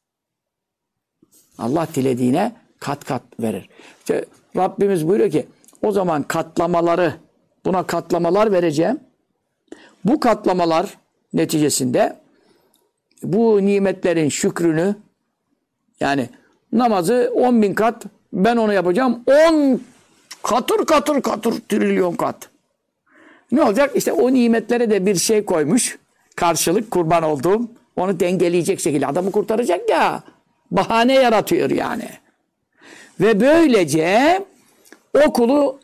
Allah dilediğine kat kat verir. İşte Rabbimiz buyuruyor ki o zaman buna katlamalar vereceğim. Bu katlamalar neticesinde bu nimetlerin şükrünü yani namazı 10.000 kat ben onu yapacağım 10 katır trilyon kat. Ne olacak? İşte o nimetlere de bir şey koymuş. Karşılık kurban olduğum. Onu dengeleyecek şekilde. Adamı kurtaracak ya. Bahane yaratıyor yani. Ve böylece o kulu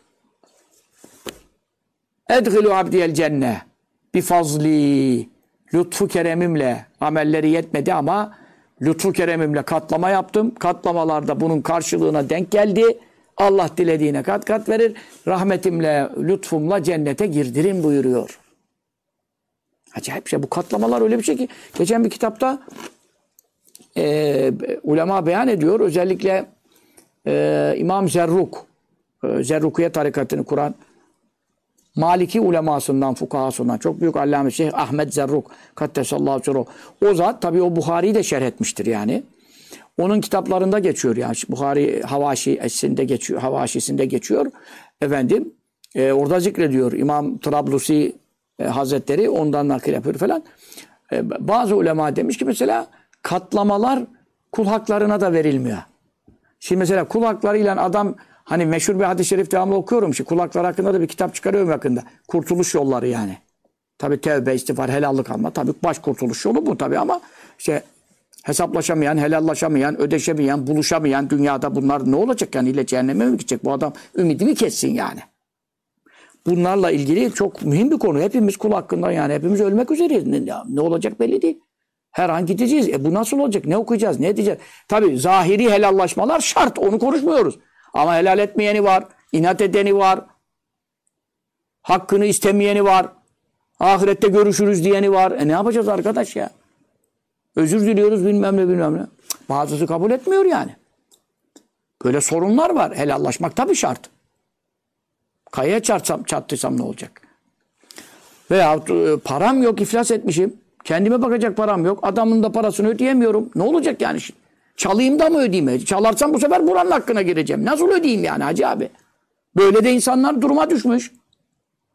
edghilu abdiyel cenne bi fazli lütfu keremimle amelleri yetmedi ama lütfu keremimle katlama yaptım. Katlamalarda bunun karşılığına denk geldi. Allah dilediğine kat kat verir. Rahmetimle, lütfumla cennete girdirin buyuruyor. Acayip şey. Bu katlamalar öyle bir şey ki. Geçen bir kitapta ulema beyan ediyor. Özellikle İmam Zerruk, Zerrukiye tarikatını kuran Maliki ulemasından, fukahasından çok büyük allame Şeyh Ahmet Zerruk Kaddesallahu sirruh. O zat tabii o Buhari'yi de şerh etmiştir yani. Onun kitaplarında geçiyor yani. Buhari Havaşi'sinde geçiyor. Havaşi'sinde geçiyor. Efendim orada zikrediyor. İmam Trablusi Hazretleri ondan nakil yapıyor falan. Bazı ulema demiş ki mesela katlamalar kul haklarına da verilmiyor. Şimdi mesela kul haklarıyla adam hani meşhur bir hadis-i şerif devamlı okuyorum. Şimdi kul hakları hakkında da bir kitap çıkarıyorum yakında. Kurtuluş yolları yani. Tabi tevbe, istiğfar, helallik alma. Tabi baş kurtuluş yolu bu tabi ama işte hesaplaşamayan, helallaşamayan, ödeşemeyen, buluşamayan dünyada bunlar ne olacak yani? İlle cehenneme mi gidecek? Bu adam ümidini kessin yani. Bunlarla ilgili çok mühim bir konu. Hepimiz kul hakkında yani hepimiz ölmek üzereyiz. Ne olacak belli değil. Her an gideceğiz. Bu nasıl olacak? Ne okuyacağız? Ne edeceğiz? Tabii zahiri helallaşmalar şart. Onu konuşmuyoruz. Ama helal etmeyeni var. İnat edeni var. Hakkını istemeyeni var. Ahirette görüşürüz diyeni var. Ne yapacağız arkadaş ya? Özür diliyoruz bilmem ne. Bazısı kabul etmiyor yani. Böyle sorunlar var. Helallaşmak tabii şart. Kayaya çattıysam ne olacak? Veya param yok, iflas etmişim. Kendime bakacak param yok. Adamın da parasını ödeyemiyorum. Ne olacak yani şimdi? Çalayım da mı ödeyeyim? Çalarsam bu sefer buranın hakkına gireceğim. Nasıl ödeyeyim yani hacı abi? Böyle de insanlar duruma düşmüş.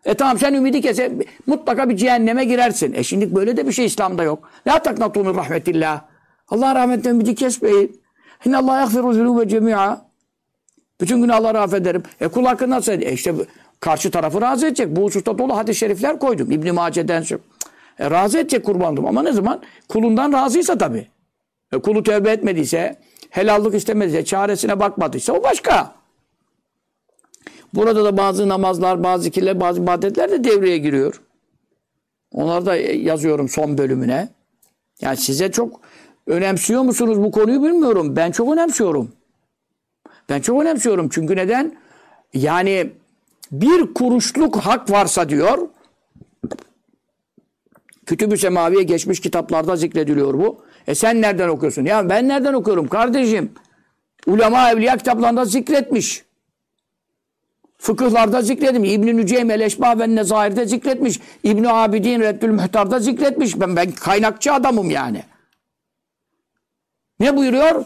Tamam sen ümidi kese mutlaka bir cehenneme girersin. Şimdi böyle de bir şey İslam'da yok. La taknatu min rahmetillah. Allah rahmetinden ümidi kesmeyin. İnne Allah yaghfiru zunube cemi'a. Bütün günahları affederim. Kul hakkı nasıl? İşte karşı tarafı razı edecek. Bu hususta dolu hadis-i şerifler koydum. İbn-i Mace'den razı edecek kurbandım. Ama ne zaman? Kulundan razıysa tabii. Kulu tövbe etmediyse, helallik istemediyse, çaresine bakmadıysa o başka. Burada da bazı namazlar, bazı zikirler, bazı ibadetler de devreye giriyor. Onları da yazıyorum son bölümüne. Yani size çok önemsiyor musunuz bu konuyu bilmiyorum. Ben çok önemsiyorum. Ben çok önemsiyorum. Çünkü neden? Yani bir kuruşluk hak varsa diyor, Kütüb-ü Semavi'ye geçmiş kitaplarda zikrediliyor bu. Sen nereden okuyorsun? Ya ben nereden okuyorum kardeşim? Ulema evliya kitaplarında zikretmiş. Fıkıhlarda zikretmiş. İbn-i Nüceym el-Eşbah ve Nezair'de zikretmiş. İbn-i Abidin Reddül Muhtar'da zikretmiş. Ben kaynakçı adamım yani. Ne buyuruyor?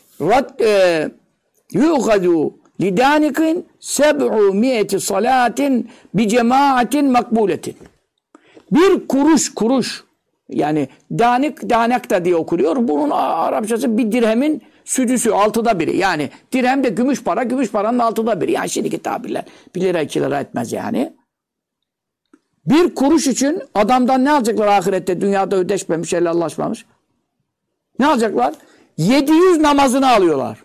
Yu'gadu lidanikin seb'u miyeti salatin bi cemaatin makbuletin. Bir kuruş yani danek da diye okunuyor. Bunun Arapçası bir dirhemin südüsü, altıda biri. Yani dirhem de gümüş para, gümüş paranın altıda biri. Yani şimdiki tabirler 1 lira 2 lira etmez yani. Bir kuruş için adamdan ne alacaklar ahirette? Dünyada ödeşmemiş, helallaşmamış. Ne alacaklar? 700 namazını alıyorlar.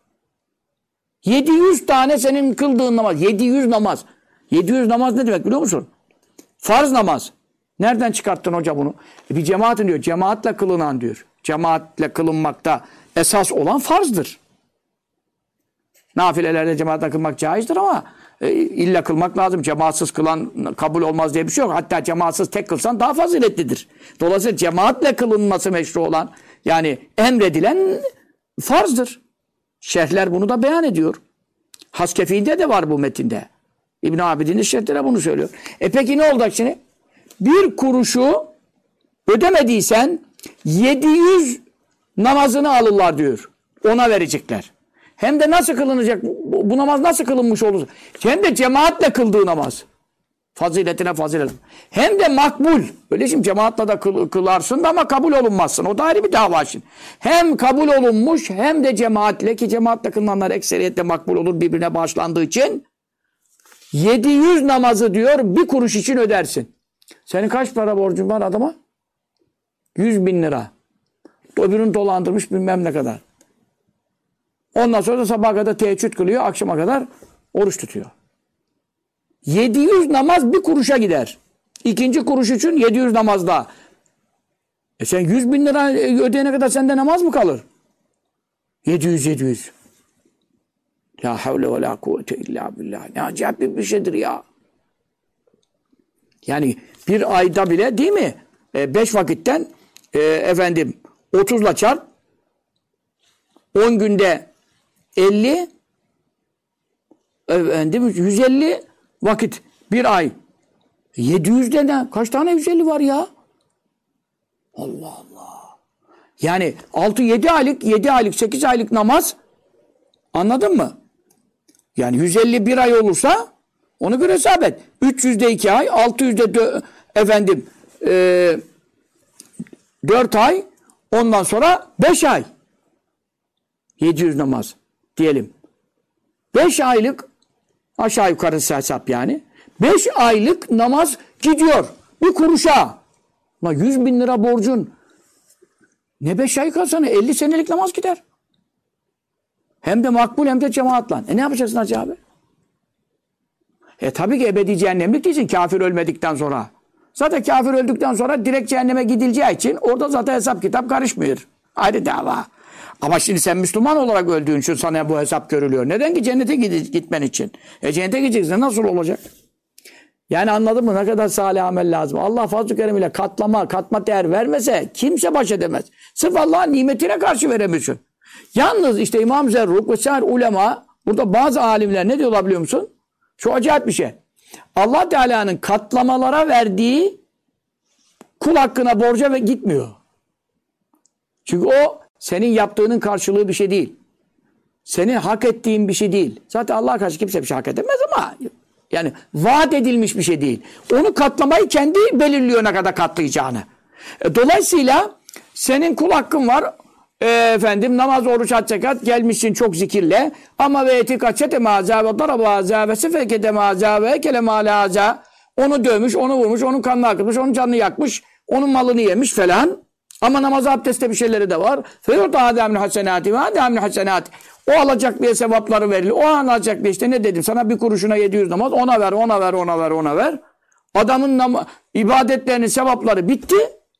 700 tane senin kıldığın namaz. 700 namaz. 700 namaz ne demek biliyor musun? Farz namaz. Nereden çıkarttın hoca bunu? Bir cemaatin diyor. Cemaatle kılınan diyor. Cemaatle kılınmakta esas olan farzdır. Nafilelerde cemaatle kılmak caizdir ama illa kılmak lazım. Cemaatsız kılan kabul olmaz diye bir şey yok. Hatta cemaatsız tek kılsan daha faziletlidir. Dolayısıyla cemaatle kılınması meşru olan yani emredilen farzdır. Şerhler bunu da beyan ediyor. Haskefi'de de var bu metinde. İbn Abidin'in şerhleri bunu söylüyor. Peki ne olacak şimdi? Bir kuruşu ödemediysen 700 namazını alırlar diyor. Ona verecekler. Hem de nasıl kılınacak? Bu namaz nasıl kılınmış olur? Hem de cemaatle kıldığı namaz. Faziletine fazilet. Hem de makbul. Öyle şimdi cemaatle de kılarsın da ama kabul olunmazsın. O da ayrı bir dava şimdi. Hem kabul olunmuş hem de cemaatle ki cemaatle kılınanlar ekseriyetle makbul olur birbirine bağışlandığı için 700 namazı diyor bir kuruş için ödersin. Senin kaç para borcun var adama? 100.000 lira. Öbürünü dolandırmış bilmem ne kadar. Ondan sonra da sabaha kadar teheccüd kılıyor, akşama kadar oruç tutuyor. 700 namaz bir kuruşa gider. İkinci kuruş için 700 namazda. Sen 100.000 lira ödeyene kadar sende namaz mı kalır? 700. La havle ve la kuvvete illa billah. Ne acayip bir şeydir ya. Yani bir ayda bile değil mi? 5 vakitten 30'la çarp. 10 günde 50 150 vakit. Bir ay. 700'de ne? Kaç tane 150 var ya? Allah Allah. Yani 7 aylık 8 aylık namaz anladın mı? Yani 150 bir ay olursa onu göre hesap et. 300'de 2 ay, 600'de 4 ay, ondan sonra 5 ay. 700 namaz diyelim. 5 aylık aşağı yukarı hesap yani. 5 aylık namaz gidiyor. Bir kuruşa. 100.000 lira borcun. Ne 5 ay kalsana 50 senelik namaz gider. Hem de makbul hem de cemaatla. Ne yapacaksın Hacı abi? Tabii ki ebedi cehennemlik değilsin kafir ölmedikten sonra. Zaten kafir öldükten sonra direkt cehenneme gidileceği için orada zaten hesap kitap karışmıyor. Ayrı dava. Ama şimdi sen Müslüman olarak öldüğün için sana bu hesap görülüyor. Neden ki cennete gitmen için? Cennete gideceksin nasıl olacak? Yani anladın mı? Ne kadar salih amel lazım. Allah fazl-ı keremiyle katma değer vermese kimse baş edemez. Sırf Allah'ın nimetine karşı veremiyorsun. Yalnız işte İmam Zerruk ve sair ulema burada bazı alimler ne diyorlar biliyor musun? Şu acayip bir şey. Allah Teala'nın katlamalara verdiği kul hakkına borca ve gitmiyor. Çünkü o senin yaptığının karşılığı bir şey değil. Senin hak ettiğin bir şey değil. Zaten Allah'a karşı kimse bir şey hak edemez ama Yani vaat edilmiş bir şey değil. Onu katlamayı kendi belirliyor ne kadar katlayacağını. Dolayısıyla senin kul hakkın var. Efendim namaz, oruç, hac, zekat gelmişsin çok zikirle. Ama ve etik açete maza ve darabaza ve sefekete maza ve ekele malaza. Onu dövmüş, onu vurmuş, onun kanını akıtmış, onun canını yakmış, onun malını yemiş falan. Ama namaz, abdestte bir şeyleri de var. Feyurda ademül hasenati ve ademül hasenati. O alacaklıya sevapları verilir. O alacaklıya işte ne dedim sana, bir kuruşuna 700 namaz, ona ver, ona ver, ona ver, ona ver. Adamın ibadetlerinin sevapları bitti.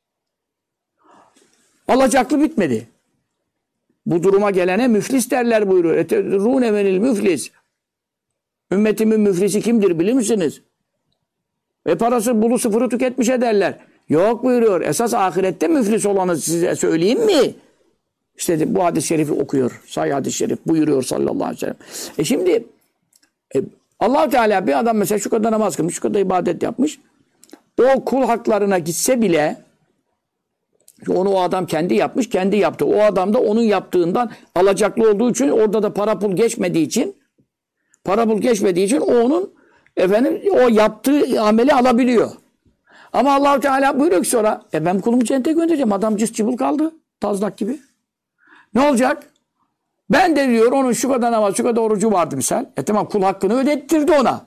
Alacaklı bitmedi. Bu duruma gelene müflis derler buyuruyor. Etedrûne menil müflis. Ümmetimin müflisi kimdir bilir misiniz? Parası bulu sıfırı tüketmiş ederler. Yok buyuruyor. Esas ahirette müflis olanı size söyleyeyim mi? İşte bu hadis-i şerifi okuyor. Sahih hadis-i şerif buyuruyor sallallahu aleyhi ve sellem. Şimdi Allah-u Teala bir adam mesela şu kadar namaz kılmış, şu kadar ibadet yapmış. O kul haklarına gitse bile onu o adam kendi yapmış, kendi yaptı. O adam da onun yaptığından alacaklı olduğu için, orada da para pul geçmediği için o onun o yaptığı ameli alabiliyor. Ama Allah-u Teala buyuruyor ki sonra ben kulumu cennete göndereceğim. Adam cız cıbıl kaldı. Tazlak gibi. Ne olacak? Ben de diyor onun şu kadar namaz, şu kadar orucu vardı misal. Tamam kul hakkını ödettirdi ona.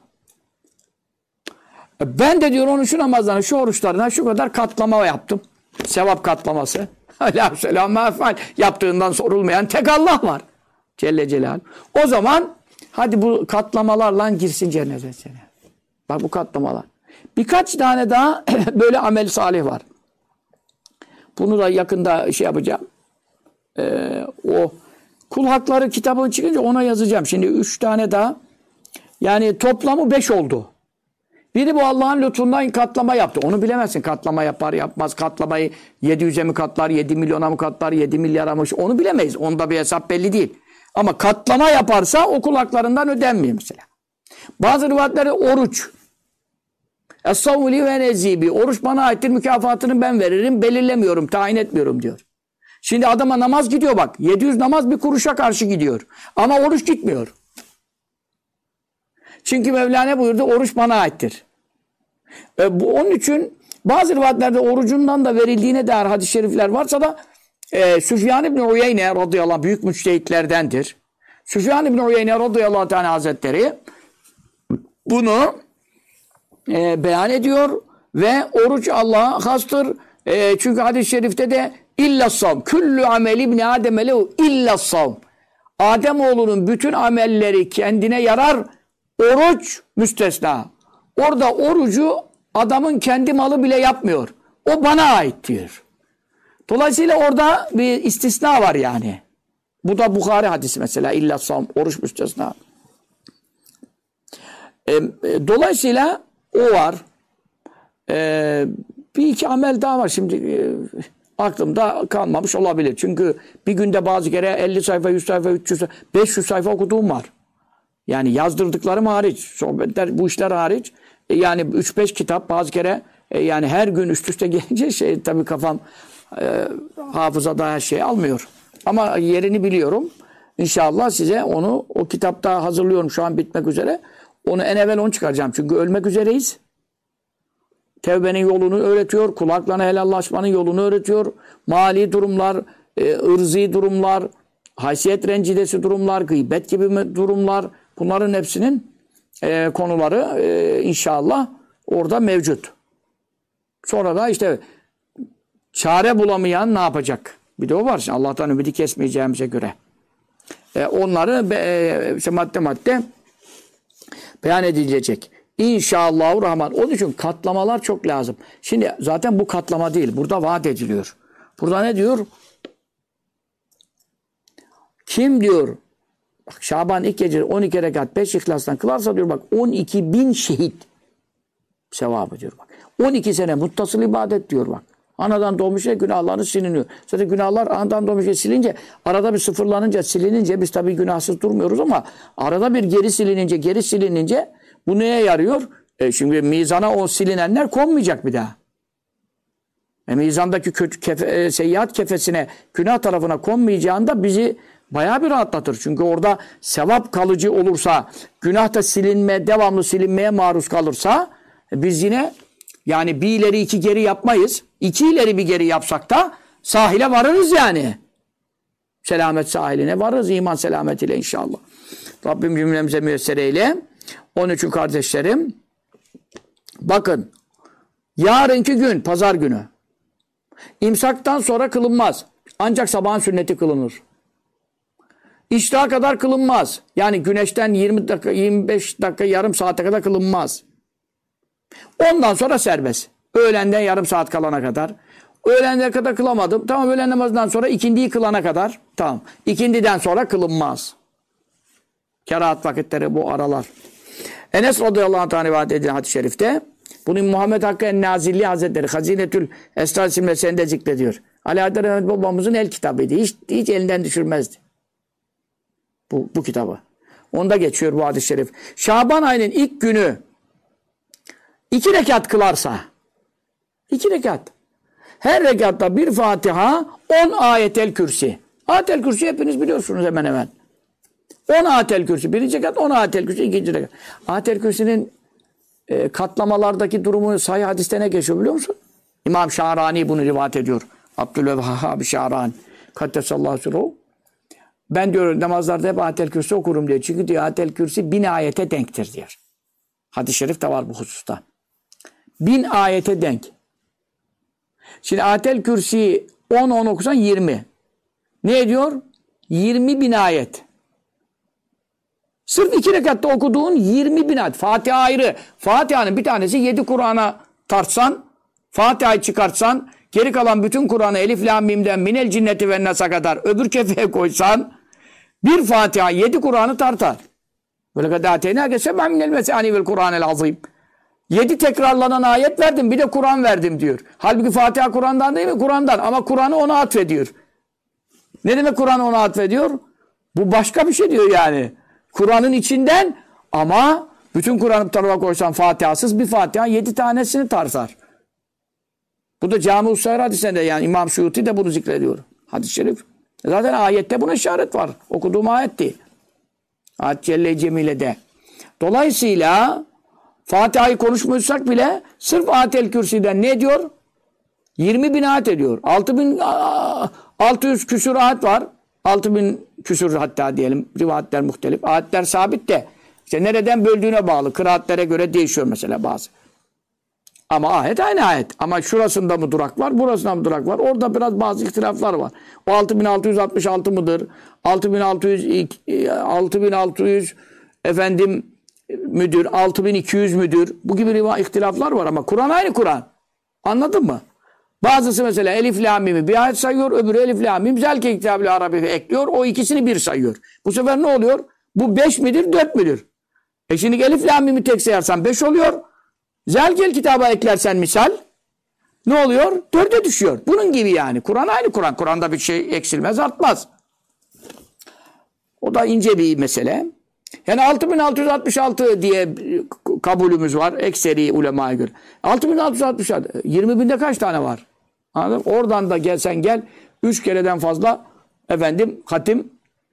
Ben de diyor onun şu namazlarına, şu oruçlarına şu kadar katlama yaptım. Sevap katlaması. Yaptığından sorulmayan tek Allah var. Celle Celal. O zaman hadi bu katlamalarla girsin cennete. Bak bu katlamalar. Birkaç tane daha böyle amel salih var. Bunu da yakında yapacağım. O kul hakları kitabın çıkınca ona yazacağım. Şimdi 3 tane daha. Yani toplamı 5 oldu. Biri bu Allah'ın lütfundan katlama yaptı. Onu bilemezsin. Katlama yapar yapmaz. Katlamayı 700'e mi katlar, 7 milyona mı katlar, 7 milyara mı? Onu bilemeyiz. Onda bir hesap belli değil. Ama katlama yaparsa o kul haklarından ödenmiyor mesela. Bazı rivayetlerde oruç. Es-savli ve nezibi. Oruç bana aittir, mükafatını ben veririm, belirlemiyorum, tayin etmiyorum diyor. Şimdi adama namaz gidiyor bak. 700 namaz bir kuruşa karşı gidiyor. Ama oruç gitmiyor. Çünkü Mevlana buyurdu, oruç bana aittir. Onun için bazı rivayetlerde orucundan da verildiğine dair hadis-i şerifler varsa da Süfyan İbni Uyeyne radıyallahu anh büyük müçtehitlerdendir. Süfyan İbni Uyeyne radıyallahu anh hazretleri bunu beyan ediyor ve oruç Allah'a hastır. Çünkü hadis-i şerifte de illas-savm. Küllü ameli ibni Adem lehu illas-savm. Ademoğlunun bütün amelleri kendine yarar. Oruç müstesna. Orada orucu adamın kendi malı bile yapmıyor. O bana ait diyor. Dolayısıyla orada bir istisna var yani. Bu da Bukhari hadisi mesela. İllas-savm. Oruç müstesna. Dolayısıyla o var. Bir iki amel daha var. Şimdi aklımda kalmamış olabilir. Çünkü bir günde bazı kere 50 sayfa, 100 sayfa, 300 sayfa, 500 sayfa okuduğum var. Yani yazdırdıklarım hariç, sohbetler, bu işler hariç. Yani 3-5 kitap bazı kere yani her gün üst üste gelince tabii kafam hafızada her şey almıyor. Ama yerini biliyorum. İnşallah size onu o kitapta hazırlıyorum. Şu an bitmek üzere. Onu en evvel onu çıkaracağım. Çünkü ölmek üzereyiz. Tevbenin yolunu öğretiyor. Kulaklarına helallaşmanın yolunu öğretiyor. Mali durumlar, ırzi durumlar, haysiyet rencidesi durumlar, gıybet gibi durumlar. Bunların hepsinin konuları inşallah orada mevcut. Sonra da işte çare bulamayan ne yapacak? Bir de o var. Allah'tan ümidi kesmeyeceğimize göre. Onları işte madde madde beyan edilecek. İnşallahurrahman. Onun için katlamalar çok lazım. Şimdi zaten bu katlama değil. Burada vaat ediliyor. Burada ne diyor? Kim diyor? Bak Şaban ilk gece 12 rekat 5 ihlastan kılarsa diyor bak 12.000 şehit sevabı diyor bak. 12 sene muttasıl ibadet diyor bak. Anadan doğmuş günahları siliniyor. Zaten günahlar anadan doğmuş silince arada bir sıfırlanınca silinince biz tabii günahsız durmuyoruz ama arada bir geri silinince bu neye yarıyor? Şimdi mizana o silinenler konmayacak bir daha. Mizandaki seyyiat kefesine günah tarafına konmayacağında bizi bayağı bir rahatlatır. Çünkü orada sevap kalıcı olursa, günah da devamlı silinmeye maruz kalırsa biz yine yani bir ileri iki geri yapmayız. İki ileri bir geri yapsak da sahile varırız yani. Selamet sahiline varırız iman selametiyle inşallah. Rabbim cümlemize müyesser eyle. Onun için kardeşlerim bakın yarınki gün pazar günü imsaktan sonra kılınmaz. Ancak sabahın sünneti kılınır. İştaha kadar kılınmaz. Yani güneşten 20 dakika, 25 dakika, yarım saate kadar kılınmaz. Ondan sonra serbest. Öğlenden yarım saat kalana kadar. Öğlenden kadar kılamadım. Tamam öğlen namazından sonra ikindiyi kılana kadar. Tamam. İkindiden sonra kılınmaz. Kerahat vakitleri bu aralar. Enes radıyallahu anh rivayet edilen hadis-i şerifte bunu Muhammed Hakkı en-Nazilli Hazretleri Hazinetül Esrar isimli eserinde zikrediyor. Ali Haydar Efendi babamızın el kitabıydı. Hiç elinden düşürmezdi. Bu kitabı. Onda geçiyor bu hadis-i şerif. Şaban ayının ilk günü 2 rekat kılarsa 2 rekat. Her rekatta bir Fatiha 10 ayetel kürsi. Ayetel kürsi hepiniz biliyorsunuz hemen hemen. 10 ayetel kürsi. Birinci rekat 10 ayetel kürsi. İkinci rekat. Ayetel kürsinin katlamalardaki durumu sahih hadiste ne geçiyor biliyor musun? İmam Şahrani bunu rivayet ediyor. Abdülvehhab Şahrani. Kaddesallahu sirruhu. Ben diyor namazlarda hep ayetel kürsi okurum diyor. Çünkü diyor ayetel kürsi 1000 ayete denktir diyor. Hadis-i şerif de var bu hususta. 1000 ayete denk. Şimdi ayetel kürsi 10 okusan 20. Ne ediyor? 20.000 ayet. Sırf 2 rekatta okuduğun 20.000 ayet. Fatiha ayrı. Fatiha'nın bir tanesi 7 Kur'an'a tartsan, Fatiha'yı çıkartsan, geri kalan bütün Kur'an'ı Elif, Lam, Mim'den Minel Cinneti ve Nas'a kadar öbür kefeye koysan, bir Fatiha 7 Kur'an'ı tartar. Böyle kadar ateyna geçemem minel mesani vel Kur'an'el azim. 7 tekrarlanan ayet verdim, bir de Kur'an verdim diyor. Halbuki Fatiha Kur'an'dan değil mi? Kur'an'dan. Ama Kur'an'ı ona atfediyor. Ne demek Kur'an'ı ona atfediyor? Bu başka bir şey diyor yani. Kur'an'ın içinden ama bütün Kur'an'ı bir tarafa koysan Fatiha'sız bir Fatiha 7 tanesini tartar. Bu da Cami-ı Usayr hadisinde yani İmam Suyuti de bunu zikrediyor. Hadis-i şerif. Zaten ayette buna işaret var. Okuduğum ayetti. Ayet Celle-i Cemile'de. Dolayısıyla Fatiha'yı konuşmuşsak bile sırf Ayetel Kürsi'den ne diyor? 20.000 ayet ediyor. 6.600 küsur ayet var. 6.000 küsur hatta diyelim. Rivayetler muhtelif. Ayetler sabit de işte nereden böldüğüne bağlı. Kıraatlere göre değişiyor mesela bazı. Ama ayet aynı ayet. Ama şurasında mı durak var, burasında mı durak var? Orada biraz bazı ihtilaflar var. O 6.666 mıdır? 6.600 efendim müdür? 6.200 müdür? Bu gibi ihtilaflar var ama Kur'an aynı Kur'an. Anladın mı? Bazısı mesela Elif Lam Mim'i bir ayet sayıyor, öbürü Elif Lam Mim Zelke Kitabül Arabi ekliyor. O ikisini bir sayıyor. Bu sefer ne oluyor? Bu 5 midir, 4 müdür? Şimdi Elif Lam Mim'i tek sayarsan 5 oluyor. Zelkel kitaba eklersen misal ne oluyor? 4'e düşüyor. Bunun gibi yani. Kur'an aynı Kur'an. Kur'an'da bir şey eksilmez, artmaz. O da ince bir mesele. Yani 6.666 diye kabulümüz var. Ekseri ulemaya göre. 6.666. 20.000'de kaç tane var? Anladın mı? Oradan da gelsen gel. 3 kereden fazla efendim hatim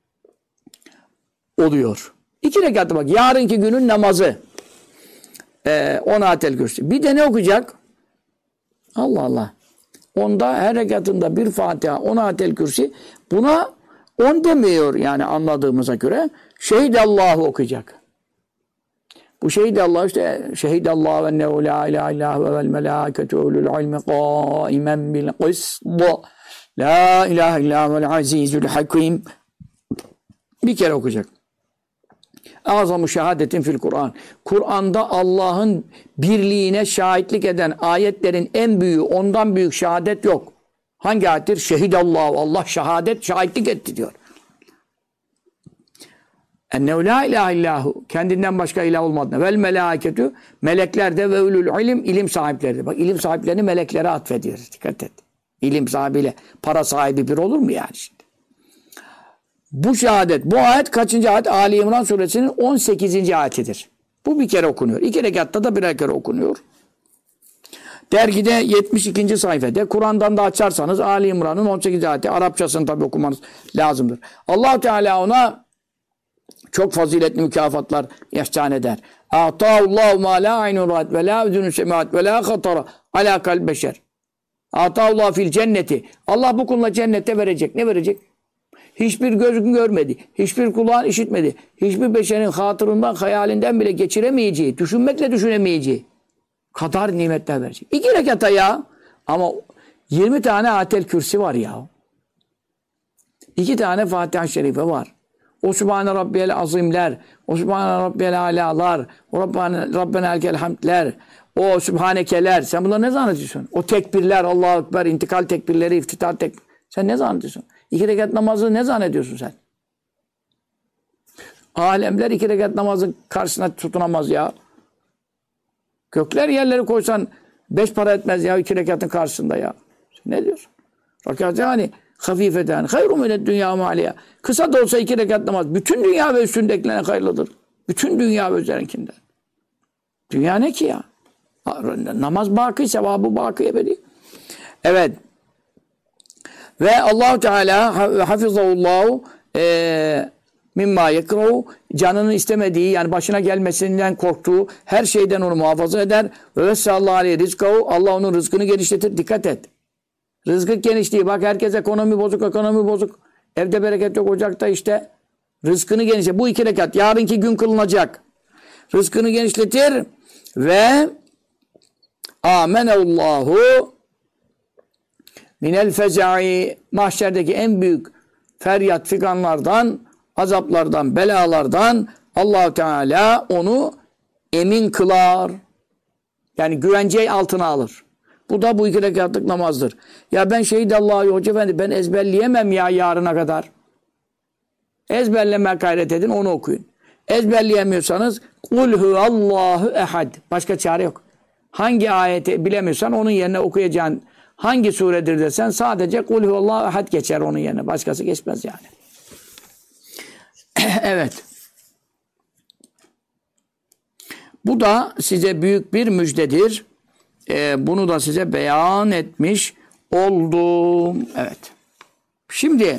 oluyor. 2 rekatı bak. Yarınki günün namazı. 10 ayetel kürsi. Bir de ne okuyacak? Allah Allah. Onda her rekatında bir Fatiha, 10 ayetel kürsi. Buna 10 demiyor yani anladığımıza göre. Şehidallahu okuyacak. Bu şehidallahu işte şehidallahu ve ennehu la ilahe illahu vel melâketu ulul ilmi qâimen bil qisd. La ilahe illahu vel azizul hakim. Bir kere okuyacak. Azam-ı şehadetin fil Kur'an. Kur'an'da Allah'ın birliğine şahitlik eden ayetlerin en büyüğü, ondan büyük şehadet yok. Hangi ayettir? Şehidallahu. Allah şahitlik etti diyor. Ennehu la ilahe illahu. Kendinden başka ilah olmadığına. Vel melâketü. Melekler de ve ulul ilim. İlim sahipleri de. Bak ilim sahiplerini meleklere atfediyor. Dikkat et. İlim sahibiyle para sahibi bir olur mu yani şimdi? Bu şehadet, bu ayet kaçıncı ayet? Ali İmran suresinin 18. ayetidir. Bu bir kere okunuyor. 2 rekatta da birer kere okunuyor. Dergide 72. sayfada, Kur'an'dan da açarsanız Ali İmran'ın 18 ayeti, Arapçasını tabi okumanız lazımdır. Allah Teala ona çok faziletli mükafatlar ihsan eder. Ata'ullahu ma la aynun ra'at ve la udunun semi'at ve la hatara ala kalb beşer. Ata'ullahu fil cenneti. Allah bu kuluna cennette verecek. Ne verecek? Hiçbir gözün görmedi, hiçbir kulağın işitmedi, hiçbir beşerin hatırından, hayalinden bile geçiremeyeceği, düşünmekle düşünemeyeceği kadar nimetler verecek. 2 rekata ya. Ama 20 tane atel kürsi var ya. 2 tane Fatiha-i Şerife var. O Sübhane Rabbiyel Azimler, o Sübhane Rabbiyel Alalar, o Rabbena Elkel Hamdler, o Sübhanekeler. Sen bunları ne zannediyorsun? O tekbirler, Allahu Ekber, intikal tekbirleri, iftitah tekbir. Sen ne zannediyorsun? 2 rekat namazı ne zannediyorsun sen? Alemler 2 rekat namazın karşısına tutunamaz ya. Gökler yerleri koysan 5 para etmez ya 2 rekatın karşısında ya. Sen ne diyorsun? Rekat yani hafifeden hayru mined dünya maliye. Kısa da olsa 2 rekat namaz bütün dünya ve üstündekilerine hayırlıdır. Bütün dünya ve üzerinkinden. Dünya ne ki ya? Namaz baki, sevabı baki ebedi. Evet. Ve Allah Teala hafizahullahu mimma yekrahu, canının istemediği, yani başına gelmesinden korktuğu her şeyden onu muhafaza eder. Ve vessallallahu aleyhi rizkahu, Allah onun rızkını genişletir. Dikkat et. Rızkı genişliği. Bak herkes ekonomi bozuk. Evde bereket yok, ocakta işte. Rızkını genişletir. Bu 2 rekat. Yarınki gün kılınacak. Rızkını genişletir ve amenallahu minel fezai, mahşerdeki en büyük feryat figanlardan, azaplardan, belalardan Allah Teala onu emin kılar. Yani güvence altına alır. Bu da bu 2 rekatlık namazdır. Ya ben Şehidallahu Hoca Efendi ben ezberleyemem ya yarına kadar. Ezberlemeye gayret edin, onu okuyun. Ezberleyemiyorsanız kul huvallahu ehad. Başka çare yok. Hangi ayeti bilemiyorsan onun yerine okuyacağın hangi suredir desen sadece kul huvallahu ehad geçer onun yerine. Başkası geçmez yani. Evet. Bu da size büyük bir müjdedir. Bunu da size beyan etmiş oldum. Evet. Şimdi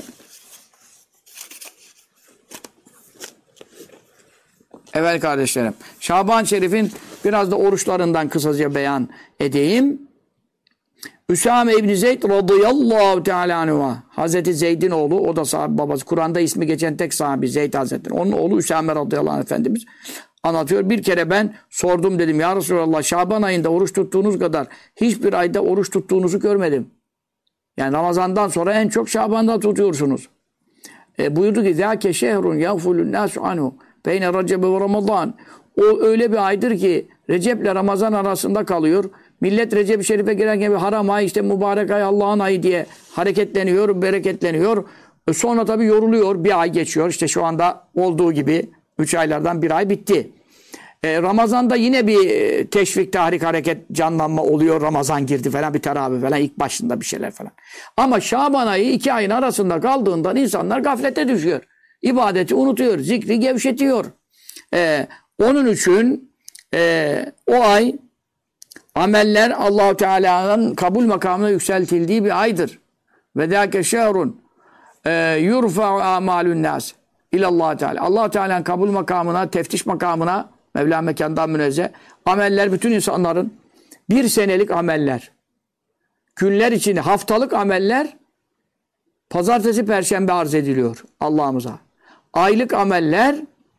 evet kardeşlerim, Şaban-ı Şerif'in biraz da oruçlarından kısaca beyan edeyim. Üsame İbni Zeyd radıyallahu teala anhu'a, Hazreti Zeyd'in oğlu, o da sahabe babası. Kur'an'da ismi geçen tek sahabi Zeyd Hazretleri. Onun oğlu Üsame radıyallahu anh Efendimiz anlatıyor. Bir kere ben sordum, dedim ya Resulallah, Şaban ayında oruç tuttuğunuz kadar hiçbir ayda oruç tuttuğunuzu görmedim. Yani Ramazan'dan sonra en çok Şaban'da tutuyorsunuz. Buyurdu ki zâke şehrun yağfulun nâsu anhu beyne Recebe ve Ramazan. O öyle bir aydır ki Recep ile Ramazan arasında kalıyor. Millet Recep-i Şerif'e girerken bir haram ay, işte mübarek ay, Allah'ın ayı diye hareketleniyor, bereketleniyor. Sonra tabii yoruluyor. Bir ay geçiyor. İşte şu anda olduğu gibi 3 aylardan bir ay bitti. Ramazan'da yine bir teşvik, tahrik, hareket, canlanma oluyor. Ramazan girdi falan, bir teravih falan, ilk başında bir şeyler falan. Ama Şaban ayı 2 ayın arasında kaldığından insanlar gaflete düşüyor. İbadeti unutuyor, zikri gevşetiyor. Onun için o ay ameller Allah-u Teala'nın kabul makamına yükseltildiği bir aydır. Ve zâke şehrun yurfa'u amalun nas ilallah Teala. Allah Teala'nın kabul makamına, teftiş makamına, Mevla mekandan münezzeh, ameller bütün insanların bir senelik ameller, günler içinde haftalık ameller pazartesi, perşembe arz ediliyor Allah'ımıza. Aylık ameller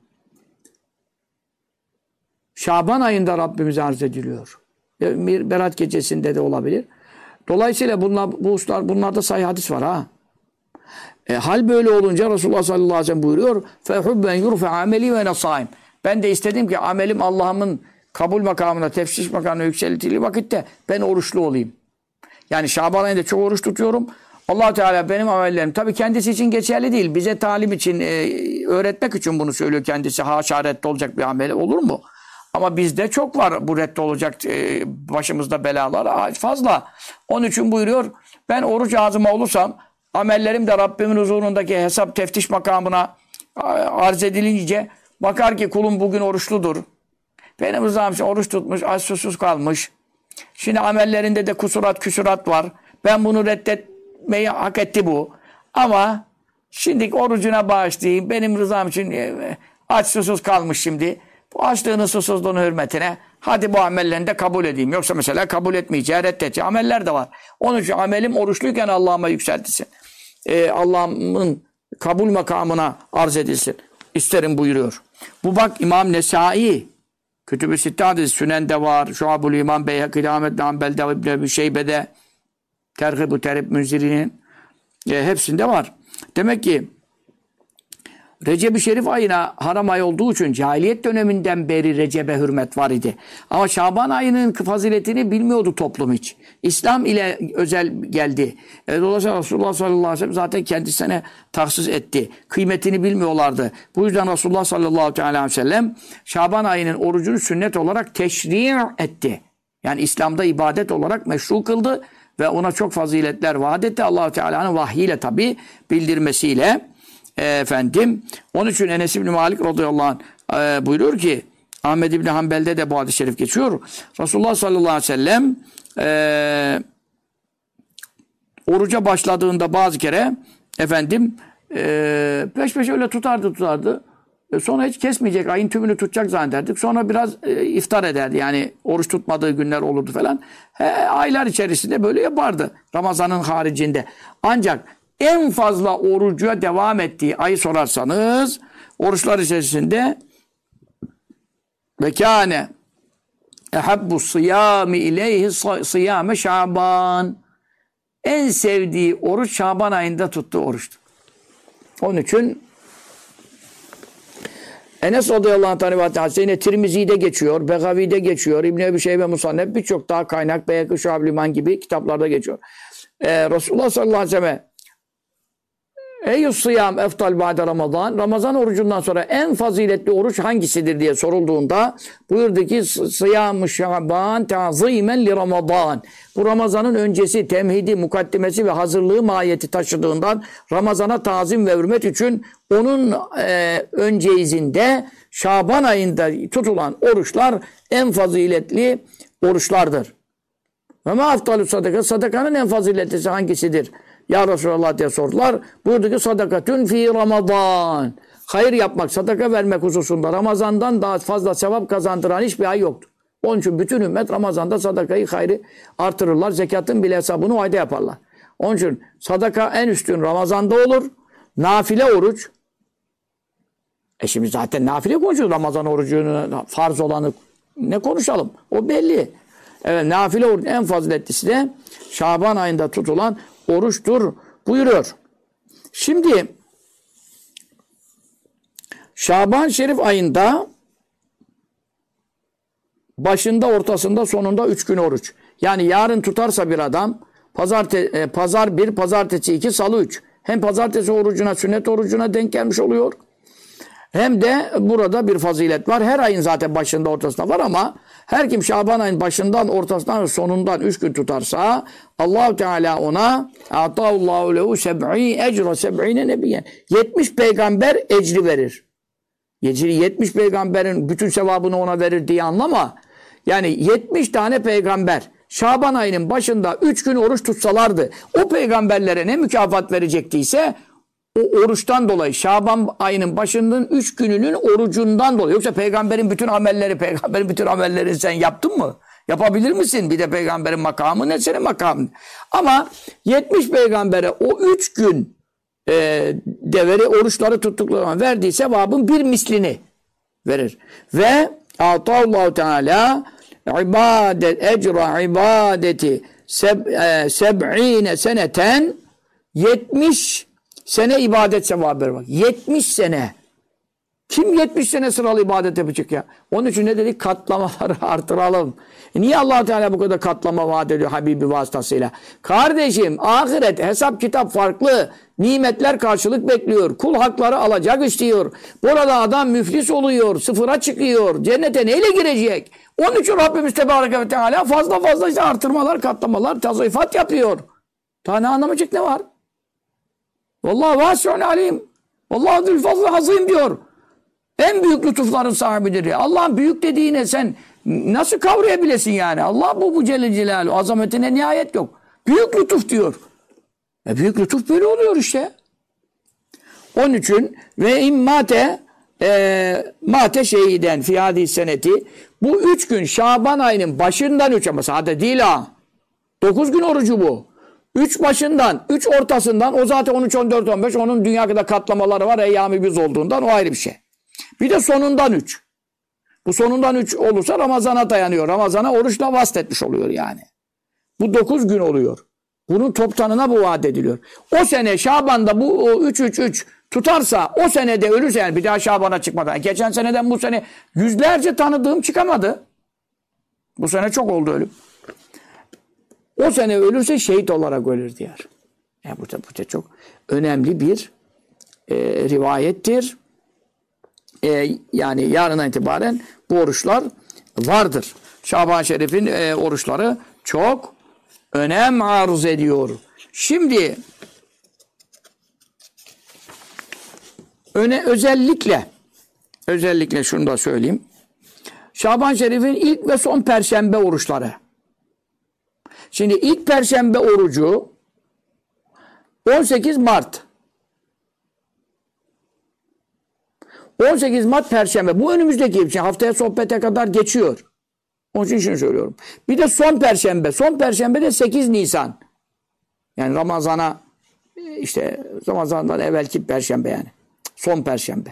Şaban ayında Rabbimize arz ediliyor. Berat gecesinde de olabilir. Dolayısıyla bunlarda sahih hadis var ha. Hal böyle olunca Resulullah sallallahu aleyhi ve sellem buyuruyor فَحُبَّنْ يُرْفَ عَمَلِي وَاَنَا صَائِمْ. Ben de istedim ki amelim Allah'ımın kabul makamına, tefsiş makamına yükseltildiği vakitte ben oruçlu olayım. Yani Şaban ayında çok oruç tutuyorum. Allah Teala benim amellerim tabii kendisi için geçerli değil. Bize talim için, öğretmek için bunu söylüyor kendisi. Haşa reddolacak bir amel olur mu? Ama bizde çok var bu reddolacak, başımızda belalar fazla. Onun için buyuruyor ben oruç ağzıma olursam amellerim de Rabbimin huzurundaki hesap teftiş makamına arz edilince bakar ki kulum bugün oruçludur. Benim rızam için oruç tutmuş, aç susuz kalmış. Şimdi amellerinde de kusurat küsurat var. Ben bunu reddetmeyi hak etti bu. Ama şimdi orucuna bağışlayayım. Benim rızam için aç susuz kalmış şimdi. Bu açlığını susuzluğunu hürmetine hadi bu amellerini de kabul edeyim. Yoksa mesela kabul etmeyeceği, reddedeceği ameller de var. Onun için amelim oruçluyken Allah'ıma yükseltilsin. Allah'ımın kabul makamına arz edilsin. İsterim buyuruyor. Bu bak İmam Nesai Kütüb-i Sitte hadis Sünen'de var. Şuab-ül İman Beyhekî Ahmed Hanbel'de İbn Ebi Şeybe'de Terhib-ü Terhib Münziri'nin hepsinde var. Demek ki Recep-i Şerif ayına haram ay olduğu için cahiliyet döneminden beri Recep'e hürmet var idi. Ama Şaban ayının faziletini bilmiyordu toplum hiç. İslam ile özel geldi. Dolayısıyla Resulullah sallallahu aleyhi ve sellem zaten kendisine tahsis etti. Kıymetini bilmiyorlardı. Bu yüzden Resulullah sallallahu aleyhi ve sellem Şaban ayının orucunu sünnet olarak teşri' etti. Yani İslam'da ibadet olarak meşru kıldı ve ona çok faziletler vaat etti. Allah-u Teala'nın vahyiyle tabi bildirmesiyle. Onun için Enes İbni Malik radıyallahu anh buyuruyor ki Ahmed İbni Hanbel'de de bu hadis-i şerif geçiyor. Resulullah sallallahu aleyhi ve sellem oruca başladığında bazı kere peş peşe öyle tutardı. Sonra hiç kesmeyecek, ayın tümünü tutacak zannederdik. Sonra biraz iftar ederdi. Yani oruç tutmadığı günler olurdu falan. Aylar içerisinde böyle yapardı. Ramazan'ın haricinde. Ancak en fazla oruca devam ettiği ayı sorarsanız oruçlar içerisinde ve kâne ehabbu sıyâmi ileyhi sıyâme Şaban, en sevdiği oruç Şaban ayında tuttuğu oruçtu. Onun için Enes radıyallahu anh yine Tirmizi'de geçiyor, Begavi'de geçiyor, İbn Ebi Şeybe Musannef birçok daha kaynak Beyhekî Şuab-ül İman gibi kitaplarda geçiyor. Resulullah sallallahu aleyhi ve sellem Eyyus sıyam eftal ba'de Ramazan. Ramazan orucundan sonra en faziletli oruç hangisidir diye sorulduğunda buyurdu ki sıyam-ı Şaban ta'zimen li Ramazan. Bu Ramazan'ın öncesi, temhidi, mukaddimesi ve hazırlığı mahiyeti taşıdığından Ramazan'a tazim ve hürmet için onun önceizinde Şaban ayında tutulan oruçlar en faziletli oruçlardır. Ve ma aftalü sadaka. Sadakanın en faziletlisi hangisidir? Ya Resulallah diye sordular. Buyurdu ki sadakatün fi Ramazan. Hayır yapmak, sadaka vermek hususunda Ramazan'dan daha fazla sevap kazandıran hiçbir ay yoktur. Onun için bütün ümmet Ramazan'da sadakayı, hayrı artırırlar. Zekatın bile hesabını o ayda yaparlar. Onun için sadaka en üstün Ramazan'da olur. Nafile oruç. Şimdi zaten nafile konuşuyoruz. Ramazan orucunu, farz olanı ne konuşalım? O belli. Evet, nafile oruç en faziletlisi de Şaban ayında tutulan oruçtur buyuruyor. Şimdi Şaban Şerif ayında başında, ortasında, sonunda 3 gün oruç. Yani yarın tutarsa bir adam pazar 1, pazartesi 2, salı 3. Hem pazartesi orucuna, sünnet orucuna denk gelmiş oluyor. Hem de burada bir fazilet var. Her ayın zaten başında, ortasında var ama her kim Şaban ayın başından, ortasından ve sonundan 3 gün tutarsa Allah-u Teala ona atâullâhu lehu seb'i ecra seb'ine nebiyyen. 70 peygamber ecri verir. 70 peygamberin bütün sevabını ona verir diye anlama. Yani 70 tane peygamber Şaban ayının başında 3 gün oruç tutsalardı o peygamberlere ne mükafat verecektiyse o oruçtan dolayı, Şaban ayının başının 3 gününün orucundan dolayı. Yoksa peygamberin bütün amellerini sen yaptın mı? Yapabilir misin? Bir de peygamberin makamı ne, senin makamın? Ama 70 peygambere o 3 gün deveri oruçları tuttukları zaman verdiği sevabın bir mislini verir. Ve Allahu Teala ecra ibadeti seb'ine seneten 70 sene ibadet sevabı var. 70 sene. Kim 70 sene sıralı ibadet yapacak ya? Onun için ne dedik? Katlamaları artıralım. Niye Allah Teala bu kadar katlama vaat ediyor Habibi vasıtasıyla? Kardeşim, ahiret, hesap kitap farklı. Nimetler karşılık bekliyor. Kul hakları alacak istiyor. Burada adam müflis oluyor. Sıfıra çıkıyor. Cennete neyle girecek? Onun için Rabbimiz Tebareke ve Teala fazla işte artırmalar, katlamalar, tazifat yapıyor. Daha ne anlamayacak ne var? Vallahi vâsi'un alim. Vallahi zülfazlı hazim diyor. En büyük lütufların sahibidir ya. Allah'ın büyük dediğine sen Nasıl kavrayabilesin yani? Allah bu Celle Celaluhu. Azametine nihayet yok. Büyük lütuf diyor. Büyük lütuf böyle oluyor işte. Onun için ve immate mate şehiden fi hadis seneti, bu 3 gün Şaban ayının başından 3 ama sade değil ha. 9 gün orucu bu. 3 başından, 3 ortasından, o zaten 13, 14, 15, onun dünya kadar katlamaları var eyyam-ı biz olduğundan, o ayrı bir şey. Bir de sonundan 3. Bu sonundan 3 olursa Ramazan'a dayanıyor. Ramazan'a oruçla vasfetmiş oluyor yani. Bu 9 gün oluyor. Bunun toptanına bu vaat ediliyor. O sene Şaban'da bu 3-3-3 tutarsa, o senede ölürse, yani bir daha Şaban'a çıkmadan. Geçen seneden bu sene yüzlerce tanıdığım çıkamadı. Bu sene çok oldu ölüm. O sene ölürse şehit olarak ölür diyor. Yani bu da çok önemli bir rivayettir. Yani yarından itibaren bu oruçlar vardır. Şaban-ı Şerif'in oruçları çok önem arz ediyor. Şimdi özellikle şunu da söyleyeyim. Şaban-ı Şerif'in ilk ve son perşembe oruçları. Şimdi ilk perşembe orucu 18 Mart. 18 Mart perşembe. Bu önümüzdeki için haftaya sohbete kadar geçiyor. Onun için şunu söylüyorum. Bir de son perşembe. Son perşembe de 8 Nisan. Yani Ramazan'a işte Ramazan'dan evvelki perşembe yani. Son perşembe.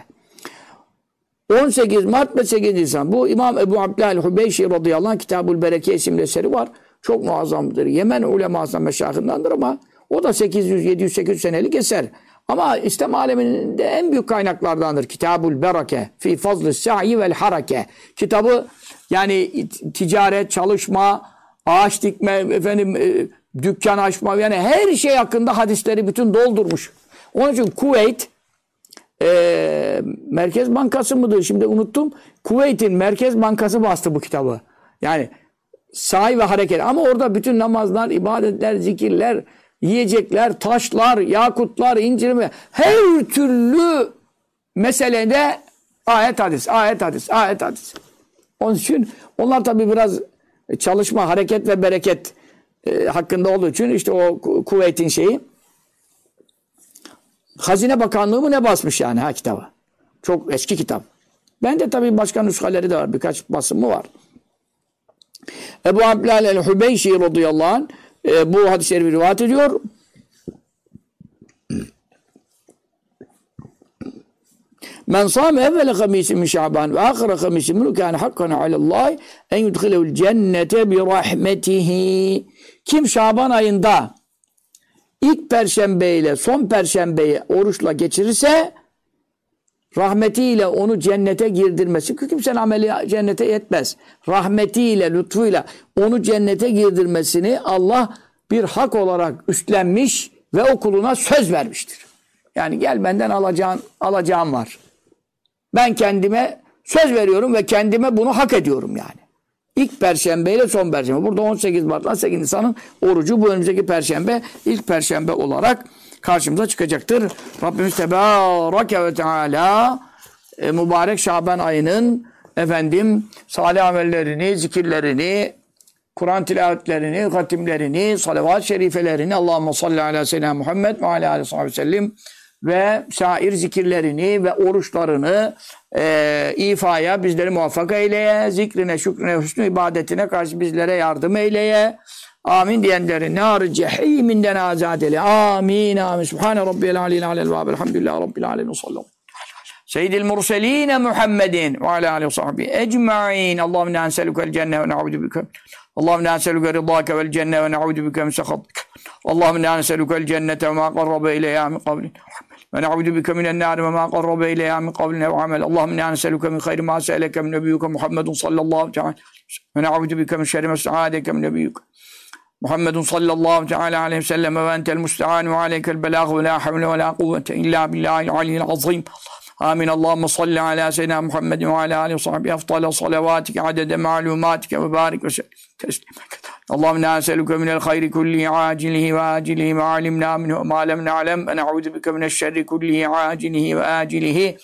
18 Mart ve 8 Nisan. Bu İmam Ebu Abdullah el-Hubeyşi radıyallahu anh Kitab-ül Bereke isimli eseri var. Çok muazzamdır. Yemen ulemasından meşahından ama o da 800-700-800 senelik eser. Ama İslam aleminin de en büyük kaynaklardandır. Kitab-ül Bereke fi fazl-ı sa'i vel harake. Kitabı yani ticaret, çalışma, ağaç dikme, efendim dükkan açma, yani her şey hakkında hadisleri bütün doldurmuş. Onun için Kuveyt Merkez Bankası mıdır? Şimdi unuttum. Kuveyt'in Merkez Bankası bastı bu kitabı. Yani sahi ve hareket. Ama orada bütün namazlar, ibadetler, zikirler, yiyecekler, taşlar, yakutlar, incirme, her türlü meselede ayet hadis, ayet hadis, ayet hadis. Onun için onlar tabii biraz çalışma, hareket ve bereket hakkında olduğu için işte o Kuveyt'in şeyi Hazine Bakanlığı mı ne basmış yani ha kitabı. Çok eski kitap. Ben de tabii başka nüshaleri de var. Birkaç basımı var. Ebu Abdullah el-Hubeyşi radıyallahu anh bu hadis-i şerifi rivayet ediyor. Men sâme evvele hamîsin min Şaban ve âkhire hamîsin minhu kâne hakkan alallâhi en yudhilehu'l cennete bi rahmetihi. Kim Şaban ayında ilk perşembe ile son perşembeyi oruçla geçirirse rahmetiyle onu cennete girdirmesi. Çünkü kimsenin ameli cennete yetmez. Rahmetiyle, lütfuyla onu cennete girdirmesini Allah bir hak olarak üstlenmiş ve o kuluna söz vermiştir. Yani gel benden alacağım var. Ben kendime söz veriyorum ve kendime bunu hak ediyorum yani. İlk perşembe ile son perşembe. Burada 18 Mart'la 8 Nisan'ın orucu bu önümüzdeki perşembe ilk perşembe olarak karşımıza çıkacaktır. Rabbimiz Tebareke ve Teala mübarek Şaban ayının salih amellerini, zikirlerini, Kur'an tilavetlerini, hatimlerini, salavat-ı şerifelerini, Allahümme salli ala seyyidina Muhammed ve ala aleyhi ve sellem ve şair zikirlerini ve oruçlarını ifaya bizleri muvaffak eyleye, zikrine, şükrine, hüsnü ibadetine karşı bizlere yardım eyleye. Amin diyenlerin nar-ı cehiminden azad eyle. Amin, amin. Subhane rabbiyel aliyyil alel vâb. Elhamdülillahi rabbil alemin. Sallallahu. Seyyidil murseline Muhammedin ve ala aleyhi ve sahbihi ecma'in. Allahümme inna nes'elukel cenne ve na'udu bike. Allahümme inna nes'eluke rıdâke vel cenne ve na'udu bike min sehatik. Allahümme inna nes'elukel cennete ve ma qarrabe ileyha min kavlin. Ve na'udu bike minen nâri ve ma qarrabe ileyha min kavlin ve amel. Allahümme inna nes'eluke min hayri ma se'eleke min nebiyyuke Muhammedun sallallahu teala. Ve na'udu bike min şerri ma sta'adeke min nebiyyuke Muhammedun sallallahu teala aleyhi ve sellem ve entel musta'an ve aleykel belâh ve la havle ve la kuvvete illa billahil aliyyil azim. Amin. Allahümme salli ala seyyidina Muhammedin ve ala aleyhi ve sahbihi efdale salavatike adede ma'lumatike ve barik ve teslime. Allahümme nes'eluke minel hayri kullihi acilihi ve acilihi ma alimna minhu ma lem na'lem ve na'udhu bike mineşşerri kullihi acilihi ve acilihi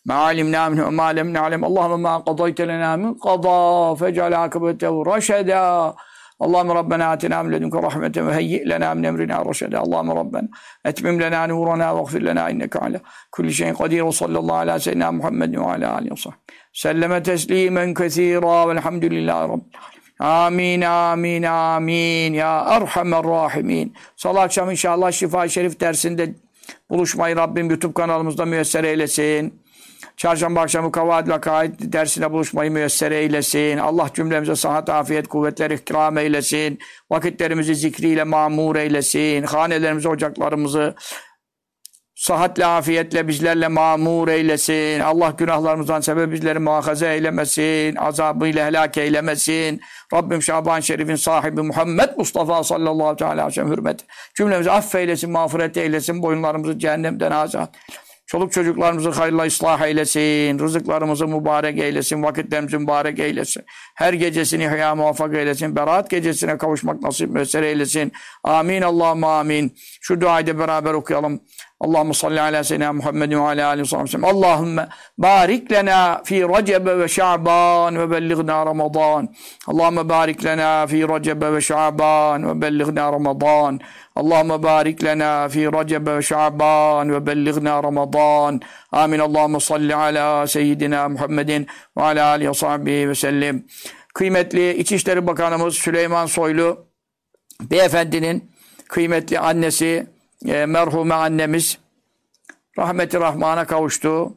ma alimna minhu ma lem na'lem. Allahümme ma qadayte lena min qada fec'al akibetehu raşeda. Allahümme Rabbena atina min ledunke rahmeten ve heyyi' lena min emrina raşeda. Allahümme Rabbena etmim lena nurana ve gfir lena inneke ala kulli şeyin kadir ve sallallahu ala seyyidina Muhammed ve ala alihi ve sahbihi. Selleme teslimen kesira velhamdülillahi rabbil alemin. Amin, amin, amin. Ya Erhamer Rahimin. Salı akşam inşallah Şifa-i Şerif dersinde buluşmayı Rabbim YouTube kanalımızda müyesser eylesin. Çarşamba akşamı Kavaid ve Kaid dersine buluşmayı müyesser eylesin. Allah cümlemize sıhhat, afiyet, kuvvetler ikram eylesin. Vakitlerimizi zikriyle mamur eylesin. Hanelerimizi, ocaklarımızı sıhhatle, afiyetle bizlerle mamur eylesin. Allah günahlarımızdan sebep bizleri muhafaza eylemesin. Azabıyla helak eylemesin. Rabbim Şaban Şerif'in sahibi Muhammed Mustafa sallallahu aleyhi ve sellem hürmeti cümlemizi affeylesin, mağfiret eylesin. Boyunlarımızı cehennemden azat. Çoluk çocuklarımızı hayırla ıslah eylesin. Rızıklarımızı mübarek eylesin. Vakitlerimizi mübarek eylesin. Her gecesini ihya muvaffak eylesin. Berat gecesine kavuşmak nasip müessere eylesin. Amin. Allahümme amin. Şu duayı da beraber okuyalım. Allahümme salli ala seyyidina Muhammedin ve ala aleyhi ve sellem. Allahümme barik lena fi Recebe ve Şaban ve bellighna Ramazan. Allahümme barik lena fi Recebe ve Şaban ve bellighna Ramazan. Allahümme barik lena fi Recebe ve Şaban ve bellighna Ramazan. Amin. Allahümme salli ala seyyidina Muhammedin ve ala aleyhi ve sahbihi ve sellem. Kıymetli İçişleri Bakanımız Süleyman Soylu Beyefendinin kıymetli annesi, merhume annemiz rahmeti rahmana kavuştu.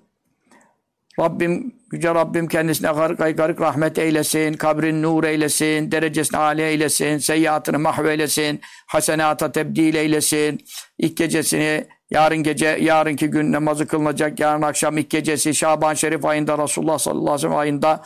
Yüce Rabbim kendisine garip rahmet eylesin, kabrin nur eylesin, derecesini âli eylesin, seyyiatını mahveylesin, hasenata tebdil eylesin. İlk gecesini yarınki gün namazı kılınacak, yarın akşam ilk gecesi Şaban Şerif ayında, Resulullah sallallahu aleyhi ve sellem ayında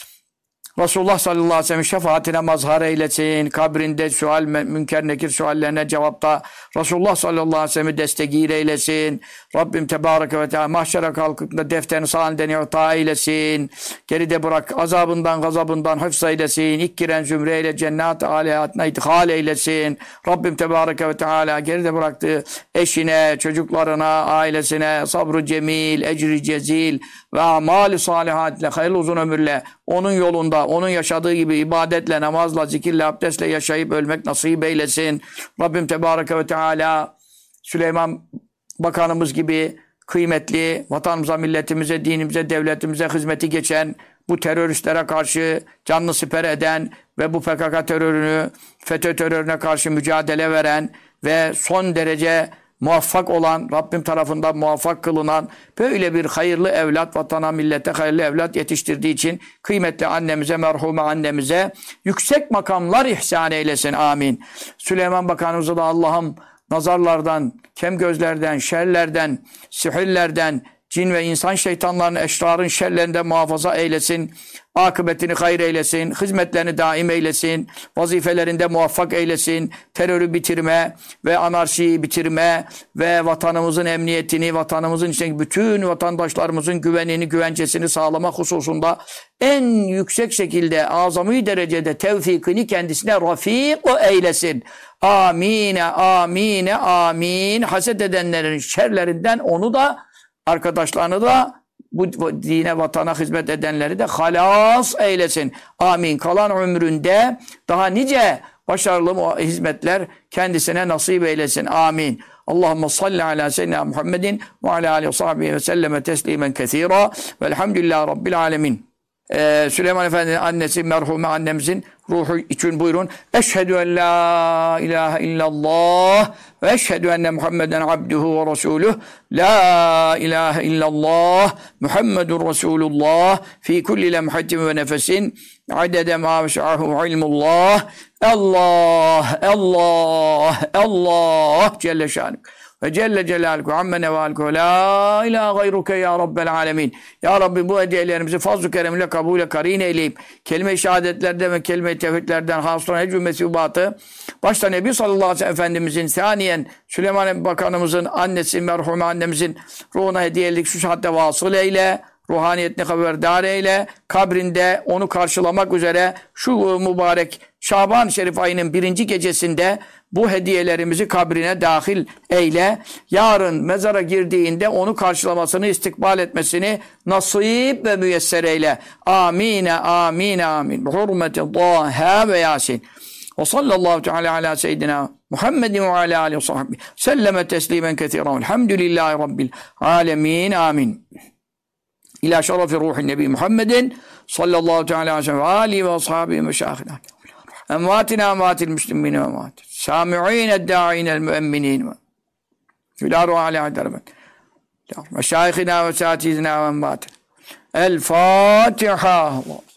Resulullah sallallahu aleyhi ve sellem şefaatine mazhar eylesin. Kabrinde sual, münker nekir suallerine cevapta Resulullah sallallahu aleyhi ve sellem'i destegir eylesin. Rabbim tebareke ve teala mahşere kalkıp defterini sağından i'ta eylesin. Geride bırak azabından, gazabından hıfz eylesin. İlk giren zümreyle cennet-i aliyatına idhal eylesin. Rabbim tebareke ve teala geride bıraktığı eşine, çocuklarına, ailesine sabrı cemil, ecri cezil ve amali salihatle, hayırlı uzun ömürle onun yolunda, onun yaşadığı gibi ibadetle, namazla, zikirle, abdestle yaşayıp ölmek nasip eylesin. Rabbim Tebareke ve Teala Süleyman Bakanımız gibi kıymetli, vatanımıza, milletimize, dinimize, devletimize hizmeti geçen, bu teröristlere karşı canını siper eden ve bu PKK terörünü, FETÖ terörüne karşı mücadele veren ve son derece muvaffak olan, Rabbim tarafından muvaffak kılınan böyle bir hayırlı evlat, vatana, millete hayırlı evlat yetiştirdiği için kıymetli annemize, merhume annemize yüksek makamlar ihsan eylesin. Amin. Süleyman Bakanımıza da Allah'ım nazarlardan, kem gözlerden, şerlerden, sihirlerden, cin ve insan şeytanlarının, eşrarın şerlerinden muhafaza eylesin. Akıbetini hayır eylesin. Hizmetlerini daim eylesin. Vazifelerinde muvaffak eylesin. Terörü bitirme ve anarşiyi bitirme ve vatanımızın emniyetini, vatanımızın içindeki bütün vatandaşlarımızın güvenini, güvencesini sağlamak hususunda en yüksek şekilde, azami derecede tevfikini kendisine rafik eylesin. Amine, amine, amin. Haset edenlerin şerlerinden onu da, arkadaşlarını da, bu dine, vatana hizmet edenleri de halas eylesin. Amin. Kalan ömründe daha nice başarılı hizmetler kendisine nasip eylesin. Amin. Allahümme salli ala seyyidina Muhammedin ve ala aleyhi ve sahbihi ve selleme teslimen kethira velhamdülillahi rabbil alemin. Süleyman Efendi'nin annesi, merhume annemizin ruhu için buyurun. Eşhedü en la ilahe illallah ve eşhedü enne Muhammeden abduhu ve resuluh. La ilahe illallah Muhammedun Resulullah fi kulli lemhatin ve nefesin adede ma veş'ahu ilmullah. Allah, Allah, Allah Celle şanuk. Ve Celle Celaluhu amme nevalku la ilahe gayruke ya Rabbel alemin. Ya Rabbi bu hediyelerimizi fazl-ı keremle kabule karin eyleyip kelime-i şehadetlerde ve kelime-i tevhidlerden hasılan ecrü mesubatı başta Nebi sallallahu aleyhi ve sellem Efendimizin saniyen Süleyman Bakanımızın annesi merhume annemizin ruhuna hediyelik şu saatte vasıl eyle. ruhaniyetini haberdar eyle. Kabrinde onu karşılamak üzere şu mübarek Şaban-ı Şerif ayının 1. gecesinde bu hediyelerimizi kabrine dahil eyle. Yarın mezara girdiğinde onu karşılamasını, istikbal etmesini nasip ve müyesser eyle. Amine, amine, amin. Hürmeti Taha ve Yasin. Ve sallallahu teala ala seyyidina Muhammedin ve ala alihi ve sahbihi selleme teslimen kethiren. Elhamdülillahi rabbil alemin. Amin. İlâ şerefi ruhin nebi Muhammedin sallallahu teala aleyhi ve alihi ve ashabihi meşâhina. Emvatina emvatil müslimine ve emvatil. Sâmi'îne dâ'înel müemminin. Fîlâru alâ derben. Meşâihina ve sâtîzina ve emvatil. El Fatiha.